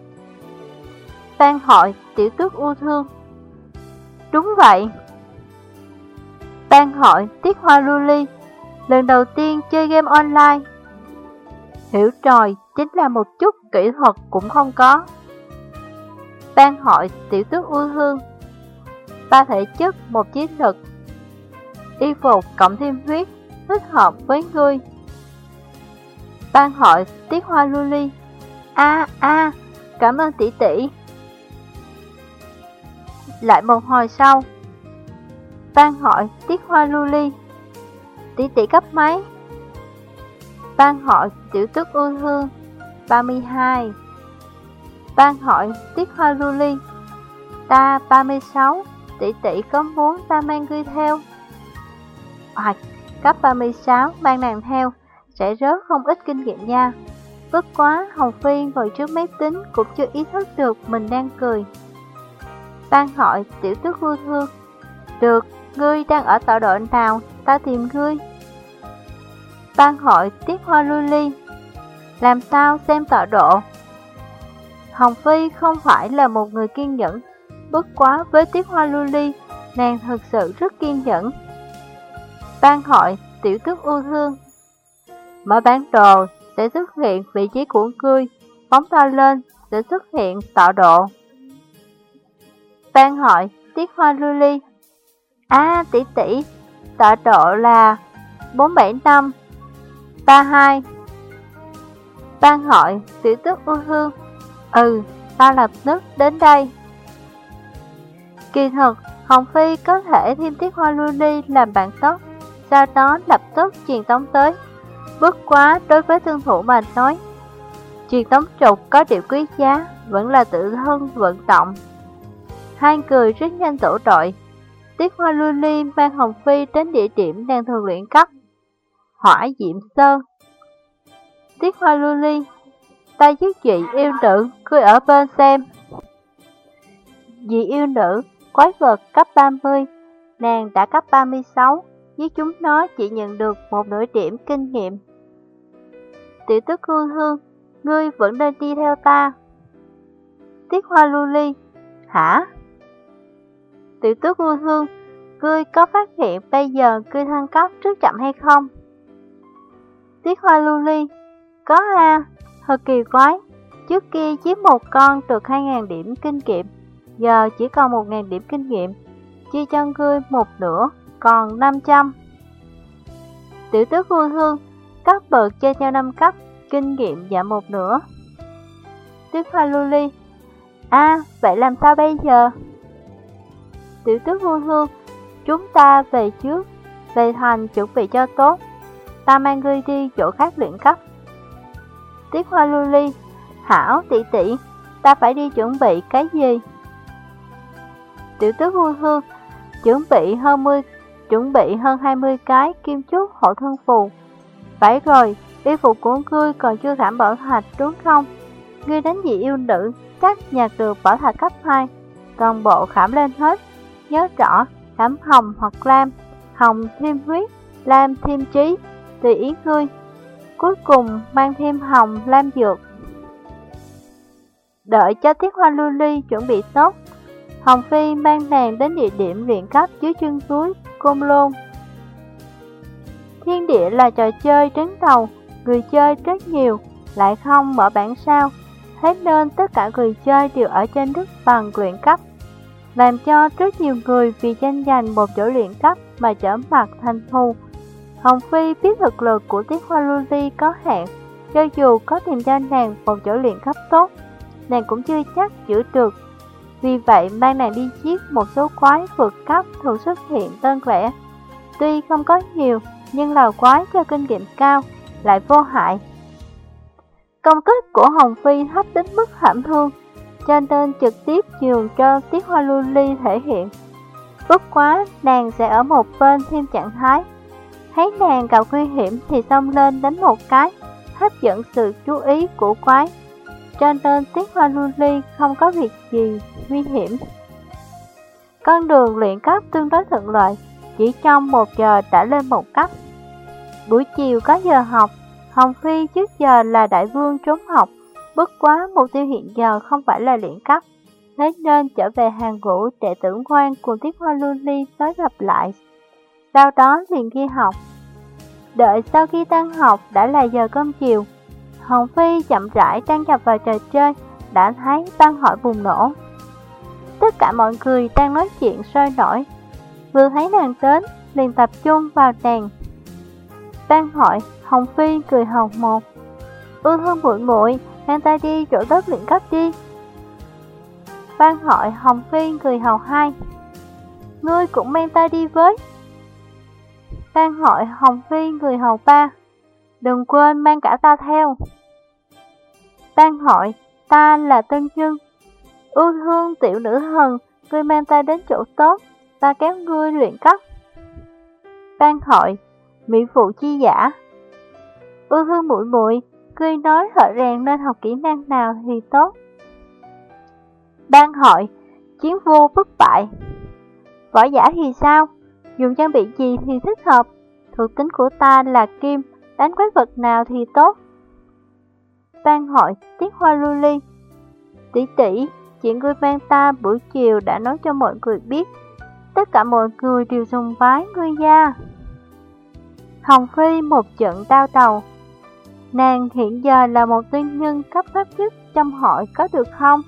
Ban hội, tiểu tước U Thương. Đúng vậy. Ban hội, Tiết Hoa Lưu Ly. Lần đầu tiên chơi game online. Hiểu rồi, chính là một chút kỹ thuật cũng không có. Ban hội, tiểu tước U Thương. Ba thể chất, một chiến lực. Y phục cộng thêm huyết, thích hợp với ngươi. Ban hội, Tiết Hoa Lưu Ly. A a, cảm ơn tỷ tỷ. Lại một hồi sau. Ban hội, Tiết Hoa Lưu Ly. Tỷ tỷ cấp mấy? Ban hội, tiểu tước U Thương. ba mươi hai. Ban hội, Tiết Hoa Lưu Ly. Ta ba mươi sáu. Tỷ tỷ có muốn ta mang ngươi theo? Hoặc cấp ba mươi sáu mang nàng theo sẽ rớt không ít kinh nghiệm nha. Bất quá Hồng Phi ngồi trước máy tính cũng chưa ý thức được mình đang cười. Ban hội, tiểu tước vô thương. Được, ngươi đang ở tọa độ nào, ta tìm ngươi. Ban hội, Tiết Hoa Lưu Ly. Làm sao xem tọa độ? Hồng Phi không phải là một người kiên nhẫn, bất quá với Tiết Hoa Lưu Ly, nàng thực sự rất kiên nhẫn. Ban hội, tiểu tước U Thương. Mở bản đồ sẽ xuất hiện vị trí của ngươi, phóng to lên sẽ xuất hiện tọa độ. Ban hội, Tiết Hoa Lưu Ly. À tỷ tỷ, tọa độ là bốn bảy năm ba hai. Ban hội, tiểu tước U Thương. Ừ, ta lập tức đến đây. Kỳ thực, Hồng Phi có thể thêm Tiết Hoa Lưu Ly làm bạn tốt, sau đó lập tức truyền tống tới. Bất quá đối với thương thủ mà nói, Truyền tống trục có điểm quý giá, vẫn là tự thân vận động. Hai người rất nhanh tổ đội. Tiết Hoa Lưu Ly mang Hồng Phi đến địa điểm đang thường luyện cấp, Hỏa Diệm Sơn. Tiết Hoa Lưu Ly, ta giết dị yêu nữ, ngươi ở bên xem. Dị yêu nữ, quái vật cấp ba mươi, nàng đã cấp ba mươi sáu, giết chúng nó chỉ nhận được một nửa điểm kinh nghiệm. Tiểu tước hương hương, ngươi vẫn nên đi theo ta. Tiết Hoa Lưu Ly, hả? Tiểu tước hương hương, ngươi có phát hiện bây giờ ngươi thăng cấp rất chậm hay không? Tiết Hoa Lưu Ly, có a, thật kỳ quái, trước kia chiếm một con được hai nghìn điểm kinh nghiệm, giờ chỉ còn một nghìn điểm kinh nghiệm, chia cho ngươi một nửa, còn năm trăm. Tiểu tước hương hương, cấp bậc chơi theo năm cấp, kinh nghiệm giảm một nửa. Tiết Hoa Lưu Ly, a, à, vậy làm sao bây giờ? Tiểu tước hương hương, chúng ta về trước, về thành chuẩn bị cho tốt, ta mang ngươi đi chỗ khác luyện cấp. Tiết Hoa Lưu Ly, hảo tỷ tỷ, ta phải đi chuẩn bị cái gì? Tiểu tước hương hương, chuẩn bị hơn mươi, chuẩn bị hơn hai mươi cái kim chúc hộ thân phù. Phải rồi, y phục của ngươi còn chưa khảm bảo thạch đúng không? Ngươi đánh dị yêu nữ, chắc nhặt được bảo thạch cấp hai, toàn bộ khảm lên hết. Nhớ rõ, khảm hồng hoặc lam, hồng thêm huyết, lam thêm trí, tùy ý ngươi. Cuối cùng mang thêm hồng lam dược. Đợi cho Tiết Hoa Lưu Ly chuẩn bị tốt, Hồng Phi mang nàng đến địa điểm luyện cấp dưới chân núi Côn Lôn. Thiên địa là trò chơi trứng đầu, người chơi rất nhiều, lại không mở bản sao, thế nên tất cả người chơi đều ở trên đất bằng luyện cấp, làm cho rất nhiều người vì tranh giành một chỗ luyện cấp mà trở mặt thành thù. Hồng Phi biết thực lực của Tiết Hoa Lưu Ly có hạn, cho dù có tìm cho nàng một chỗ luyện cấp tốt, nàng cũng chưa chắc giữ được. Vì vậy mang nàng đi giết một số quái vượt cấp thường xuất hiện đơn lẻ. Tuy không có nhiều, nhưng là quái cho kinh nghiệm cao, lại vô hại. Công kích của Hồng Phi thấp đến mức hãm thương, cho nên trực tiếp nhường cho Tiết Hoa Lưu Ly thể hiện. Bất quá, nàng sẽ ở một bên thêm trạng thái. Thấy nàng gặp nguy hiểm thì xông lên đánh một cái, hấp dẫn sự chú ý của quái. Cho nên Tiết Hoa Lưu Ly không có việc gì nguy hiểm. Con đường luyện cấp tương đối thuận lợi, chỉ trong một giờ đã lên một cấp. Buổi chiều có giờ học, Hồng Phi trước giờ là đại vương trốn học, bất quá mục tiêu hiện giờ không phải là luyện cấp, thế nên trở về hàng ngũ đệ tử ngoan cùng Tiết Hoa Lưu Ly tới gặp lại. Sau đó liền ghi học. Đợi sau khi tan học đã là giờ cơm chiều, Hồng Phi chậm rãi đăng nhập vào trò chơi, đã thấy băng hỏi bùng nổ. Tất cả mọi người đang nói chuyện sôi nổi, vừa thấy nàng đến liền tập trung vào nàng. Băng hỏi, Hồng Phi cười hồng một, ưa hơn muội muội, mang ta đi chỗ tốt luyện cấp đi. Băng hỏi, Hồng Phi cười hầu hai, ngươi cũng mang ta đi với. Băng hỏi, Hồng Phi cười hầu ba, đừng quên mang cả ta theo. Băng hỏi, ta là tân nhân, ưu thương tiểu nữ thần, ngươi mang ta đến chỗ tốt, ta kéo ngươi luyện cấp. Băng hỏi, mỹ phụ chi giả, ưu thương muội muội, ngươi nói thợ rèn nên học kỹ năng nào thì tốt. Băng hỏi, chiến vô bất bại. Võ giả thì sao, dùng trang bị gì thì thích hợp, thuộc tính của ta là kim, đánh quái vật nào thì tốt. Băng hỏi, Tiết Hoa Lưu Ly, tỷ tỷ, chuyện ngươi mang ta buổi chiều đã nói cho mọi người biết, tất cả mọi người đều sùng bái ngươi gia. Hồng Phi một trận đau đầu, nàng hiện giờ là một tuyên nhân cấp thấp nhất trong hội có được không?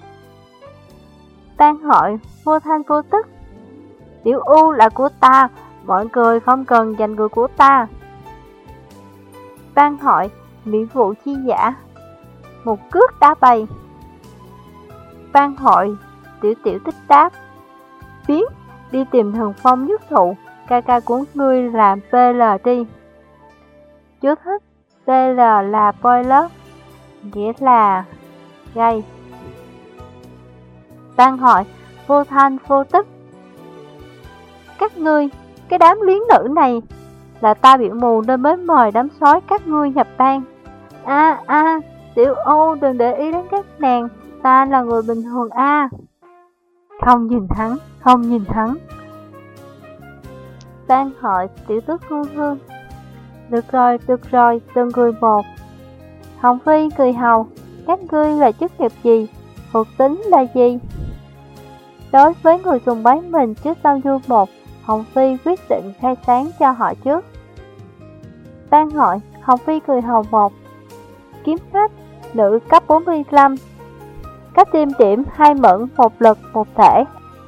Băng hỏi, vô thanh vô tức, tiểu U là của ta, mọi người không cần giành người của ta. Băng hỏi, mỹ vụ chi giả, một cước đá bay. Băng hỏi, tiểu tiểu tích đáp, biến, đi tìm thần phong nhất thụ, ca ca của ngươi làm pê lờ đi. Chú thích, pê lờ là boiler, nghĩa là gay. Ban hỏi vô thanh vô tức. Các ngươi, cái đám luyến nữ này, là ta bị mù nên mới mời đám sói các ngươi nhập ban. A a, tiểu ô đừng để ý đến các nàng, ta là người bình thường a. Không nhìn hắn, không nhìn hắn. Ban hỏi tiểu tước hương hương. Được rồi, được rồi, từng người một. Hồng Phi cười hầu, các ngươi là chức nghiệp gì, thuộc tính là gì? Đối với người sùng bái mình trước sau du một, Hồng Phi quyết định khai sáng cho họ trước. Ban hỏi, Hồng Phi cười hầu một. Kiếm khách, nữ cấp bốn mươi lăm. Cách tiêm điểm hai mẫn, một lực, một thể.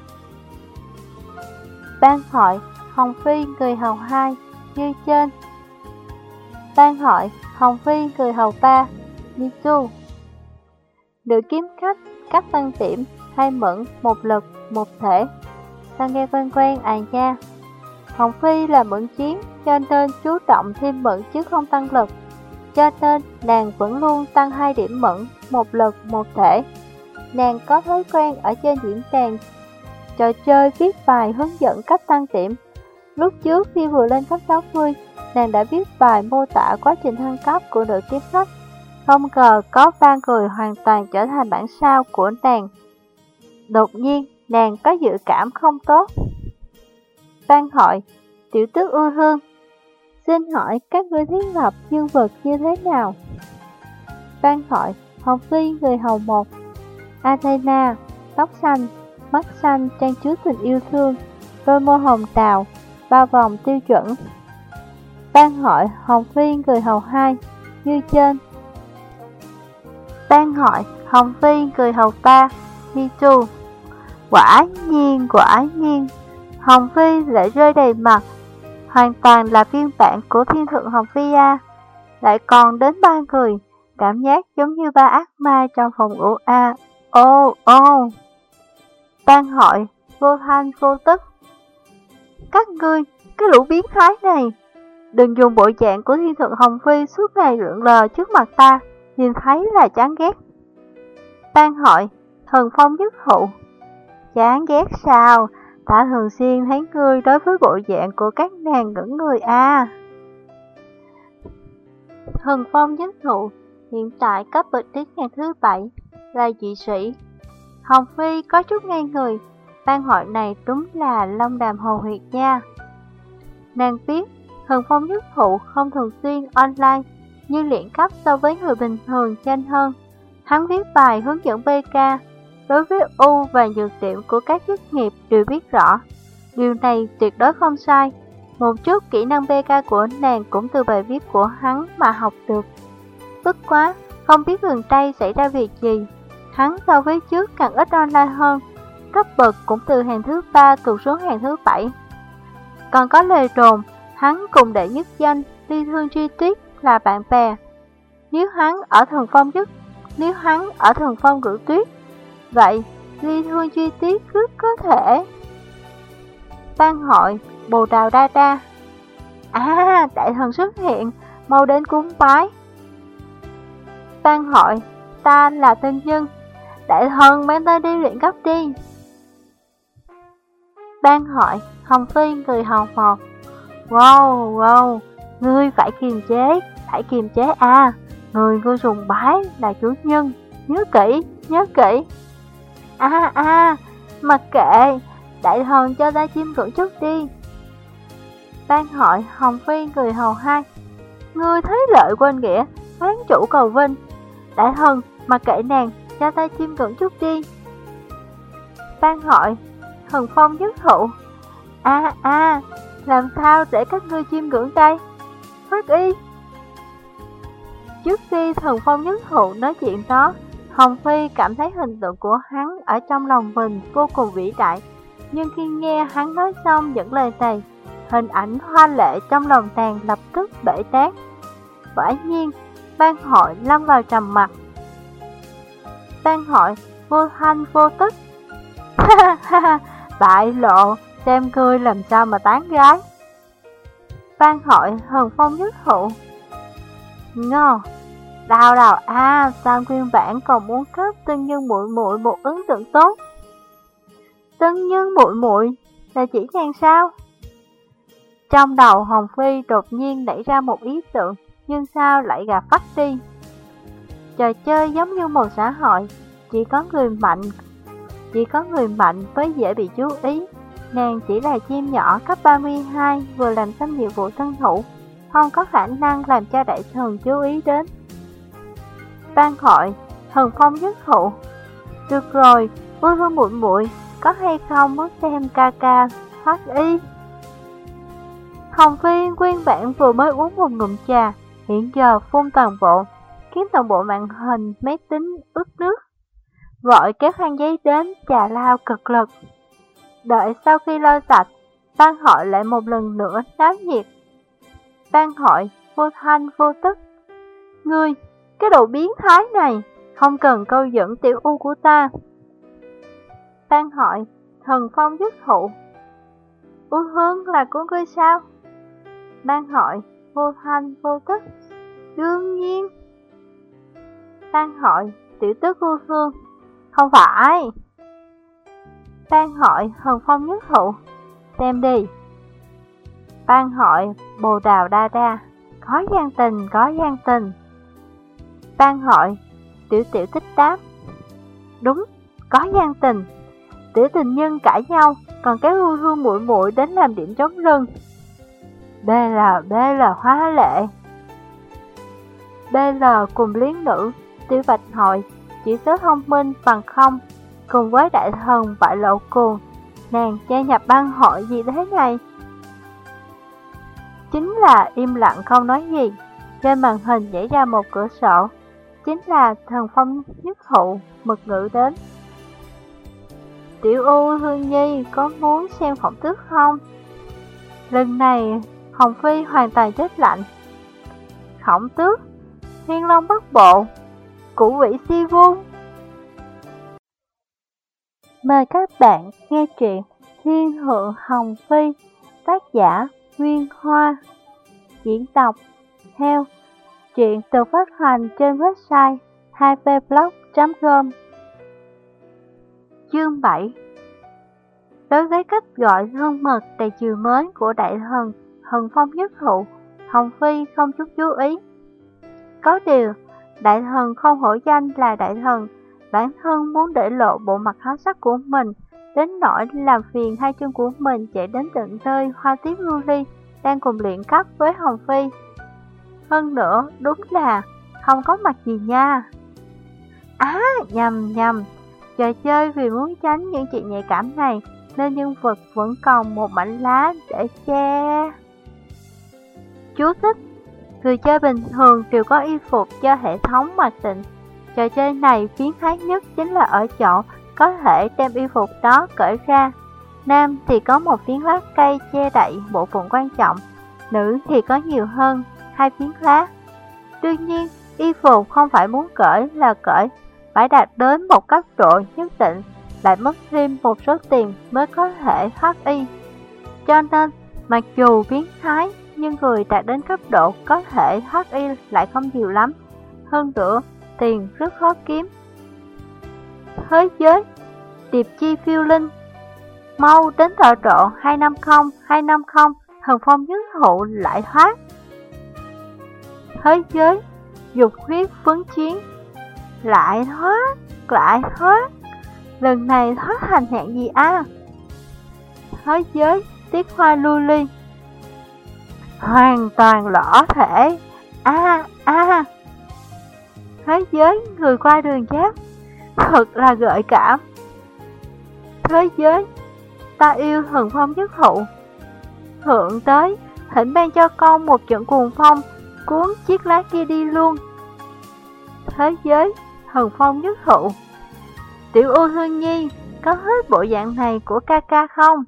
Ban hỏi, Hồng Phi cười hầu hai, như trên. Ban hỏi, Hồng Phi cười hầu ba, như chu. Nữ kiếm khách, cách tăng điểm hai mẫn, một lực, một thể. Ta nghe quen quen à nha. Hồng Phi là mẫn chiến, cho nên chú trọng thêm mẫn chứ không tăng lực. Cho nên nàng vẫn luôn tăng hai điểm mẫn, một lực, một thể. Nàng có thói quen ở trên diễn đàn trò chơi viết bài hướng dẫn cách tăng điểm. Lúc trước khi vừa lên cấp sáu mươi, nàng đã viết bài mô tả quá trình thăng cấp của nữ kiếm khách. Không ngờ có ba người hoàn toàn trở thành bản sao của nàng. Đột nhiên, nàng có dự cảm không tốt. Ban hỏi, tiểu tước ưu hương, xin hỏi các ngươi thiết lập nhân vật như thế nào? Ban hỏi, Hồng Phi người hầu một. Athena, tóc xanh, mắt xanh trang chứa tình yêu thương, đôi môi hồng đào, ba vòng tiêu chuẩn. Ban hỏi, Hồng Phi người hầu hai, như trên. Ban hỏi, Hồng Phi người hầu ba, như chu. Quả nhiên, quả nhiên, Hồng Phi lại rơi đầy mặt, hoàn toàn là phiên bản của thiên thượng Hồng Phi A. Lại còn đến ba người, cảm giác giống như ba ác ma trong phòng ngủ A. Ô, ô. Ban hỏi, vô thanh vô tức. Các ngươi, cái lũ biến thái này, đừng dùng bộ dạng của thiên thượng Hồng Phi suốt ngày lượn lờ trước mặt ta, nhìn thấy là chán ghét. Ban hỏi, thần phong nhất thụ. Chán ghét sao? Ta thường xuyên thấy ngươi đối với bộ dạng của các nàng ngẩn người a. Thần phong nhất thụ hiện tại cấp bậc đến ngày thứ bảy, là dị sĩ. Hồng Phi có chút ngay người, ban hỏi này đúng là long đàm hồ huyệt nha. Nàng biết, thần phong nhất thụ không thường xuyên online, nhưng luyện cấp so với người bình thường nhanh hơn. Hắn viết bài hướng dẫn bê ca, đối với ưu và nhược điểm của các chức nghiệp đều biết rõ. Điều này tuyệt đối không sai. Một chút kỹ năng bê ca của nàng cũng từ bài viết của hắn mà học được. Bất quá, không biết gần đây xảy ra việc gì. Hắn so với trước càng ít online hơn, cấp bậc cũng từ hàng thứ ba tụt xuống hàng thứ bảy. Còn có lời đồn, hắn cùng đệ nhất danh Ly Thương Truy Tuyết là bạn bè. Nếu hắn ở thần phong nhất, nếu hắn ở thần phong rửa tuyết, vậy Ly Thương Truy Tuyết rất có thể. Ban hội Bồ Đào Đa Đa. À, đại thần xuất hiện, mau đến cúng bái. Ban hội, ta là tân nhân, đại thần mang ta đi luyện cấp đi. Ban hội, Hồng Phi người hào một. Wow, wow, ngươi phải kiềm chế, phải kiềm chế à, người ngươi sùng bái là chủ nhân, nhớ kỹ, nhớ kỹ. À à, mặc kệ, đại thần cho ta chiêm ngưỡng chút đi. Ban hội, Hồng Phi người hầu hai. Ngươi thấy lợi quên nghĩa, phán chủ cầu vinh. Đại thần, mặc kệ nàng, cho ta chiêm ngưỡng chút đi. Ban hội, thần phong nhất thụ. À à, làm sao để các ngươi chiêm ngưỡng đây? Phát y. Trước khi thần phong nhất thụ nói chuyện đó, Hồng Phi cảm thấy hình tượng của hắn ở trong lòng mình vô cùng vĩ đại. Nhưng khi nghe hắn nói xong những lời này, hình ảnh hoa lệ trong lòng nàng lập tức bể tán. Quả nhiên, ban hội lâm vào trầm mặc. Ban hội vô thanh vô tức. Ha ha ha, bại lộ, xem ngươi làm sao mà tán gái. Ban hội thần phong nhất thụ. Ngô, Đau đầu à, sao nguyên bản còn muốn cấp Tân Nhân muội muội một ấn tượng tốt. Tân Nhân muội muội là chỉ nàng sao? Trong đầu Hồng Phi đột nhiên nảy ra một ý tưởng, nhưng sao lại gặp bắt đi. Trò chơi giống như một xã hội, chỉ có người mạnh, chỉ có người mạnh mới dễ bị chú ý. Nàng chỉ là chim nhỏ cấp ba mươi hai, vừa làm xong nhiệm vụ thân thủ, không có khả năng làm cho đại thần chú ý đến. Ban hội, thần phong nhất thụ. Được rồi, Ưa Hương muội muội, có hay không muốn xem ca ca thoát y? Hồng Phi nguyên bản vừa mới uống một ngụm trà, hiện giờ phun toàn bộ, khiến toàn bộ màn hình máy tính ướt nước. Vội kéo khăn giấy đến, trà lao cực lực. Đợi sau khi lau sạch, ban hội lại một lần nữa náo nhiệt. Ban hội vô thanh vô tức. Ngươi, cái đồ biến thái này, không cần câu dẫn tiểu u của ta. Ban hội, thần phong nhất thụ. U Hương là của ngươi sao? Ban hội, vô thanh vô tức. Đương nhiên. Ban hội, tiểu tức U Hương. Không phải. Ban hội, thần phong nhất thụ. Xem đi. Ban hội, bồ đào đa đa. Có gian tình, có gian tình. Ban hội, tiểu tiểu tích đáp. Đúng, có gian tình. Tiểu tình nhân cãi nhau, còn cái Ưa Hương muội muội đến làm điểm trống lưng. Bê là bê là hóa lệ. Bê là cùng liên nữ, Tiêu Bạch hội, chỉ số thông minh bằng không, cùng với đại thần bại lộ cuồng. Nàng gia nhập ban hội gì thế này? Chính là im lặng không nói gì. Trên màn hình nhảy ra một cửa sổ, chính là thần phong nhất thụ mực ngữ đến. Tiểu U Hương Nhi có muốn xem khổng tước không? Lần này Hồng Phi hoàn toàn chết lạnh. Khổng tước, Thiên Long Bất Bộ, Cửu Vĩ Si Vu. Mời các bạn nghe truyện Thiên Thượng Hồng Phi, tác giả Nguyên Hoa, diễn đọc theo. Truyện được phát hành trên website hai p blog chấm com. Chương bảy. Đối với cách gọi thân mật đầy chiều mến của đại thần thần phong nhất thụ, Hồng Phi không chút chú ý. Có điều, đại thần không hổ danh là đại thần, bản thân muốn để lộ bộ mặt háo sắc của mình, đến nỗi làm phiền hai chân của mình chạy đến tận nơi Hoa Tiếp Lưu Ly đang cùng luyện cấp với Hồng Phi. Hơn nữa, đúng là không có mặt gì nha. Á, à, nhầm nhầm, trò chơi vì muốn tránh những chuyện nhạy cảm này, nên nhân vật vẫn còn một mảnh lá để che. Chú thích: người chơi bình thường đều có y phục cho hệ thống mặc định. Trò chơi này biến thái nhất chính là ở chỗ có thể đem y phục đó cởi ra. Nam thì có một phiến lá cây che đậy bộ phận quan trọng, nữ thì có nhiều hơn hai phiến lá. Đương nhiên, y phục không phải muốn cởi là cởi, phải đạt đến một cấp độ nhất định, lại mất thêm một số tiền mới có thể thoát y. Cho nên, mặc dù biến thái, nhưng người đạt đến cấp độ có thể thoát y lại không nhiều lắm. Hơn nữa, tiền rất khó kiếm. Thế giới, Điệp Chi Phiêu Linh, mau đến tọa độ hai năm không, hai năm không, thần phong nhất thụ lại thoát. Thế giới, Dục Huyết Phấn Chiến, lại thoát, lại thoát. Lần này thoát thành hạng gì à? Thế giới, Tiết Hoa Lưu Ly, hoàn toàn lõ thể. A a à. Thế giới, Người qua đường giáp, thật là gợi cảm. Thế giới, Ta yêu thần phong nhất thụ, thượng tới, thỉnh ban cho con một trận cuồng phong, cuốn chiếc lá kia đi luôn. Thế giới, thần phong nhất thụ, tiểu U Hương Nhi, có hết bộ dạng này của ca ca không?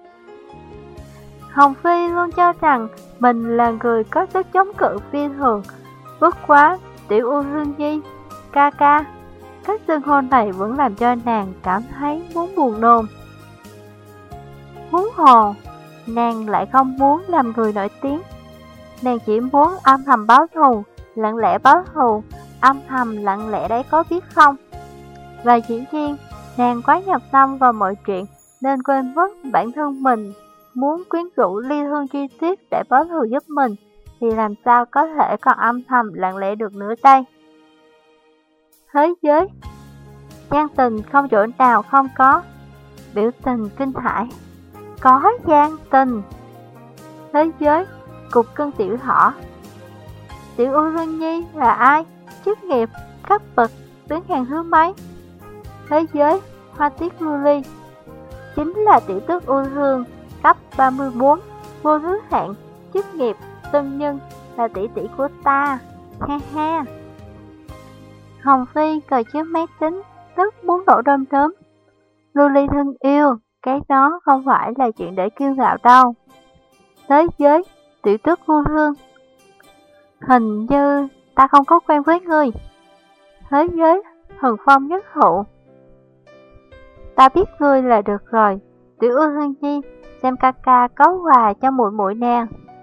Hồng Phi luôn cho rằng mình là người có sức chống cự phi thường. Bất quá, tiểu U Hương Nhi, ca ca, cách xưng hô này vẫn làm cho nàng cảm thấy muốn buồn nôn. Huống hồ, nàng lại không muốn làm người nổi tiếng. Nàng chỉ muốn âm thầm báo thù, lặng lẽ báo thù, âm thầm lặng lẽ đấy có biết không? Và dĩ nhiên, nàng quá nhập tâm vào mọi chuyện nên quên mất bản thân mình. Muốn quyến rũ Ly Thương Chi Tuyết để báo thù giúp mình thì làm sao có thể còn âm thầm lặng lẽ được nữa đây? Thế giới, gian tình không chỗ nào không có. Biểu tình kinh hãi, có gian tình. Thế giới, cục cưng tiểu thỏ. Tiểu U Hương Nhi là ai? Chức nghiệp, cấp bậc, đứng hàng thứ mấy? Thế giới, hoa tiết lưu ly. Chính là tiểu tước U Hương, cấp ba mươi bốn, vô thứ hạng, chức nghiệp, tân nhân, là tỷ tỷ của ta. Ha ha. Hồng Phi cởi chiếc máy tính, tức muốn nổ đom đóm. Lưu ly thân yêu, cái đó không phải là chuyện để kiêu ngạo đâu. Thế giới, tiểu tước U Hương. Hình như ta không có quen với ngươi. Thế giới, Thần Phong Nhất Thụ. Ta biết ngươi là được rồi. Tiểu U Hương Nhi, xem ca ca có quà cho muội muội nè.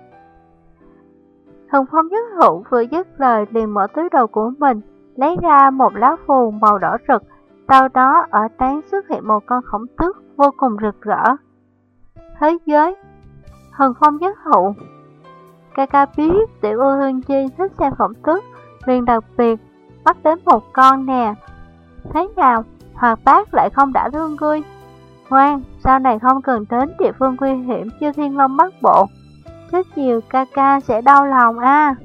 Thần Phong Nhất Thụ vừa dứt lời liền mở túi đồ của mình, lấy ra một lá phù màu đỏ rực. Sau đó ở trán xuất hiện một con khổng tước vô cùng rực rỡ. Thế giới, Thần Phong Nhất Thụ. Ca ca biết tiểu U Hương Nhi thích xem khổng tước, liền đặc biệt bắt đến một con nè. Thế nào, Hoạt Bát lại không đã thương ngươi? Ngoan, sau này không cần đến địa phương nguy hiểm như Thiên Long Bắc Bộ. Chết nhiều ca ca sẽ đau lòng a. À.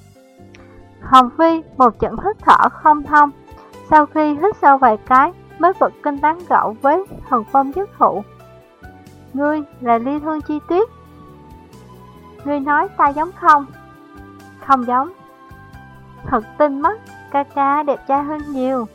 Hồng Phi một trận hít thở không thông, sau khi hít sâu vài cái mới bật kinh tán gẫu với Thần Phong Nhất Thụ. Ngươi là Ly Thương Chi Tuyết. Ngươi nói ta giống không? Không giống. Thật tinh mắt, ca ca đẹp trai hơn nhiều.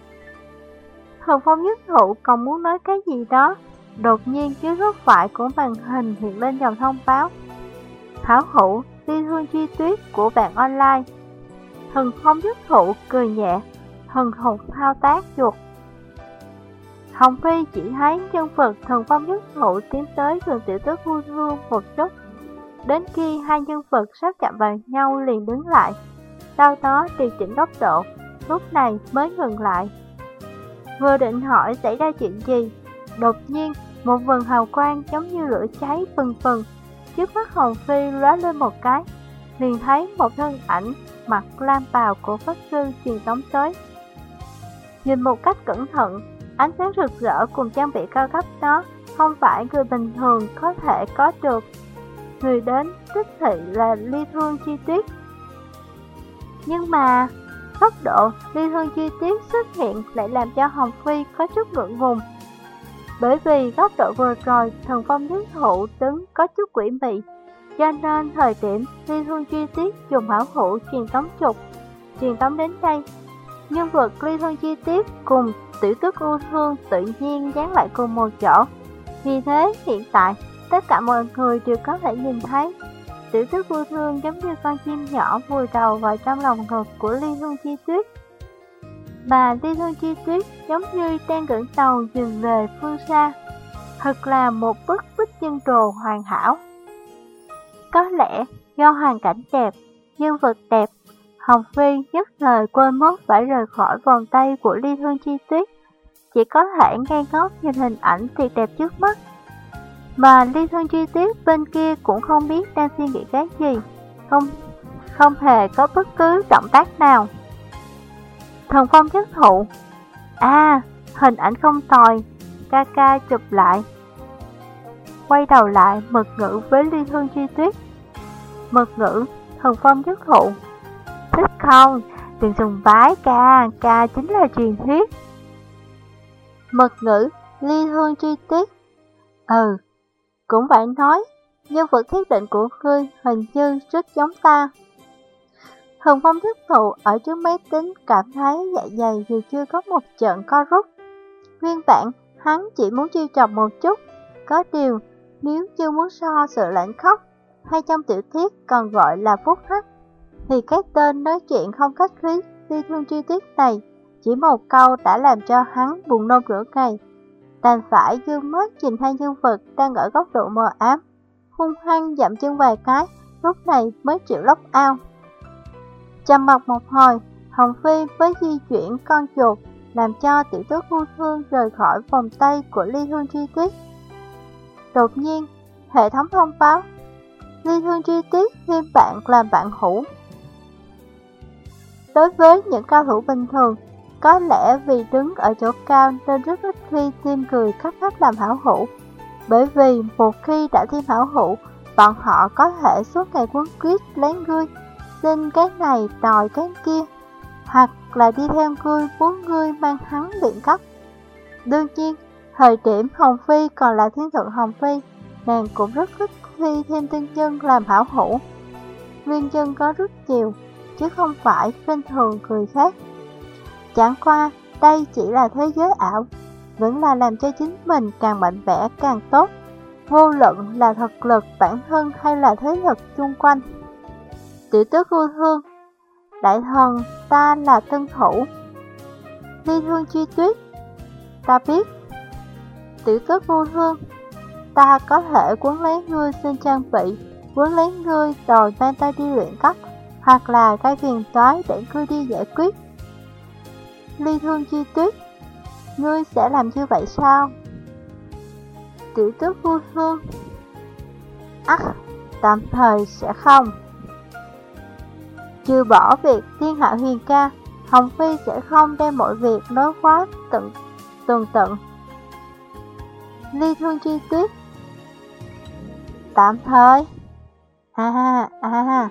Thần Phong Nhất Thụ còn muốn nói cái gì đó, đột nhiên dưới góc phải của màn hình hiện lên dòng thông báo. Thảo hữu Ly Thương Chi Tuyết của bạn online. Thần Phong Nhất Thụ cười nhẹ, thần hồn thao tác chuột. Hồng Phi chỉ thấy chân Phật Thần Phong Nhất Thụ tiến tới gần tiểu tước U Hương một chút. Đến khi hai nhân vật sắp chạm vào nhau liền đứng lại, sau đó điều chỉnh góc độ, lúc này mới ngừng lại. Vừa định hỏi xảy ra chuyện gì, đột nhiên một vầng hào quang giống như lửa cháy bừng bừng, trước mắt Hồng Phi lóe lên một cái, liền thấy một thân ảnh mặc lam bào của pháp sư truyền tống tới. Nhìn một cách cẩn thận, ánh sáng rực rỡ cùng trang bị cao cấp đó không phải người bình thường có thể có được. Người đến đích thị là Ly Thương Chi Tuyết. Nhưng mà tốc độ Ly Thương Chi Tuyết xuất hiện lại làm cho Hồng Phi có chút ngượng ngùng. Bởi vì góc độ vừa rồi Thần Phong Nhất Thụ đứng có chút quỷ mị, cho nên thời điểm Ly Thương Chi Tuyết dùng bảo hộ truyền tống trục truyền tống đến đây, nhân vật Ly Thương Chi Tuyết cùng tiểu tước U Hương tự nhiên dán lại cùng một chỗ. Vì thế hiện tại tất cả mọi người đều có thể nhìn thấy tiểu tước U Hương giống như con chim nhỏ vùi đầu vào trong lòng ngực của Ly Thương Chi Tuyết, mà Ly Thương Chi Tuyết giống như đang ngẩng đầu nhìn về phương xa. Thật là một bức bích chân đồ hoàn hảo. Có lẽ do hoàn cảnh đẹp, nhân vật đẹp, Hồng Phi nhất thời quên mất phải rời khỏi vòng tay của Ly Thương Chi Tuyết, chỉ có thể ngây ngốc nhìn hình ảnh tuyệt đẹp trước mắt. Mà Ly Thương Chi Tuyết bên kia cũng không biết đang suy nghĩ cái gì, không không hề có bất cứ động tác nào. Thần Phong Nhất Thụ. À, hình ảnh không tồi, ca ca chụp lại. Quay đầu lại mật ngữ với Ly Thương Chi Tuyết. Mật ngữ, Thần Phong Nhất Thụ. Thích không? Đừng dùng vái ca, ca chính là truyền thuyết. Mật ngữ, Ly Thương Chi Tuyết. Ừ, cũng phải nói, nhân vật thiết định của ngươi hình như rất giống ta. Thần Phong Nhất Thụ ở trước máy tính cảm thấy dạ dày dù chưa có một trận co rút. Nguyên bản, hắn chỉ muốn chiêu chọc một chút, có điều nếu chưa muốn so sự lãnh khóc, hay trong tiểu thuyết còn gọi là phúc hắc, thì cái tên nói chuyện không khách khí Ly Thương Chi Tuyết này chỉ một câu đã làm cho hắn buồn nôn nửa ngày. Đành phải dương mắt nhìn hai nhân vật đang ở góc độ mờ ám, hung hăng dậm chân vài cái, lúc này mới chịu lóc ao. Trầm mặc một hồi, Hồng Phi với di chuyển con chuột làm cho Tiểu Tước Vô Thương rời khỏi vòng tay của Ly Thương Chi Tuyết. Đột nhiên, hệ thống thông báo Ly Thương Chi Tuyết thêm bạn làm bạn hữu. Đối với những cao thủ bình thường, có lẽ vì đứng ở chỗ cao nên rất ít khi thêm người cấp phép làm hảo hữu. Bởi vì một khi đã thêm hảo hữu, bọn họ có thể suốt ngày quấn quýt lấy ngươi, xin cái này đòi cái kia, hoặc là đi theo ngươi muốn ngươi mang hắn luyện cấp. Đương nhiên, thời điểm Hồng Phi còn là thiên thượng Hồng Phi, nàng cũng rất thích khi thêm tiên nhân làm hảo hữu. Nguyên nhân có rất nhiều, chứ không phải khinh thường người khác. Chẳng qua, đây chỉ là thế giới ảo, vẫn là làm cho chính mình càng mạnh mẽ càng tốt, vô luận là thực lực bản thân hay là thế lực chung quanh. Tiểu Tước Vô Thương, đại thần, ta là tân thủ. Ly Thương Chi Tuyết, ta biết. Tiểu Tước Vô Thương, ta có thể quấn lấy ngươi xin trang bị, quấn lấy ngươi đòi mang ta đi luyện cấp, hoặc là gây phiền toái để ngươi đi giải quyết. Ly Thương Chi Tuyết, ngươi sẽ làm như vậy sao? Tiểu Tước Vô Thương, ắt, tạm thời sẽ không. Trừ bỏ việc thiên hạ huyền ca, Hồng Phi sẽ không đem mọi việc nói quá tận tường tận. Ly Thương Chi Tuyết, tạm thời. À à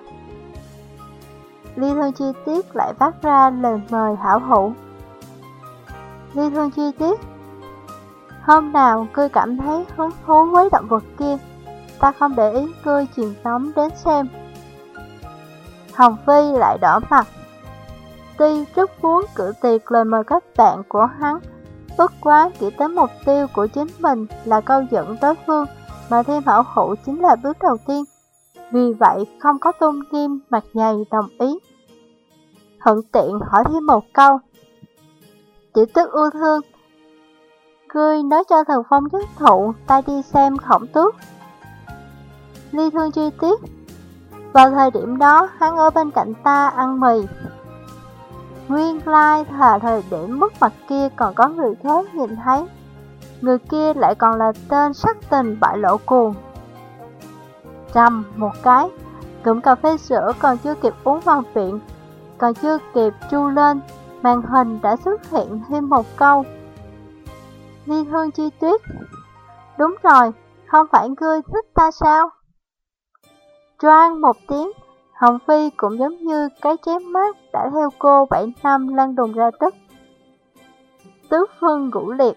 Ly Thương Chi Tuyết lại phát ra lời mời hảo hữu. Ly Thương Chi Tuyết, hôm nào ngươi cảm thấy hứng thú với động vật kia, ta không để ý ngươi truyền tống đến xem. Hồng Phi lại đỏ mặt. Tuy rất muốn cự tuyệt lời mời các bạn của hắn, bất quá chỉ tới mục tiêu của chính mình là câu dẫn đối phương, mà thêm hảo hữu chính là bước đầu tiên. Vì vậy không có tôn nghiêm mặt dày đồng ý. Thuận tiện hỏi thêm một câu. Tiểu Tước Vô Thương, ngươi nói cho Thần Phong Nhất Thụ ta đi xem Khổng Tước. Ly Thương Chi Tuyết, vào thời điểm đó hắn ở bên cạnh ta ăn mì. Nguyên lai là thời điểm mất mặt kia còn có người khác nhìn thấy. Người kia lại còn là tên sắc tình bại lộ cuồng. Trầm một cái, cụm cà phê sữa còn chưa kịp uống vào viện, còn chưa kịp tru lên, màn hình đã xuất hiện thêm một câu. Ly Thương Chi Tuyết, đúng rồi, không phải ngươi thích ta sao? Choang một tiếng, Hồng Phi cũng giống như cái chém mát đã theo cô bảy năm lăn đùng ra tức. Tứ phân ngũ liệt.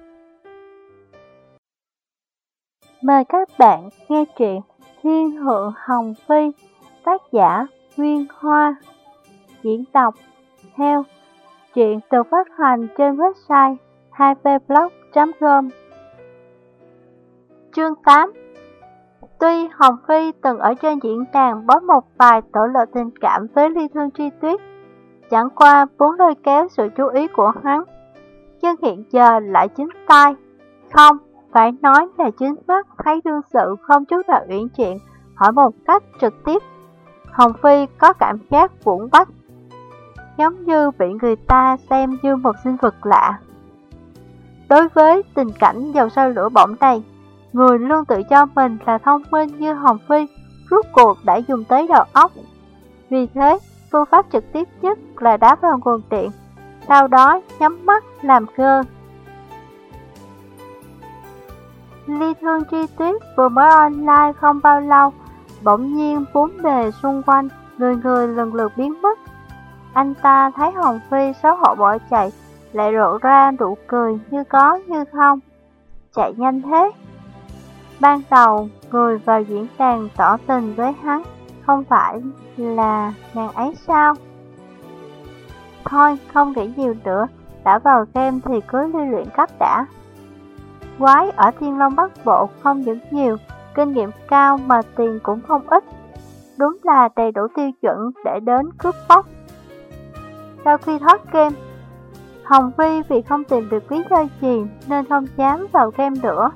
Mời các bạn nghe truyện Thiên Thượng Hồng Phi, tác giả Nguyên Hoa, diễn đọc theo. Truyện được phát hành trên website hai p blog chấm com. Chương tám. Tuy Hồng Phi từng ở trên diễn đàn bóp một vài tổ lộ tình cảm với Ly Thương Chi Tuyết, chẳng qua muốn lôi kéo sự chú ý của hắn, nhưng hiện giờ lại chính tai, không, phải nói là chính mắt thấy đương sự không chút nào uyển chuyển, hỏi một cách trực tiếp. Hồng Phi có cảm giác uổng bách, giống như bị người ta xem như một sinh vật lạ. Đối với tình cảnh dầu sôi lửa bỏng này, người luôn tự cho mình là thông minh như Hồng Phi, rốt cuộc đã dùng tới đầu óc. Vì thế, phương pháp trực tiếp nhất là đá vào nguồn điện, sau đó nhắm mắt làm cơ. Ly Thương Chi Tuyết vừa mới online không bao lâu, bỗng nhiên bốn bề xung quanh, người người lần lượt biến mất. Anh ta thấy Hồng Phi xấu hổ bỏ chạy, lại lộ ra nụ cười như có như không. Chạy nhanh thế. Ban đầu, người vào diễn đàn tỏ tình với hắn, không phải là nàng ấy sao? Thôi, không nghĩ nhiều nữa, đã vào game thì cứ lưu luyện cấp đã. Quái ở Thiên Long Bắc Bộ không những nhiều, kinh nghiệm cao mà tiền cũng không ít. Đúng là đầy đủ tiêu chuẩn để đến cướp bóc. Sau khi thoát game, Hồng Phi vì không tìm được lý do gì nên không dám vào game nữa.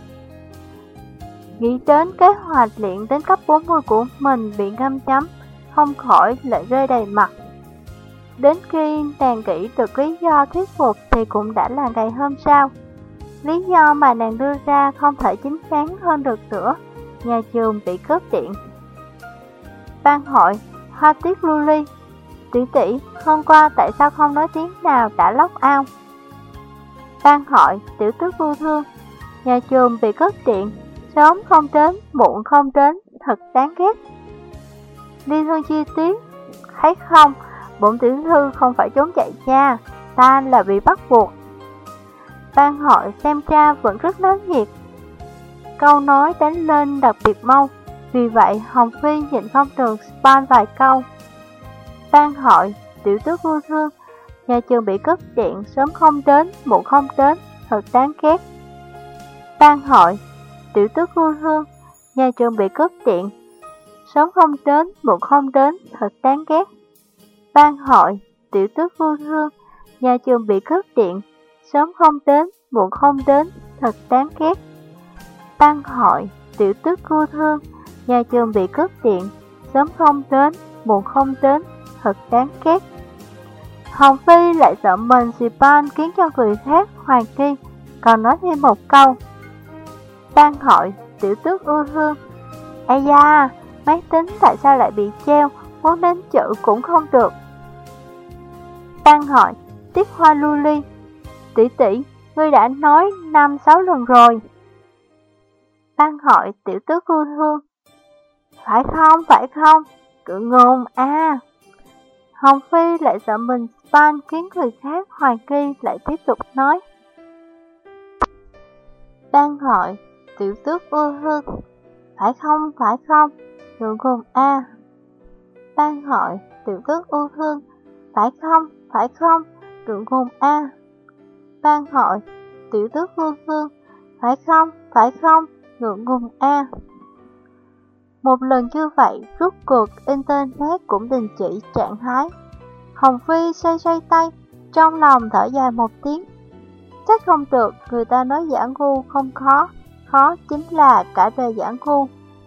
Nghĩ đến kế hoạch luyện đến cấp bốn mươi của mình bị ngâm chấm, không khỏi lại rơi đầy mặt. Đến khi nàng nghĩ được lý do thuyết phục thì cũng đã là ngày hôm sau. Lý do mà nàng đưa ra không thể chính chắn hơn được nữa. Nhà trường bị cướp điện. Ban hội, Hoa Tuyết lưu ly. Tỷ tỷ, hôm qua tại sao không nói tiếng nào đã lóc ao? Ban hội, tiểu tước vô thương. Nhà trường bị cướp điện, sớm không đến, muộn không đến, thật đáng ghét. Liên Hương chi tiết, thấy không, bổn tiểu thư không phải trốn chạy nha, ta là bị bắt buộc. Ban hội xem ra vẫn rất náo nhiệt. Câu nói đánh lên đặc biệt mau, vì vậy Hồng Phi nhịn không được spam vài câu. Ban hội, tiểu tước vô thương. Nhà trường bị cướp điện, sớm không đến, muộn không đến, thật đáng ghét. Ban hội, tiểu tước vô thương. Nhà trường bị cướp điện, sớm không đến, muộn không đến, thật đáng ghét. Ban hội, tiểu tước vô thương. Nhà trường bị cướp điện, sớm không đến, muộn không đến, thật đáng ghét. Ban hội, tiểu tước vô thương. Nhà trường bị cướp điện, sớm không đến, muộn không đến, thật đáng ghét. Hồng Phi lại sợ mình spam khiến cho người khác hoài nghi, còn nói thêm một câu. Ban hội, tiểu tước ưu thương. Ây da, máy tính tại sao lại bị treo, muốn đến chữ cũng không được. Ban hội, Tiết Hoa lưu ly. Tỷ tỷ, ngươi đã nói năm sáu lần rồi. Ban hội, tiểu tước ưu thương. Phải không, phải không, cự ngôn à. Hồng Phi lại sợ mình spam khiến người khác hoài nghi, lại tiếp tục nói. Ban hội, tiểu tước ưu thương. Phải không, phải không, cự ngôn a. Ban hội, tiểu tước ưu thương. Phải không, phải không, cự ngôn a. Ban hội, tiểu tước ưu thương. Phải không, phải không, ngượng ngùng a. Một lần như vậy, rốt cuộc Internet cũng đình chỉ trạng thái. Hồng Phi xoay xoay tay, trong lòng thở dài một tiếng. Chắc không được, người ta nói giả ngu không khó, khó chính là cả đời giả ngu.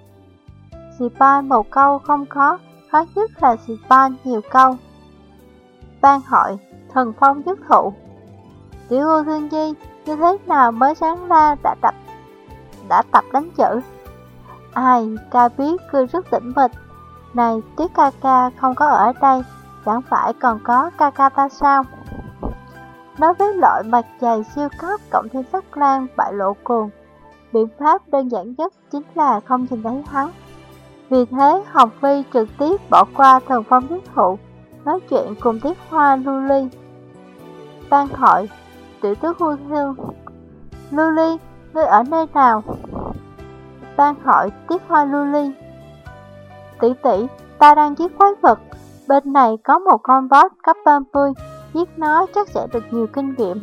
Spam một câu không khó, khó nhất là spam nhiều câu. Ban hội, thần phong nhất thụ. Tiểu Ưu Thương Nhi, như thế nào mới sáng ra đã tập đã tập đánh chữ? Ai, ca biết cười rất tỉnh mịch. Này, Tuyết ca ca không có ở đây, chẳng phải còn có ca ca ta sao? Nói với loại mặt dày siêu cấp cộng thêm sắc lan bại lộ cuồng, biện pháp đơn giản nhất chính là không nhìn thấy hắn. Vì thế Hồng Phi trực tiếp bỏ qua thần phong nhất thụ, nói chuyện cùng Tiết Hoa lưu ly. Ban hội, tiểu tước vô thương. Lưu ly, ngươi ở nơi nào? Ban hội, Tiết Hoa lưu ly. Tỷ tỷ, ta đang giết quái vật. Bên này có một con boss cấp ba mươi, giết nó chắc sẽ được nhiều kinh nghiệm.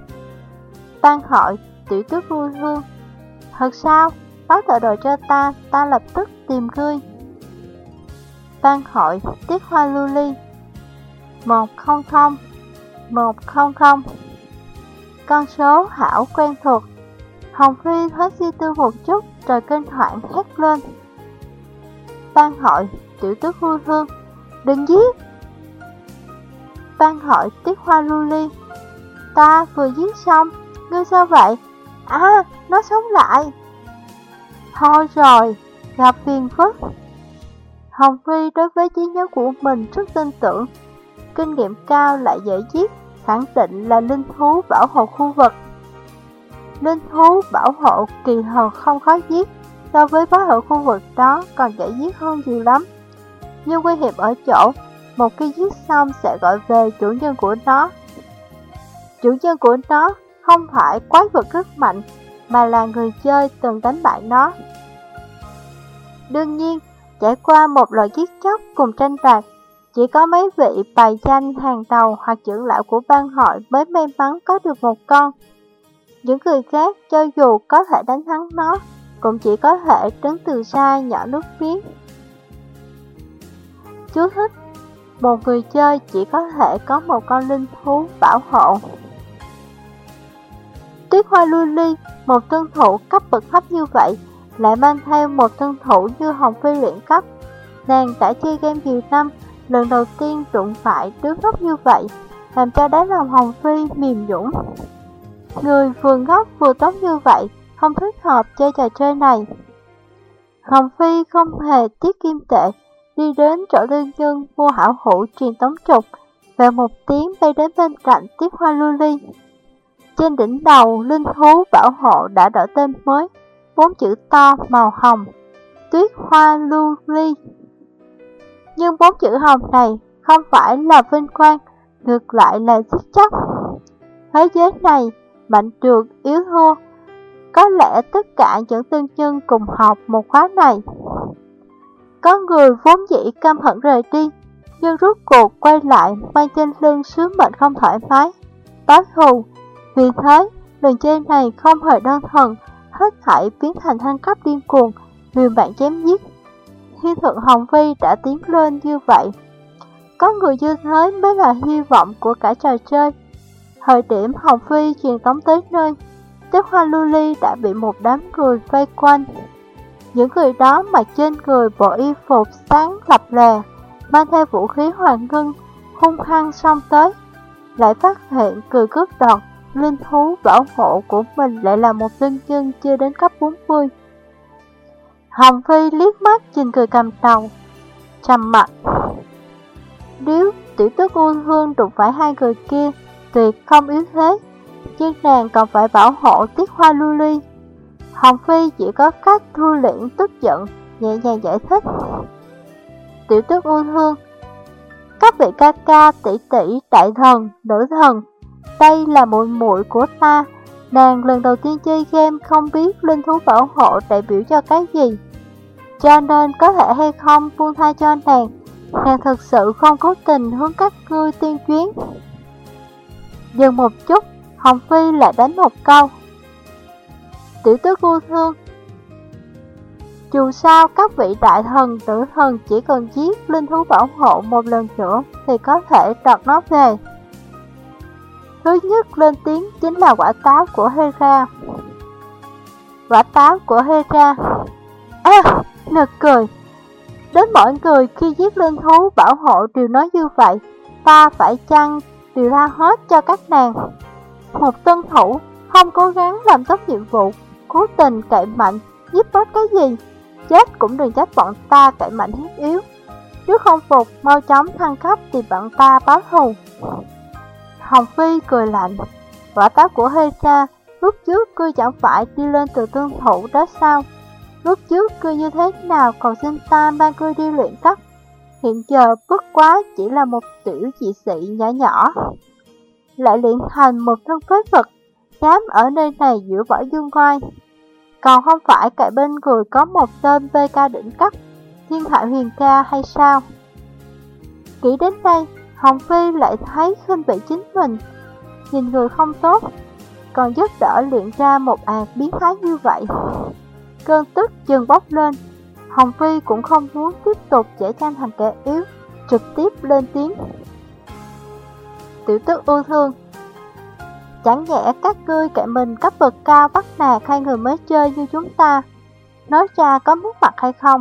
Ban hội, tiểu tước vô thương. Thật sao? Báo tọa đồ cho ta, ta lập tức tìm ngươi. Ban hội, Tiết Hoa lưu ly. Một không không, một không không. Con số hảo quen thuộc. Hồng Phi hết suy tư một chút rồi kinh hoảng hét lên. Ban hội, tiểu tước vô thương. Đừng giết. Ban hội, Tiết Hoa lưu ly. Ta vừa giết xong, ngươi sao vậy? À, nó sống lại. Thôi rồi, gặp phiền phức. Hồng Phi đối với trí nhớ của mình rất tin tưởng. Kinh nghiệm cao lại dễ giết, khẳng định là linh thú bảo hộ khu vực. Linh thú bảo hộ kỳ thật không khó giết, so với bảo hộ khu vực đó còn dễ giết hơn nhiều lắm. Nhưng nguy hiểm ở chỗ, một khi giết xong sẽ gọi về chủ nhân của nó. Chủ nhân của nó không phải quái vật rất mạnh, mà là người chơi từng đánh bại nó. Đương nhiên, trải qua một loại giết chóc cùng tranh đoạt, chỉ có mấy vị bài danh hàng đầu hoặc trưởng lão của ban hội mới may mắn có được một con. Những người khác cho dù có thể đánh thắng nó, cũng chỉ có thể đứng từ xa nhỏ nước miếng. Chú thích: một người chơi chỉ có thể có một con linh thú bảo hộ. Tuyết Hoa lưu ly, một tân thủ cấp bậc thấp như vậy, lại mang theo một tân thủ như Hồng Phi luyện cấp. Nàng đã chơi game nhiều năm, lần đầu tiên đụng phải đứa ngốc như vậy, làm cho đáy lòng Hồng Phi mềm nhũn. Người vừa ngốc vừa tốt như vậy, không thích hợp chơi trò chơi này. Hồng Phi không hề tiếc kim tệ, đi đến chỗ Lương Nhân mua hảo hữu truyền tống trục, và một tiếng bay đến bên cạnh Tuyết Hoa Lưu Ly. Trên đỉnh đầu, linh thú bảo hộ đã đổi tên mới, bốn chữ to màu hồng, Tuyết Hoa Lưu Ly. Nhưng bốn chữ hồng này không phải là vinh quang, ngược lại là giết chóc. Thế giới này, mạnh được yếu thua. Có lẽ tất cả những tương nhân cùng học một khóa này. Có người vốn dĩ căm hận rời đi, nhưng rốt cuộc quay lại mang trên lưng sứ mệnh không thoải mái, báo thù. Vì thế, lần chơi này không hề đơn thuần, hết thảy biến thành thăng cấp điên cuồng, liều mạng chém giết. Thiên thượng Hồng Phi đã tiến lên như vậy. Có người như thế mới là hy vọng của cả trò chơi. Thời điểm Hồng Phi truyền tống tới nơi, Tuyết Hoa Lưu Ly đã bị một đám người vây quanh. Những người đó mặc trên người bộ y phục sáng lập lè, mang theo vũ khí hoàng ngân, hung hăng xông tới. Lại phát hiện cười cướp đoạt, linh thú bảo hộ của mình lại là một linh nhân chưa đến cấp bốn mươi. Hồng Phi liếc mắt nhìn người cầm đầu, trầm mặt. Nếu Tiểu Tước U Hương đụng phải hai người kia, tuyệt không yếu thế, nhưng nàng còn phải bảo hộ Tuyết Hoa Lưu Ly. Hồng Phi chỉ có cách thu liễm tức giận, nhẹ nhàng giải thích. Tiểu Tước U Hương, các vị ca ca, tỷ tỷ, đại thần, nữ thần, đây là muội muội của ta. Nàng lần đầu tiên chơi game không biết linh thú bảo hộ đại biểu cho cái gì, cho nên có thể hay không buông tha cho nàng. Nàng thực sự không cố tình hướng các ngươi tuyên chuyến. Dừng một chút, Hồng Phi lại đánh một câu. Tiểu Tước U Hương, dù sao các vị đại thần, tử thần chỉ cần giết linh thú bảo hộ một lần nữa thì có thể đoạt nó về. Thứ nhất lên tiếng chính là quả táo của Hera. Quả táo của Hera. À, nực cười. Đến mọi người khi giết linh thú bảo hộ đều nói như vậy, ta phải chăng đều ra hết cho các nàng. Một tân thủ không cố gắng làm tốt nhiệm vụ, cố tình cậy mạnh, giết bớt cái gì, chết cũng đừng trách bọn ta cậy mạnh hiếp yếu. Nếu không phục, mau chóng thăng cấp thì bọn ta báo thù. Hồng Phi cười lạnh. Quả táo của Hera, lúc trước ngươi chẳng phải đi lên từ tương thủ đó sao? Lúc trước ngươi như thế nào còn xin ta mang ngươi đi luyện cấp? Hiện giờ bất quá chỉ là một tiểu dị sĩ nhỏ nhỏ, lại luyện thành một thân phế vật, dám ở nơi này giữa võ dương ngoai. Còn không phải cạnh bên người có một tên vê ca đỉnh cấp, Thiên Hạ Huyền Ca hay sao? Nghĩ đến đây, Hồng Phi lại thấy khinh bị chính mình. Nhìn người không tốt, còn giúp đỡ luyện ra một ạt biến thái như vậy. Cơn tức dần bốc lên. Hồng Phi cũng không muốn tiếp tục giả trang thành kẻ yếu, trực tiếp lên tiếng. Tiểu Tước U Thương, chẳng nhẽ các ngươi cậy mình cấp bậc cao bắt nạt hai người mới chơi như chúng ta, nói ra có mất mặt hay không?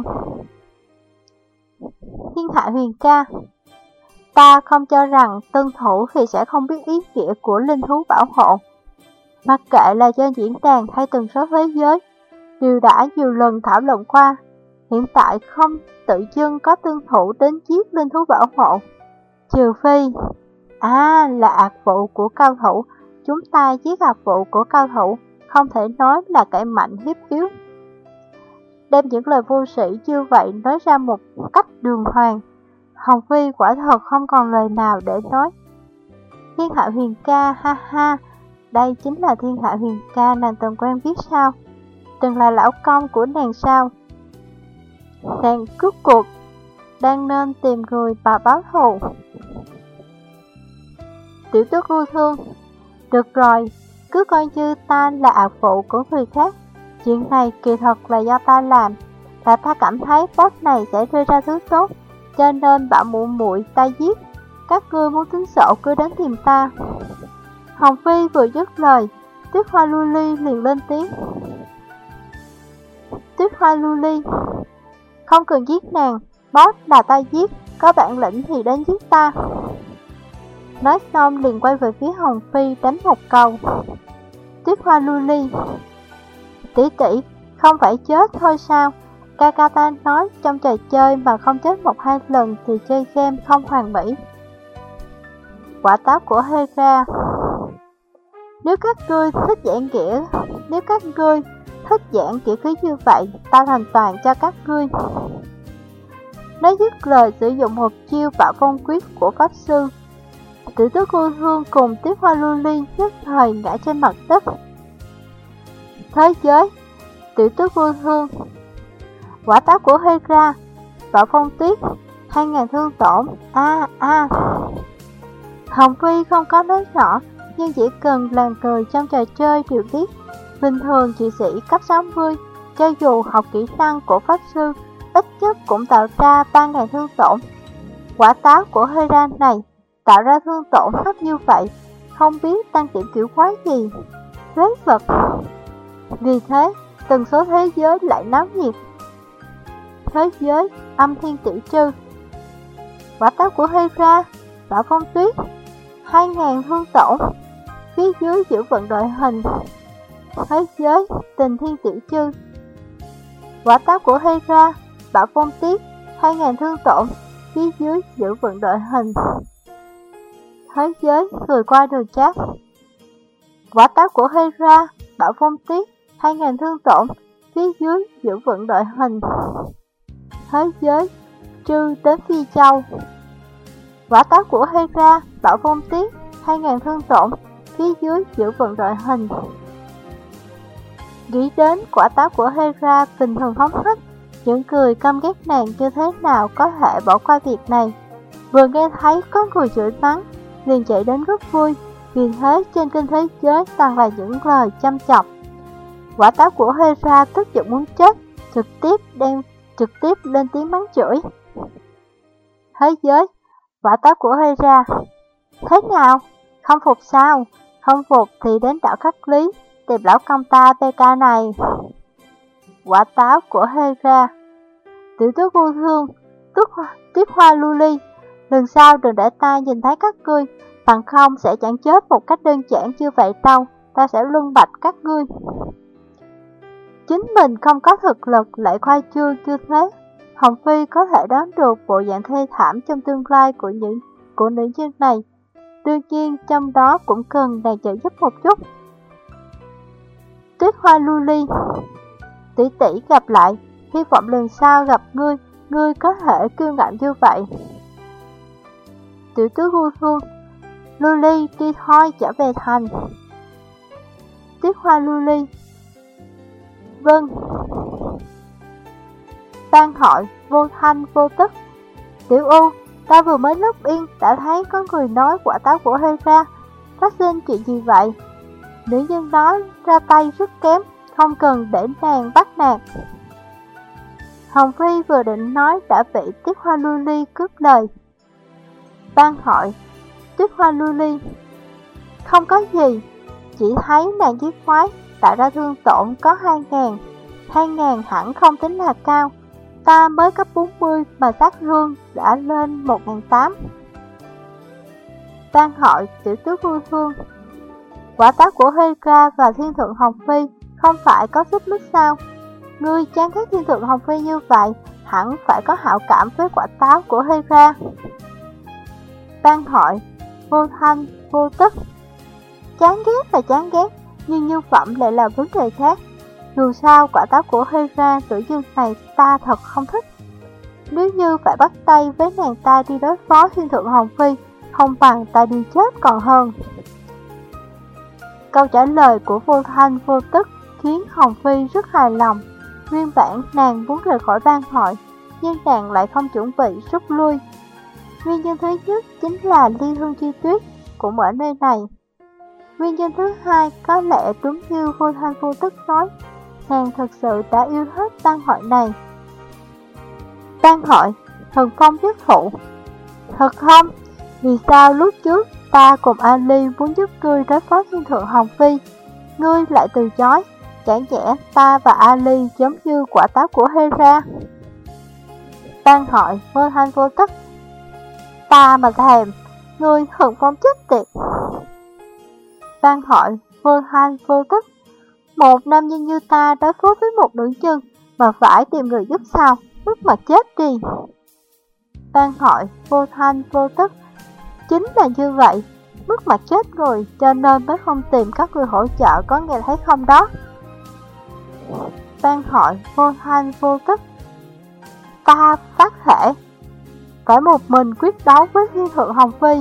Thiên Hạ Huyền Ca, ta không cho rằng tân thủ thì sẽ không biết ý nghĩa của linh thú bảo hộ. Mặc kệ là trên diễn đàn hay tần số thế giới, đều đã nhiều lần thảo luận qua. Hiện tại không tự dưng có tân thủ đến giết linh thú bảo hộ. Trừ phi, à là ạc vụ của cao thủ, chúng ta giết ạc vụ của cao thủ, không thể nói là cậy mạnh hiếp yếu. Đem những lời vô sĩ như vậy nói ra một cách đường hoàng, Hồng Phi quả thật không còn lời nào để nói. Thiên Hạ Huyền Ca, ha ha, đây chính là Thiên Hạ Huyền Ca nàng từng quen biết sao? Từng là lão công của nàng sao? Nàng cướp cuộc, đang nên tìm người và báo thù. Tiểu Tước U Thương, được rồi, cứ coi như ta là ạc phụ của người khác. Chuyện này kỳ thật là do ta làm, là ta cảm thấy boss này sẽ đưa ra thứ tốt, cho nên bảo muội muội ta giết. Các ngươi muốn tính sổ cứ đến tìm ta. Hồng Phi vừa dứt lời, Tuyết Hoa Lưu Ly liền lên tiếng. Tuyết Hoa Lưu Ly, không cần giết nàng, boss là ta giết, có bản lĩnh thì đến giết ta. Nói xong liền quay về phía Hồng Phi đánh một câu. Tuyết Hoa lưu ly, tỷ tỷ, không phải chết thôi sao? Ca ca ta nói trong trò chơi mà không chết một hai lần thì chơi game không hoàn mỹ. Quả táo của Hera. Nếu các ngươi thích giảng nghĩa, nếu các ngươi thích giảng nghĩa khí như vậy, ta thành toàn cho các ngươi. Nói dứt lời sử dụng một chiêu bạo phong quyết của pháp sư. Tử tước cô hương cùng Tuyết Hoa lưu ly nhất thời ngã trên mặt đất. Thế giới, tử tước cô hương. Quả táo của Hera, bạo phong tuyết, hai ngàn thương tổn, a a. Hồng Phi không có nói rõ, nhưng chỉ cần là người trong trò chơi đều biết. Bình thường kỵ sĩ cấp sáu mươi, cho dù học kỹ năng của pháp sư, ít nhất cũng tạo ra ba ngàn thương tổn. Quả táo của Hera này tạo ra thương tổn thấp như vậy, không biết tăng điểm kiểu quái gì. Phế vật. Vì thế, tần số thế giới lại náo nhiệt. Thế giới, âm thiên tiểu trư. Quả táo của Hera, bạo phong tuyết, hai ngàn thương tổn. Phía dưới giữ vận đội hình. Thế giới, tình thiên tiểu trư. Quả táo của Hera, bạo phong tuyết, hai ngàn thương tổn. Phía dưới giữ vận đội hình. Thế giới, người qua đường chat. Quả táo của Hera, bạo phong tuyết, hai ngàn thương tổn. Phía dưới giữ vận đội hình. Thế giới, trư đến Phi Châu. Quả táo của Hera, bạo phong tuyết, hai ngàn thương tổn. Phía dưới giữ vận đội hình. Nghĩ đến quả táo của Hera bình thường hóng hách, những người căm ghét nàng như thế nào có thể bỏ qua việc này. Vừa nghe thấy có người chửi mắng, liền chạy đến rất vui, vì thế trên kênh thế giới toàn là những lời chăm chọc. Quả táo của Hera tức giận muốn chết, trực tiếp đem trực tiếp lên tiếng mắng chửi. Thế giới, quả táo của Hera. Thế nào? Không phục sao? Không phục thì đến đảo Khắc Lý, tìm lão công ta pê ca này. Quả táo của Hera. Tiểu tước vô thương, tước hoa, tuyết hoa lưu ly. Lần sau đừng để ta nhìn thấy các ngươi, bằng không sẽ chẳng chết một cách đơn giản như vậy đâu, ta sẽ luân bạch các ngươi. Chính mình không có thực lực lại khoai trương như thế. Hồng Phi có thể đoán được bộ dạng thê thảm trong tương lai của những của nữ nhân này. Đương nhiên trong đó cũng cần nàng trợ giúp một chút. Tuyết hoa lưu ly, tỷ tỷ gặp lại, hy vọng lần sau gặp ngươi, ngươi có thể kiêu ngạo như vậy. Tiểu tứ vô thương, lưu ly đi thôi trở về thành. Tuyết hoa lưu ly, vâng. Ban hội, vô thanh vô tức. Tiểu U, ta vừa mới log in đã thấy có người nói quả táo của Hera. Phát sinh chuyện gì vậy? Nữ nhân đó ra tay rất kém, không cần để nàng bắt nạt. Hồng Phi vừa định nói đã bị Tuyết hoa lưu ly cướp lời. Ban hội, Tuyết hoa lưu ly, không có gì, chỉ thấy nàng giết quái tạo ra thương tổn có hai ngàn. Hai ngàn hẳn không tính là cao, ta mới cấp bốn mươi mà sát thương đã lên một ngàn tám. Ban hội, tiểu tứ vô thương. Quả táo của Hera và thiên thượng Hồng Phi không phải có xích mích sao? Ngươi chán ghét thiên thượng Hồng Phi như vậy, hẳn phải có hảo cảm với quả táo của Hera. Ban hội, vô thanh, vô tức. Chán ghét là chán ghét, nhưng nhân phẩm lại là vấn đề khác. Dù sao quả táo của Hera tự dưng này ta thật không thích. Nếu như phải bắt tay với nàng ta đi đối phó thiên thượng Hồng Phi, không bằng ta đi chết còn hơn. Câu trả lời của vô thanh vô tức khiến Hồng Phi rất hài lòng. Nguyên bản nàng muốn rời khỏi ban hội, nhưng nàng lại không chuẩn bị rút lui. Nguyên nhân thứ nhất chính là ly hương chi tuyết cũng ở nơi này. Nguyên nhân thứ hai có lẽ đúng như vô thanh vô tức nói, nàng thật sự đã yêu hết ban hội này. Ban hội, thần phong nhất phụ. Thật không? Vì sao lúc trước ta cùng Ali muốn giúp ngươi đối phó thiên thượng Hồng Phi, ngươi lại từ chối? Chẳng nhẽ ta và Ali giống như quả táo của Hera? Ban hội, vô thanh vô tức. ta mà thèm, ngươi hận phong chết tiệt. Văn Hội vô thanh vô tức, một nam nhân như ta đối phó với một nữ nhân mà phải tìm người giúp sao, mất mặt chết đi. Văn Hội vô thanh vô tức, chính là như vậy, mất mặt chết người cho nên mới không tìm các người hỗ trợ, có nghe thấy không đó. Văn Hội vô thanh vô tức, ta phát thể phải một mình quyết đấu với Thiên Thượng Hồng Phi.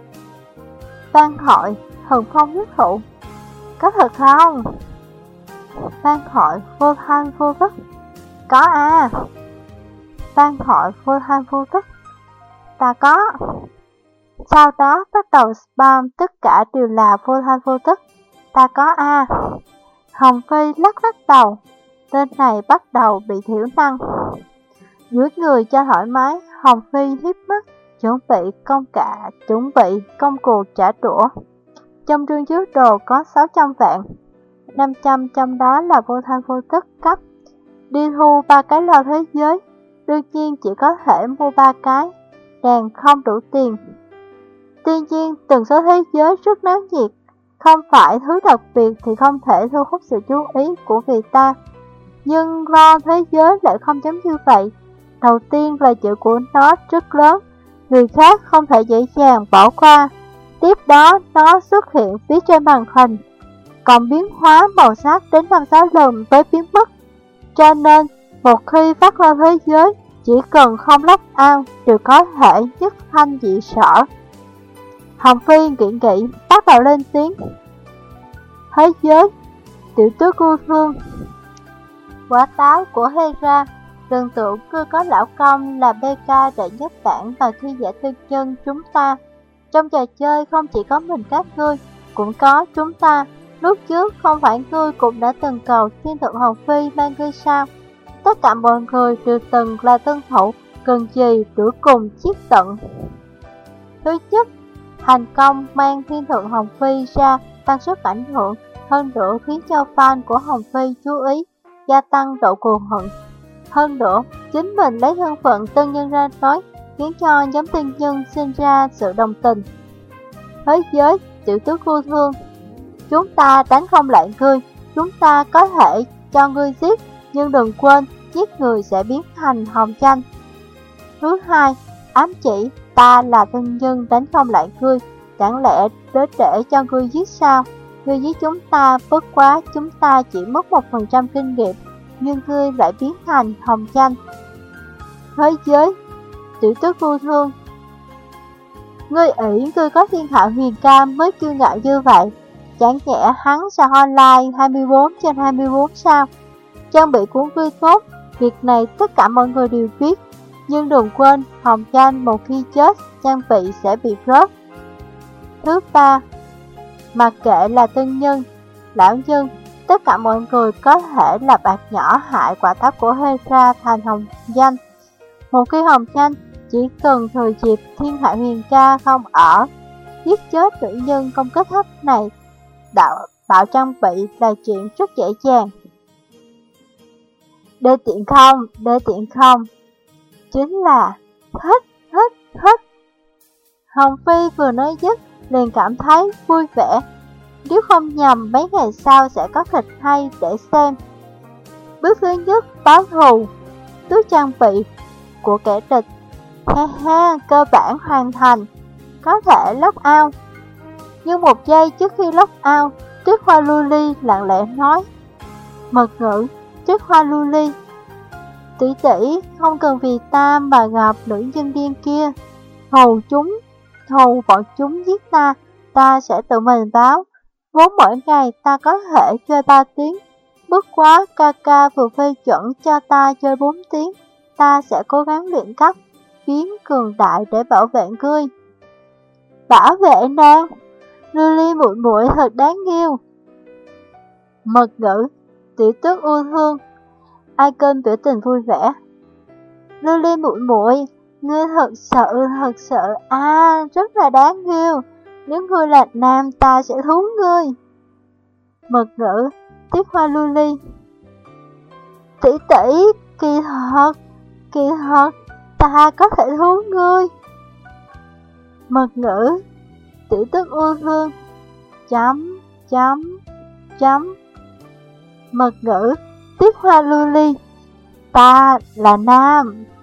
Văn Hội hừng phong nhất thụ, có thật không? Văn Hội vô thanh vô tức, có à. Văn Hội vô thanh vô tức, ta có. Sau đó bắt đầu spam, tất cả đều là vô thanh vô tức, ta có a. Hồng Phi lắc lắc đầu, tên này bắt đầu bị thiểu năng. Dưới người cho thoải mái, Hồng Phi hiếp mắt, chuẩn bị công cả, chuẩn bị công cuộc trả đũa. Trong trương chứa đồ có sáu trăm vạn, năm trăm trong đó là vô thanh vô tức cấp. Đi thu ba cái lò thế giới, đương nhiên chỉ có thể mua ba cái, đàn không đủ tiền. Tuy nhiên, tần số thế giới rất náo nhiệt, không phải thứ đặc biệt thì không thể thu hút sự chú ý của người ta. Nhưng lo thế giới lại không giống như vậy. Đầu tiên là chữ của nó rất lớn, người khác không thể dễ dàng bỏ qua. Tiếp đó, nó xuất hiện phía trên màn hình, còn biến hóa màu sắc đến năm sáu lần với biến mất. Cho nên, một khi phát lo thế giới, chỉ cần không lóc ao đều có thể nhất thanh dị sở. Hồng Phi nghĩ nghĩ, bắt đầu lên tiếng. Thế giới, tiểu tứ cô thương. Quả táo của Hera, tưởng tượng cứ có lão công là bê ca đệ nhất bản và thi giả tư chân chúng ta. Trong trò chơi không chỉ có mình các ngươi, cũng có chúng ta. Lúc trước không phải ngươi cũng đã từng cầu Thiên Thượng Hồng Phi mang ngươi sao? Tất cả mọi người đều từng là tân thủ, cần gì đuổi cùng chiếc tận. Thứ nhất, thành công mang Thiên Thượng Hồng Phi ra, tăng sức ảnh hưởng, hơn nữa khiến cho fan của Hồng Phi chú ý, gia tăng độ cuồng hận. Hơn nữa, chính mình lấy thân phận tân nhân ra nói, khiến cho nhóm tân nhân sinh ra sự đồng tình. Thế giới, tiểu tứ cô thương, chúng ta đánh không lại ngươi, chúng ta có thể cho ngươi giết, nhưng đừng quên, giết người sẽ biến thành hồng tranh. Thứ hai, ám chỉ, ta là tân nhân đánh không lại ngươi, chẳng lẽ để để cho ngươi giết sao? Ngươi giết chúng ta, bất quá chúng ta chỉ mất một phần trăm kinh nghiệm, nhưng ngươi lại biến thành hồng tranh. Thế giới, tiểu tứ cô thương, ngươi ỷ ngươi có thiên hạ huyền ca mới kiêu ngạo như vậy, chẳng nhẽ hắn sẽ online hai mươi bốn trên hai mươi bốn sao? Trang bị của ngươi tốt, việc này tất cả mọi người đều biết, nhưng đừng quên, hồng tranh một khi chết, trang bị sẽ bị rớt. Thứ ba, mặc kệ là tân nhân, lão nhân, tất cả mọi người có thể là bạc nhỏ hại quả táo của Hera thành hồng danh. Một khi hồng tranh, chỉ cần thời dịp thiên hạ huyền ca không ở, giết chết nữ nhân công kết thấp này, đạo bạo trang bị là chuyện rất dễ dàng. Đê tiện không, đê tiện không, chính là hết, hết, hết. Hồng Phi vừa nói dứt, liền cảm thấy vui vẻ. Nếu không nhầm, mấy ngày sau sẽ có thịt hay để xem. Bước thứ nhất, báo thù, tước trang bị của kẻ địch. Ha ha, cơ bản hoàn thành, có thể lock out. Nhưng một giây trước khi lock out, Tuyết Hoa Luli lặng lẽ nói. Mật ngữ, Tuyết Hoa Luli, tỷ tỷ không cần vì ta mà gặp nữ nhân điên kia. Hầu chúng, hầu bọn chúng giết ta, ta sẽ tự mình báo. Vốn mỗi ngày ta có thể chơi ba tiếng, bất quá ca ca vừa phê chuẩn cho ta chơi bốn tiếng, ta sẽ cố gắng luyện cấp, biến cường đại để bảo vệ ngươi. Bảo vệ nàng, Lily muội muội thật đáng yêu. Mật ngữ, tiểu tước yêu thương, icon biểu tình vui vẻ. Lily muội muội, ngươi thật sự thật sự à rất là đáng yêu. Nếu ngươi là nam ta sẽ thú ngươi. Mật ngữ, Tuyết Hoa Luli, tỷ tỷ, kỳ thật, kỳ thật, ta có thể thú ngươi. Mật ngữ Tử tức ưu hương chấm chấm chấm. Mật ngữ Tiết hoa lưu ly. Ta là nam.